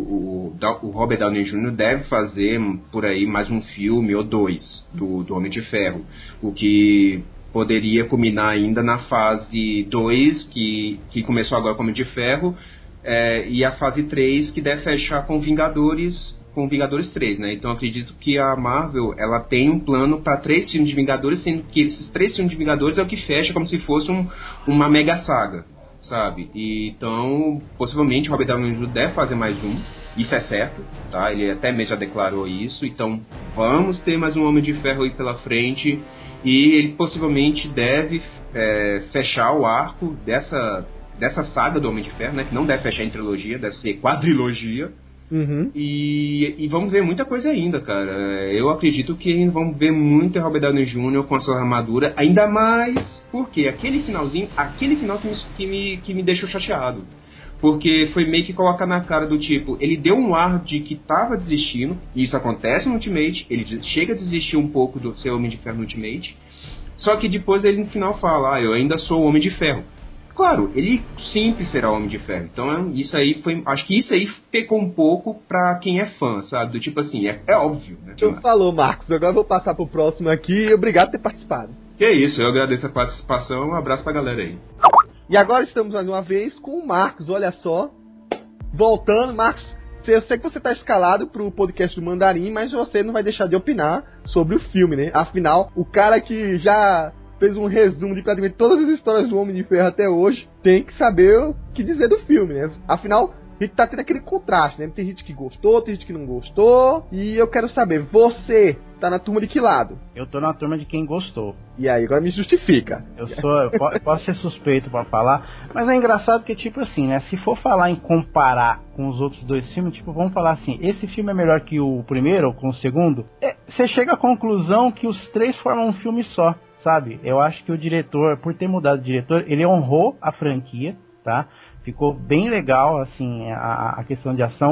o, o Robert Downey Júnior deve fazer por aí mais um filme ou dois do, do Homem de Ferro, o que poderia culminar ainda na fase dois, que, que começou agora com o Homem de Ferro, é, e a fase três, que deve fechar com Vingadores, com Vingadores três, né? Então acredito que a Marvel ela tem um plano para três filmes de Vingadores, sendo que esses três filmes de Vingadores é o que fecha como se fosse um, uma mega saga. Sabe? E, então, possivelmente o Robert Downey Júnior deve fazer mais um, isso é certo, tá? Ele até mesmo já declarou isso, então vamos ter mais um Homem de Ferro aí pela frente, e ele possivelmente deve é, fechar o arco dessa, dessa saga do Homem de Ferro, né? Que não deve fechar em trilogia, deve ser quadrilogia. Uhum. E, e vamos ver muita coisa ainda, cara. Eu acredito que vamos ver muito Robert Downey Júnior com a sua armadura, ainda mais porque aquele finalzinho, aquele final que me, que me, que me deixou chateado. Porque foi meio que colocar na cara do tipo, ele deu um ar de que tava desistindo, e isso acontece no Ultimate, ele chega a desistir um pouco do seu Homem de Ferro no Ultimate, só que depois ele no final fala, ah, eu ainda sou o Homem de Ferro. Claro, ele sempre será Homem de Ferro. Então, isso aí foi. Acho que isso aí pecou um pouco pra quem é fã, sabe? Do tipo assim, é, é óbvio, né? Então falou, Marcos. Agora eu vou passar pro próximo aqui. Obrigado por ter participado. Que isso, eu agradeço a participação. Um abraço pra galera aí. E agora estamos mais uma vez com o Marcos, olha só. Voltando, Marcos. Eu sei que você tá escalado pro podcast do Mandarim, mas você não vai deixar de opinar sobre o filme, né? Afinal, o cara que já fez um resumo de praticamente todas as histórias do Homem de Ferro até hoje, tem que saber o que dizer do filme, né? Afinal, a gente tá tendo aquele contraste, né? Tem gente que gostou, tem gente que não gostou, e eu quero saber, você tá na turma de que lado? Eu tô na turma de quem gostou. E aí, agora me justifica. Eu sou, eu posso ser suspeito pra falar, mas é engraçado que, tipo assim, né? Se for falar em comparar com os outros dois filmes, tipo, vamos falar assim, esse filme é melhor que o primeiro ou com o segundo, é, você chega à conclusão que os três formam um filme só. Sabe, eu acho que o diretor, por ter mudado de diretor, ele honrou a franquia, tá? Ficou bem legal, assim, a, a questão de ação.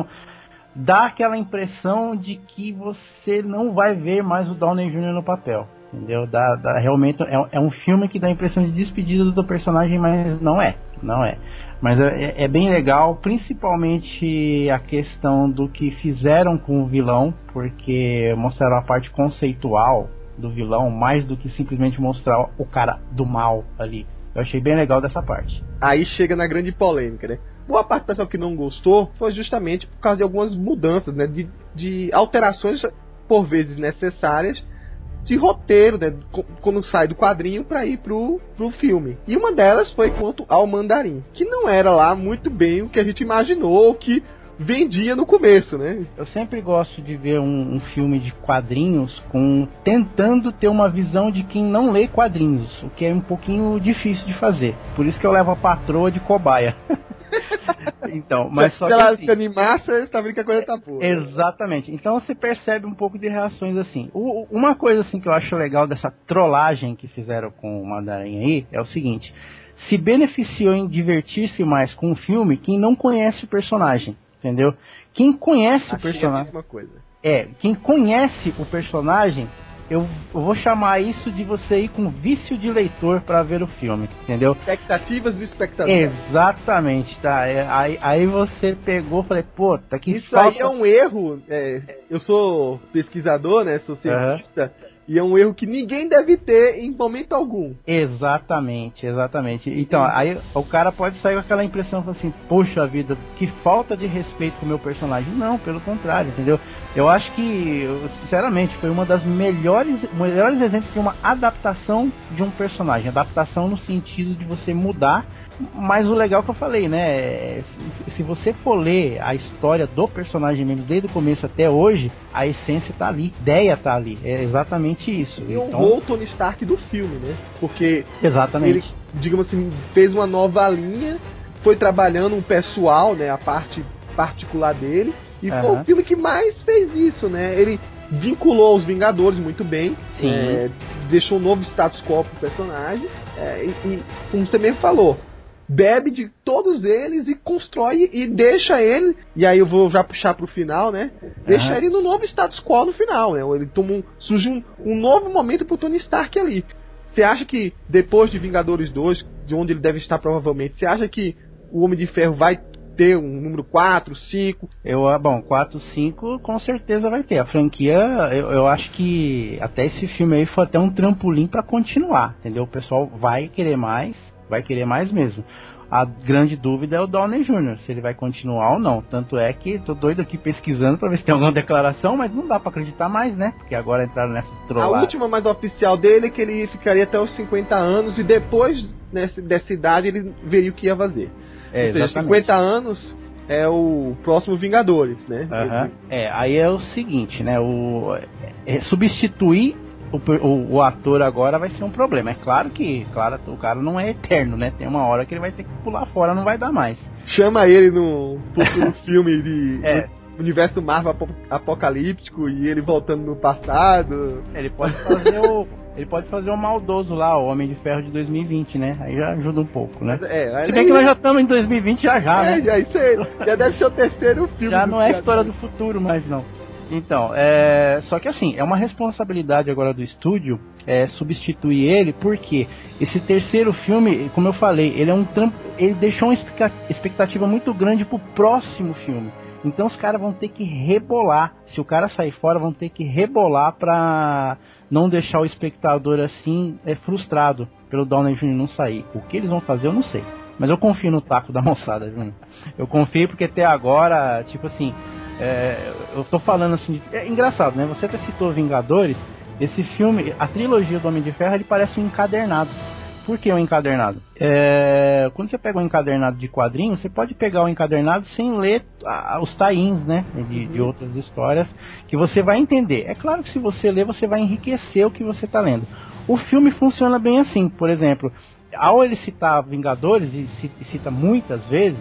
Dá aquela impressão de que você não vai ver mais o Downey Júnior no papel, entendeu? Dá, dá, realmente é, é um filme que dá a impressão de despedida do personagem, mas não é, não é. Mas é, é bem legal, principalmente a questão do que fizeram com o vilão, porque mostraram a parte conceitual do vilão, mais do que simplesmente mostrar o cara do mal ali. Eu achei bem legal dessa parte. Aí chega na grande polêmica, né? Boa parte do pessoal que não gostou foi justamente por causa de algumas mudanças, né? De, de alterações, por vezes necessárias, de roteiro, né? Quando sai do quadrinho pra ir pro, pro filme. E uma delas foi quanto ao Mandarim, que não era lá muito bem o que a gente imaginou, que vendia no começo, né? Eu sempre gosto de ver um, um filme de quadrinhos com tentando ter uma visão de quem não lê quadrinhos, o que é um pouquinho difícil de fazer. Por isso que eu levo a patroa de cobaia. Então, mas só se que ela assim, se animar, você tá vendo que a coisa tá boa. Exatamente. Então você percebe um pouco de reações assim. O, uma coisa assim que eu acho legal dessa trollagem que fizeram com o Mandarim aí é o seguinte: se beneficiou em divertir-se mais com o filme quem não conhece o personagem. Entendeu? Quem conhece Achei o personagem. A mesma coisa. É, quem conhece o personagem, eu, eu vou chamar isso de você ir com vício de leitor pra ver o filme, entendeu? Expectativas do espectador. Exatamente, tá? É, aí, aí você pegou e falei, pô, tá aqui. Isso falta... aí é um erro. É, eu sou pesquisador, né? Sou cientista. Uhum. E é um erro que ninguém deve ter em momento algum. Exatamente, exatamente. Então, aí o cara pode sair com aquela impressão assim, poxa vida, que falta de respeito com o meu personagem. Não, pelo contrário, entendeu? Eu acho que, sinceramente, foi uma das melhores, melhores exemplos de uma adaptação de um personagem. Adaptação no sentido de você mudar. Mas o legal que eu falei, né? Se, se você for ler a história do personagem mesmo, desde o começo até hoje, a essência tá ali, a ideia tá ali. É exatamente isso. E então... honrou o Tony Stark do filme, né? Porque exatamente. Ele, digamos assim, fez uma nova linha, foi trabalhando um pessoal, né? A parte particular dele. E uhum. foi o filme que mais fez isso, né? Ele vinculou os Vingadores muito bem, Sim. É, deixou um novo status quo pro personagem, é, e, e como você mesmo falou, bebe de todos eles e constrói e deixa ele, e aí eu vou já puxar pro final, né? Deixa Uhum. ele no novo status quo no final, né? Ele toma um, surge um, um novo momento pro Tony Stark ali. Você acha que depois de Vingadores dois, de onde ele deve estar provavelmente, você acha que o Homem de Ferro vai ter um número quatro, cinco? Eu, bom, quatro, cinco com certeza vai ter. A franquia, eu, eu acho que até esse filme aí foi até um trampolim pra continuar, entendeu? O pessoal vai querer mais, vai querer mais mesmo. A grande dúvida é o Downey júnior, se ele vai continuar ou não. Tanto é que tô doido aqui pesquisando pra ver se tem alguma declaração, mas não dá pra acreditar mais, né? Porque agora entraram nessa trollada. A última mais oficial dele é que ele ficaria até os cinquenta anos e depois nessa, dessa idade ele veria o que ia fazer. É, Ou seja, exatamente. cinquenta anos é o próximo Vingadores, né? Uhum. É, aí é o seguinte, né? O, é, substituir o, o, o ator agora vai ser um problema. É claro que, claro, o cara não é eterno, né? Tem uma hora que ele vai ter que pular fora, não vai dar mais. Chama ele no futuro filme de é. universo Marvel apocalíptico e ele voltando no passado. Ele pode fazer o ele pode fazer o maldoso lá, o Homem de Ferro de dois mil e vinte, né? Aí já ajuda um pouco, né? Mas, é, Se bem que nós já estamos em dois mil e vinte já já, é, né? Já, isso aí, já deve ser o terceiro filme. Já não é a história do futuro mais não. Então, é... só que assim, é uma responsabilidade agora do estúdio é, substituir ele, porque esse terceiro filme, como eu falei, ele é um trampo, ele deixou uma expectativa muito grande pro próximo filme. Então os caras vão ter que rebolar. Se o cara sair fora, vão ter que rebolar pra não deixar o espectador assim é, frustrado pelo Downey júnior não sair. O que eles vão fazer eu não sei, mas eu confio no taco da moçada, Júnior. Eu confio porque até agora, tipo assim, é, eu tô falando assim, de, é engraçado, né? Você até citou Vingadores. Esse filme, a trilogia do Homem de Ferro, ele parece um encadernado. Por que um encadernado? É, quando você pega um encadernado de quadrinhos, você pode pegar o encadernado sem ler ah, os tie-ins, né? De, de outras histórias que você vai entender. É claro que se você ler, você vai enriquecer o que você está lendo. O filme funciona bem assim. Por exemplo, ao ele citar Vingadores, e cita muitas vezes,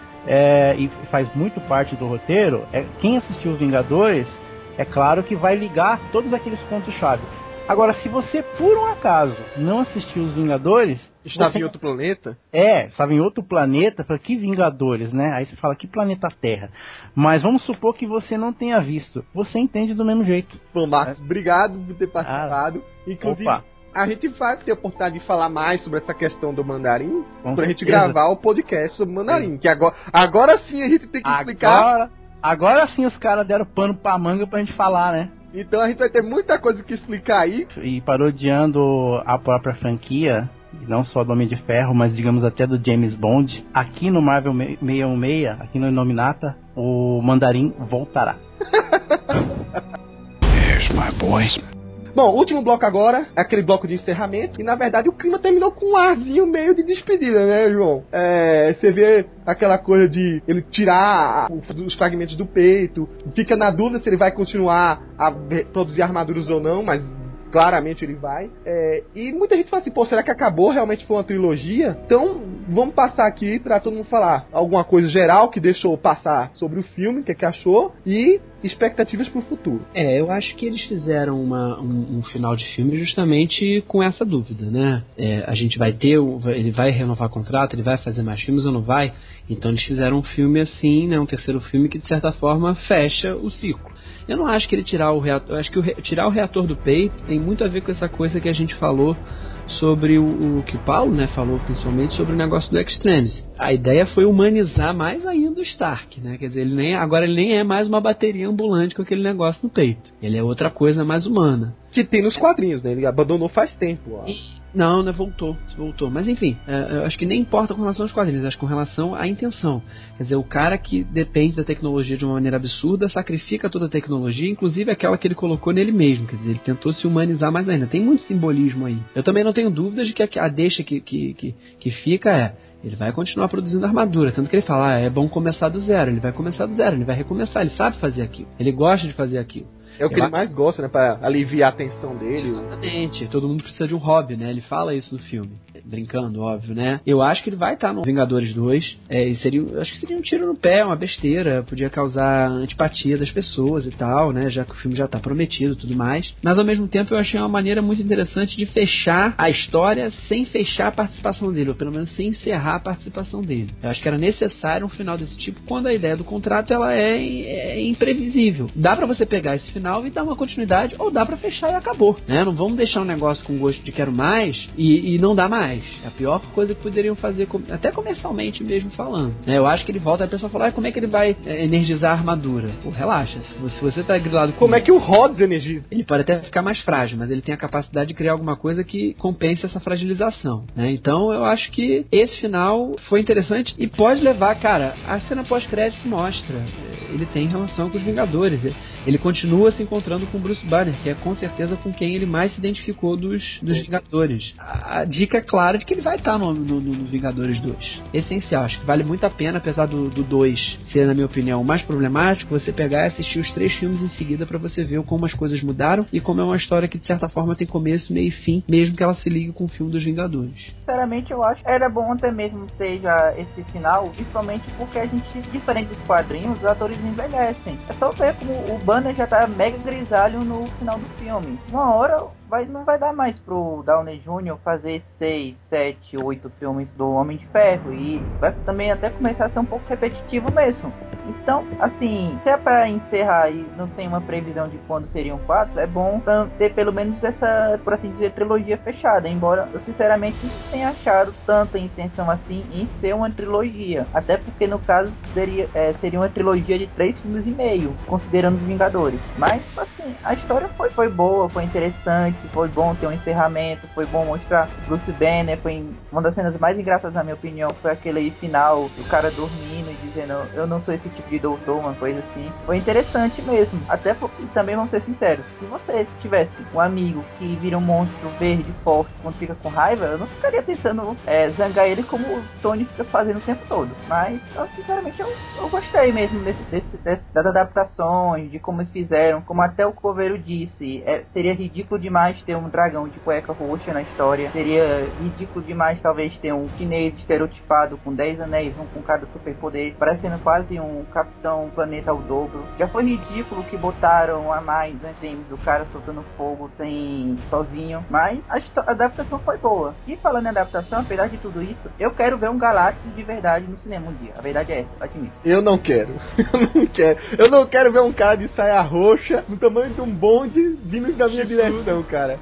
é, e faz muito parte do roteiro, é, quem assistiu os Vingadores, é claro que vai ligar todos aqueles pontos-chave. Agora, se você, por um acaso, não assistiu os Vingadores... Estava você... em outro planeta? É, estava em outro planeta, fala, que Vingadores, né? Aí você fala, que planeta Terra? Mas vamos supor que você não tenha visto. Você entende do mesmo jeito. Bom, Marcos, é. obrigado por ter participado. Ah, Inclusive, opa. a gente vai ter a oportunidade de falar mais sobre essa questão do mandarim, para a gente gravar o podcast sobre o mandarim. É. Que agora, agora sim a gente tem que agora, explicar... Agora sim os caras deram pano pra manga pra gente falar, né? Então a gente vai ter muita coisa que explicar aí. E parodiando a própria franquia, não só do Homem de Ferro, mas digamos até do James Bond, aqui no Marvel seiscentos e dezesseis, aqui no Inominata, o Mandarim voltará. Here's my boys. Bom, último bloco agora, aquele bloco de encerramento. E na verdade o clima terminou com um arzinho meio de despedida, né, João? É, você vê aquela coisa de ele tirar os fragmentos do peito, fica na dúvida se ele vai continuar a produzir armaduras ou não, mas claramente ele vai. É, e muita gente fala assim, pô, será que acabou? Realmente foi uma trilogia? Então, vamos passar aqui pra todo mundo falar alguma coisa geral que deixou passar sobre o filme, o que é que achou, e expectativas pro futuro. É, eu acho que eles fizeram uma, um, um final de filme justamente com essa dúvida, né? É, a gente vai ter, ele vai renovar o contrato, ele vai fazer mais filmes ou não vai? Então eles fizeram um filme assim, né? Um terceiro filme que de certa forma fecha o ciclo. Eu não acho que ele tirar o reator, eu acho que o re, tirar o reator do peito tem muito a ver com essa coisa que a gente falou sobre o, o que o Paulo, né, falou principalmente sobre o negócio do Extremis. A ideia foi humanizar mais ainda o Stark, né? Quer dizer, ele nem, agora ele nem é mais uma bateria ambulante com aquele negócio no peito. Ele é outra coisa mais humana. Que tem nos quadrinhos, né? Ele abandonou faz tempo, ó. E, não, né? Voltou, voltou. Mas enfim, é, eu acho que nem importa com relação aos quadrinhos, acho que com relação à intenção. Quer dizer, o cara que depende da tecnologia de uma maneira absurda, sacrifica toda a tecnologia, inclusive aquela que ele colocou nele mesmo. Quer dizer, ele tentou se humanizar mais ainda. Tem muito simbolismo aí. Eu também não tenho dúvidas de que a deixa que, que, que, que fica é... ele vai continuar produzindo armadura, tanto que ele fala, ah, é bom começar do zero. Ele vai começar do zero, ele vai recomeçar, ele sabe fazer aquilo, ele gosta de fazer aquilo. É o que Eu ele acho... mais gosta, né? Pra aliviar a tensão dele. Exatamente. Todo mundo precisa de um hobby, né? Ele fala isso no filme. Brincando, óbvio, né? Eu acho que ele vai estar no Vingadores dois. É, e seria, eu acho que seria um tiro no pé, uma besteira. Podia causar antipatia das pessoas e tal, né? Já que o filme já tá prometido e tudo mais. Mas ao mesmo tempo eu achei uma maneira muito interessante de fechar a história sem fechar a participação dele, ou pelo menos sem encerrar a participação dele. Eu acho que era necessário um final desse tipo quando a ideia do contrato ela é, é imprevisível. Dá pra você pegar esse final e dar uma continuidade, ou dá pra fechar e acabou, né? Não vamos deixar um negócio com gosto de quero mais e, e não dá mais. É a pior coisa que poderiam fazer, até comercialmente mesmo falando. É, eu acho que ele volta e a pessoa fala, ah, como é que ele vai é, energizar a armadura? Pô, relaxa, se você, se você tá grilado com Como ele, é que o Rhodes energiza? Ele pode até ficar mais frágil, mas ele tem a capacidade de criar alguma coisa que compense essa fragilização, né? Então eu acho que esse final foi interessante e pode levar, cara, a cena pós-crédito mostra, ele tem relação com os Vingadores, ele continua se encontrando com o Bruce Banner, que é com certeza com quem ele mais se identificou dos, dos Vingadores. A, a dica é clara de que ele vai estar no, no, no Vingadores dois. Essencial, acho que vale muito a pena, apesar do, do dois ser, na minha opinião, o mais problemático, você pegar e assistir os três filmes em seguida pra você ver como as coisas mudaram e como é uma história que, de certa forma, tem começo, meio e fim, mesmo que ela se ligue com o filme dos Vingadores. Sinceramente, eu acho que era bom até mesmo ter já esse final, principalmente porque a gente, diferente dos quadrinhos, os atores envelhecem. É só ver como o Banner já tá mega grisalho no final do filme. Uma hora vai, não vai dar mais pro Downey Júnior fazer seis, sete, oito filmes do Homem de Ferro, e vai também até começar a ser um pouco repetitivo mesmo. Então, assim, se é pra encerrar e não tem uma previsão de quando seriam quatro, é bom ter pelo menos essa, por assim dizer, trilogia fechada, embora eu sinceramente não tenha achado tanta intenção assim em ser uma trilogia, até porque no caso seria, é, seria uma trilogia de três filmes e meio, considerando os Vingadores. Mas, assim, a história foi, foi boa, foi interessante, foi bom ter um encerramento, foi bom mostrar Bruce Banner, foi uma das cenas mais engraçadas na minha opinião, foi aquele final do cara dormindo e dizendo, eu não sou esse tipo de doutor, uma coisa assim. Foi interessante mesmo, até porque, também vamos ser sinceros, se você tivesse um amigo que vira um monstro verde forte quando fica com raiva, eu não ficaria tentando é, zangar ele como o Tony fica fazendo o tempo todo. Mas, eu, sinceramente, eu, eu gostei mesmo desse, desse, desse, das adaptações, de como eles fizeram, como até o Coveiro disse, é, seria ridículo demais ter um dragão de cueca roxa na história, seria ridículo demais talvez ter um chinês estereotipado com dez anéis, um com cada superpoder, parecendo quase um Capitão Planeta ao dobro. Já foi ridículo que botaram a mais antes do cara soltando fogo sem sozinho, mas a adaptação foi boa. E falando em adaptação, apesar de tudo isso, eu quero ver um Galactus de verdade no cinema um dia. A verdade é essa, admito. Eu não quero. Eu não quero. Eu não quero ver um cara de saia roxa no tamanho de um bonde vindo da minha direção, cara.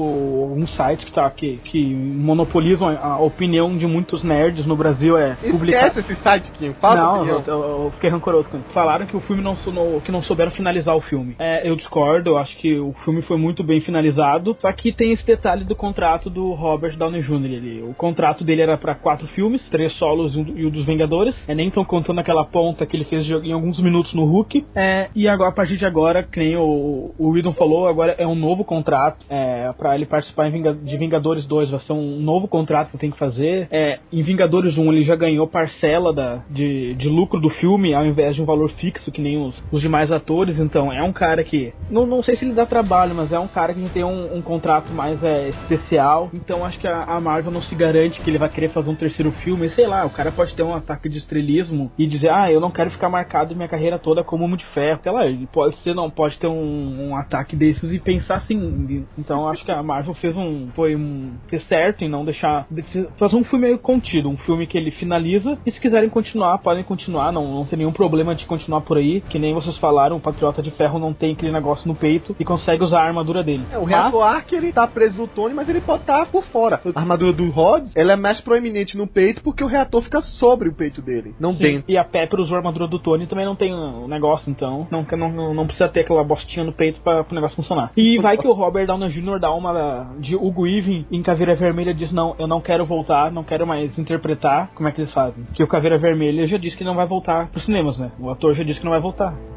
O, um site que, tá, que, que monopoliza a opinião de muitos nerds no Brasil é Esquece publicar... esse site, Kim. Fala Não, eu, eu, eu fiquei rancoroso com isso. Falaram que o filme não, no, que não souberam finalizar o filme. É, eu discordo, eu acho que o filme foi muito bem finalizado, só que tem esse detalhe do contrato do Robert Downey Júnior Ele, o contrato dele era pra quatro filmes, três solos e, um, e o dos Vingadores. É, nem tão contando aquela ponta que ele fez em alguns minutos no Hulk. É, e agora, a partir de agora, que nem o, o Whedon falou, agora é um novo contrato é, pra ele participar em Vinga, de Vingadores dois. Vai ser um novo contrato que tem que fazer. É, em Vingadores um ele já ganhou parcela da, de, de lucro do filme, ao invés de um valor fixo, que nem os, os demais atores. Então é um cara que, não, não sei se ele dá trabalho, mas é um cara que tem um, um contrato mais é, especial. Então acho que a, a Marvel não se garante que ele vai querer fazer um terceiro filme. Sei lá, o cara pode ter um ataque de estrelismo e dizer, ah, eu não quero ficar marcado minha carreira toda como Homem de Ferro. Sei lá, ele pode ser, não, pode ter um, um ataque desses e pensar assim. Então acho que a Marvel fez um, foi um, fez certo em não deixar, fazer um filme meio contido, um filme que ele finaliza, e se quiserem continuar, podem continuar, não, não tem nenhum problema de continuar por aí, que nem vocês falaram, o Patriota de Ferro não tem aquele negócio no peito e consegue usar a armadura dele. É, o reator Arc, ele tá preso no Tony, mas ele pode estar por fora. A armadura do Rhodes, ela é mais proeminente no peito porque o reator fica sobre o peito dele, não Sim. dentro. E a Pepper usou a armadura do Tony, também não tem um negócio, então não, não, não precisa ter aquela bostinha no peito pra o negócio funcionar. E vai que o Robert Downey Júnior dá uma de Hugo Weaving em Caveira Vermelha, diz, não, eu não quero voltar, não quero mais interpretar. Como é que eles fazem? Que o Caveira Vermelha já disse que não vai voltar pros cinemas, né? O ator já disse que não vai voltar.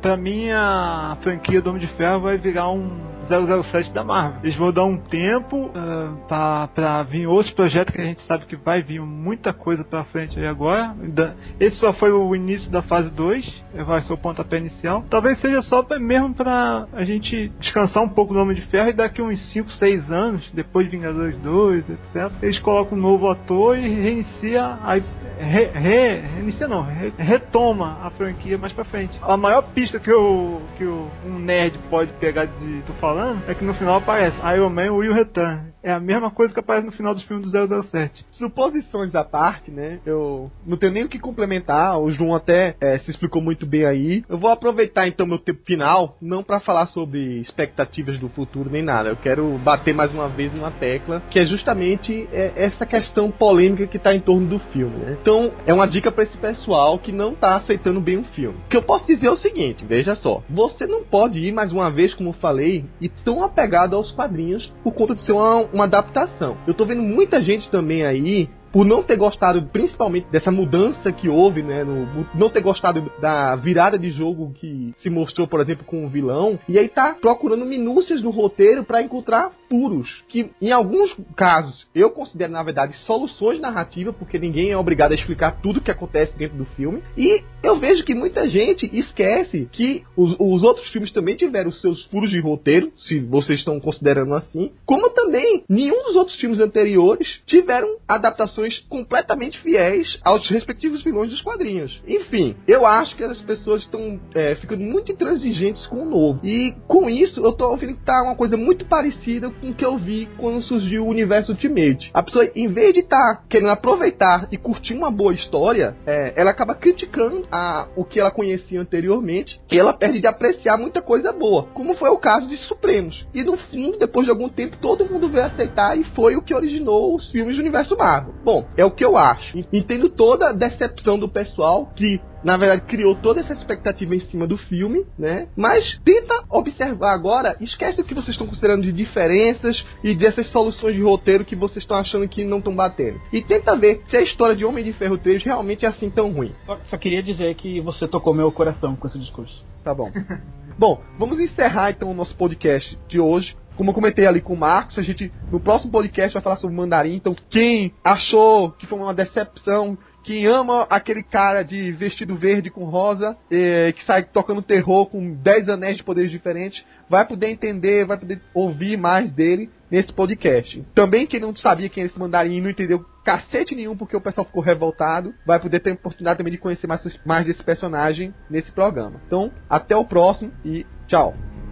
pra mim a franquia do Homem de Ferro vai virar um zero zero sete da Marvel. Eles vão dar um tempo uh, pra, pra vir outros projetos que a gente sabe que vai vir muita coisa pra frente aí agora. Esse só foi o início da fase dois, vai ser o pontapé inicial. Talvez seja só pra, mesmo pra a gente descansar um pouco do Homem de Ferro e daqui uns cinco, seis anos, depois de Vingadores dois, etcétera, eles colocam um novo ator e reinicia a Re, re, reinicia não, re, retoma a franquia mais pra frente. A maior pista que, eu, que eu, um nerd pode pegar de tô falando é que no final aparece Iron Man Will Return. É a mesma coisa que aparece no final dos filmes do zero zero sete. Suposições à parte, né? Eu não tenho nem o que complementar. O João até é, se explicou muito bem aí. Eu vou aproveitar então meu tempo final, não pra falar sobre expectativas do futuro nem nada. Eu quero bater mais uma vez numa tecla, que é justamente é, essa questão polêmica que tá em torno do filme, né? Então, é uma dica pra esse pessoal que não tá aceitando bem o filme. O que eu posso dizer é o seguinte, veja só. Você não pode ir, mais uma vez, como eu falei, e tão apegado aos quadrinhos por conta de ser uma, uma adaptação. Eu tô vendo muita gente também aí, por não ter gostado, principalmente, dessa mudança que houve, né, no, não ter gostado da virada de jogo que se mostrou, por exemplo, com o vilão, e aí tá procurando minúcias no roteiro para encontrar furos, que em alguns casos eu considero, na verdade, soluções narrativas, porque ninguém é obrigado a explicar tudo o que acontece dentro do filme, e eu vejo que muita gente esquece que os, os outros filmes também tiveram seus furos de roteiro, se vocês estão considerando assim, como também nenhum dos outros filmes anteriores tiveram adaptações completamente fiéis aos respectivos vilões dos quadrinhos. Enfim, eu acho que as pessoas estão é, ficando muito intransigentes com o novo. E com isso, eu tô ouvindo que tá uma coisa muito parecida com o que eu vi quando surgiu o universo Ultimate. A pessoa, em vez de estar tá querendo aproveitar e curtir uma boa história, é, ela acaba criticando a, o que ela conhecia anteriormente, e ela perde de apreciar muita coisa boa, como foi o caso de Supremos. E no fim, depois de algum tempo, todo mundo veio aceitar e foi o que originou os filmes do universo Marvel. Bom, é o que eu acho. Entendo toda a decepção do pessoal que, na verdade, criou toda essa expectativa em cima do filme, né? Mas tenta observar agora, esquece o que vocês estão considerando de diferenças e dessas soluções de roteiro que vocês estão achando que não estão batendo. E tenta ver se a história de Homem de Ferro três realmente é assim tão ruim. Só, só queria dizer que você tocou meu coração com esse discurso. Tá bom. Bom, vamos encerrar então o nosso podcast de hoje. Como eu comentei ali com o Marcos, a gente no próximo podcast vai falar sobre Mandarim. Então, quem achou que foi uma decepção, quem ama aquele cara de vestido verde com rosa, eh, que sai tocando terror com dez anéis de poderes diferentes, vai poder entender, vai poder ouvir mais dele nesse podcast. Também quem não sabia quem era esse Mandarim e não entendeu cacete nenhum porque o pessoal ficou revoltado, vai poder ter a oportunidade também de conhecer mais, mais desse personagem nesse programa. Então, até o próximo e tchau!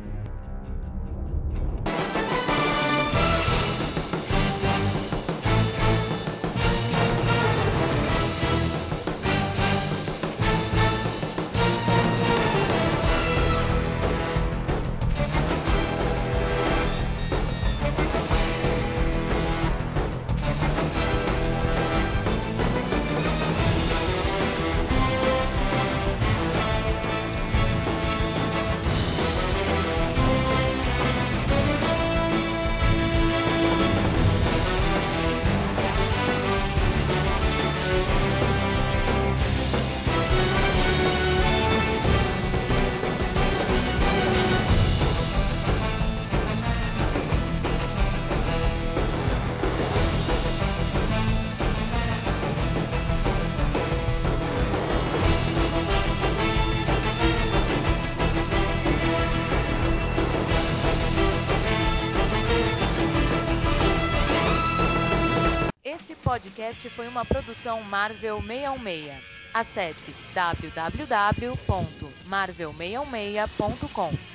Esse podcast foi uma produção Marvel seiscentos e sessenta. Acesse w w w ponto marvel seiscentos e sessenta ponto com.